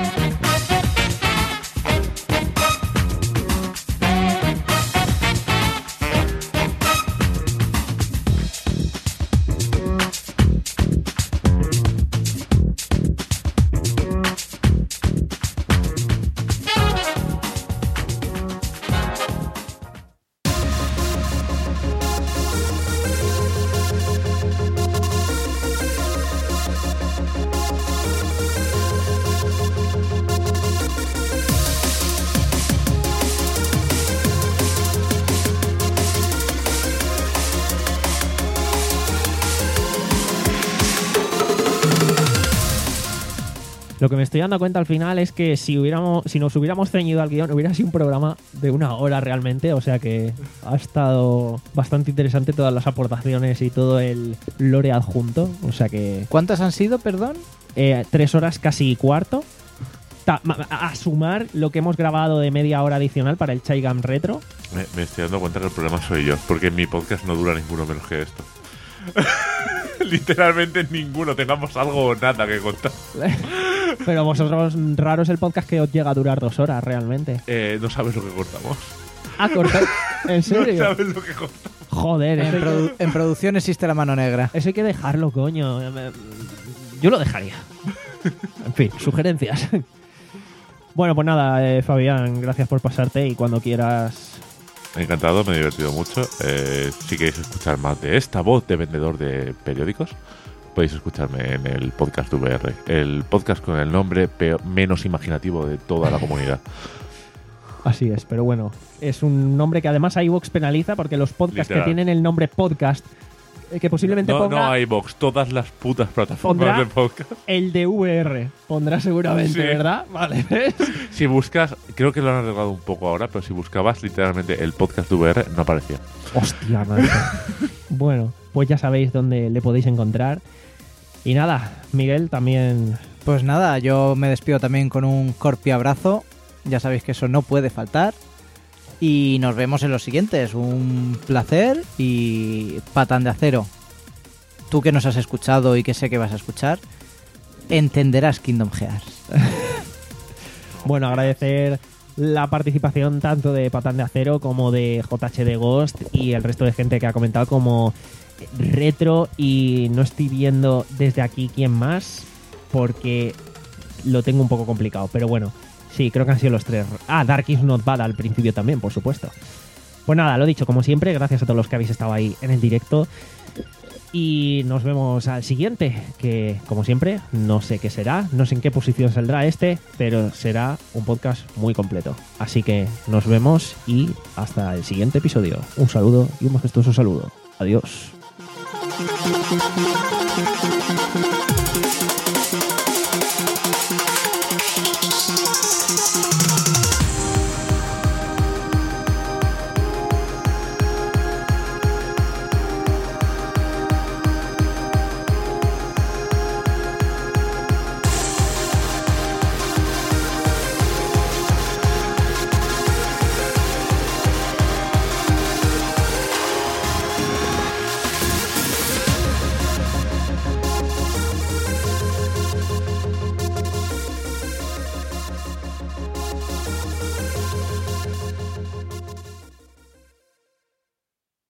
Lo que me estoy dando cuenta al final es que si hubiéramos, si nos hubiéramos ceñido al guión, hubiera sido un programa de una hora realmente. O sea que ha estado bastante interesante todas las aportaciones y todo el lore adjunto. O sea que ¿Cuántas han sido, perdón? eh, tres horas casi cuarto. Ta- ma- a sumar lo que hemos grabado de media hora adicional para el Chaigam Retro. Me, me estoy dando cuenta que el problema soy yo, porque en mi podcast no dura ninguno menos que esto. Literalmente ninguno, tengamos algo o nada que contar. Pero vosotros, raro es el podcast que os llega a durar dos horas realmente. Eh, no sabes lo que cortamos. Ah, cortar. ¿En No serio? sabes lo que cortamos. Joder, eso En, hay, produ- en producción existe la mano negra. que, eso hay que dejarlo, coño. Yo lo dejaría. En fin, sugerencias. Bueno, pues nada, eh, Fabián, gracias por pasarte y cuando quieras... Encantado, me he divertido mucho. Eh, si queréis escuchar más de esta voz de vendedor de periódicos, podéis escucharme en el podcast V R, el podcast con el nombre peor- menos imaginativo de toda la comunidad. Así es, pero bueno, es un nombre que además iVoox penaliza porque los podcasts Literal. que tienen el nombre podcast eh, que posiblemente No, ponga no iVoox, todas las putas plataformas Pondrá- de podcast. el de V R. Pondrá seguramente, Sí. ¿verdad? Vale, ¿ves? Si buscas, creo que lo han arreglado un poco ahora, pero si buscabas literalmente el podcast de V R, no aparecía. Hostia, madre. Bueno, pues ya sabéis dónde le podéis encontrar. Y nada, Miguel también. Pues nada, yo me despido también con un corpi abrazo. Ya sabéis que eso no puede faltar. Y nos vemos en los siguientes. Un placer y patán de acero. Tú que nos has escuchado y que sé que vas a escuchar, entenderás Kingdom Hearts. Bueno, agradecer la participación tanto de Patán de Acero como de J H D Ghost y el resto de gente que ha comentado como Retro, y no estoy viendo desde aquí quién más porque lo tengo un poco complicado, pero bueno, sí, creo que han sido los tres. Ah, Dark is Not Bad al principio también, por supuesto. Pues nada, lo dicho, como siempre, gracias a todos los que habéis estado ahí en el directo. Y nos vemos al siguiente, que como siempre, no sé qué será, no sé en qué posición saldrá este, pero será un podcast muy completo. Así que nos vemos y hasta el siguiente episodio. Un saludo y un majestuoso saludo. Adiós. Thank you.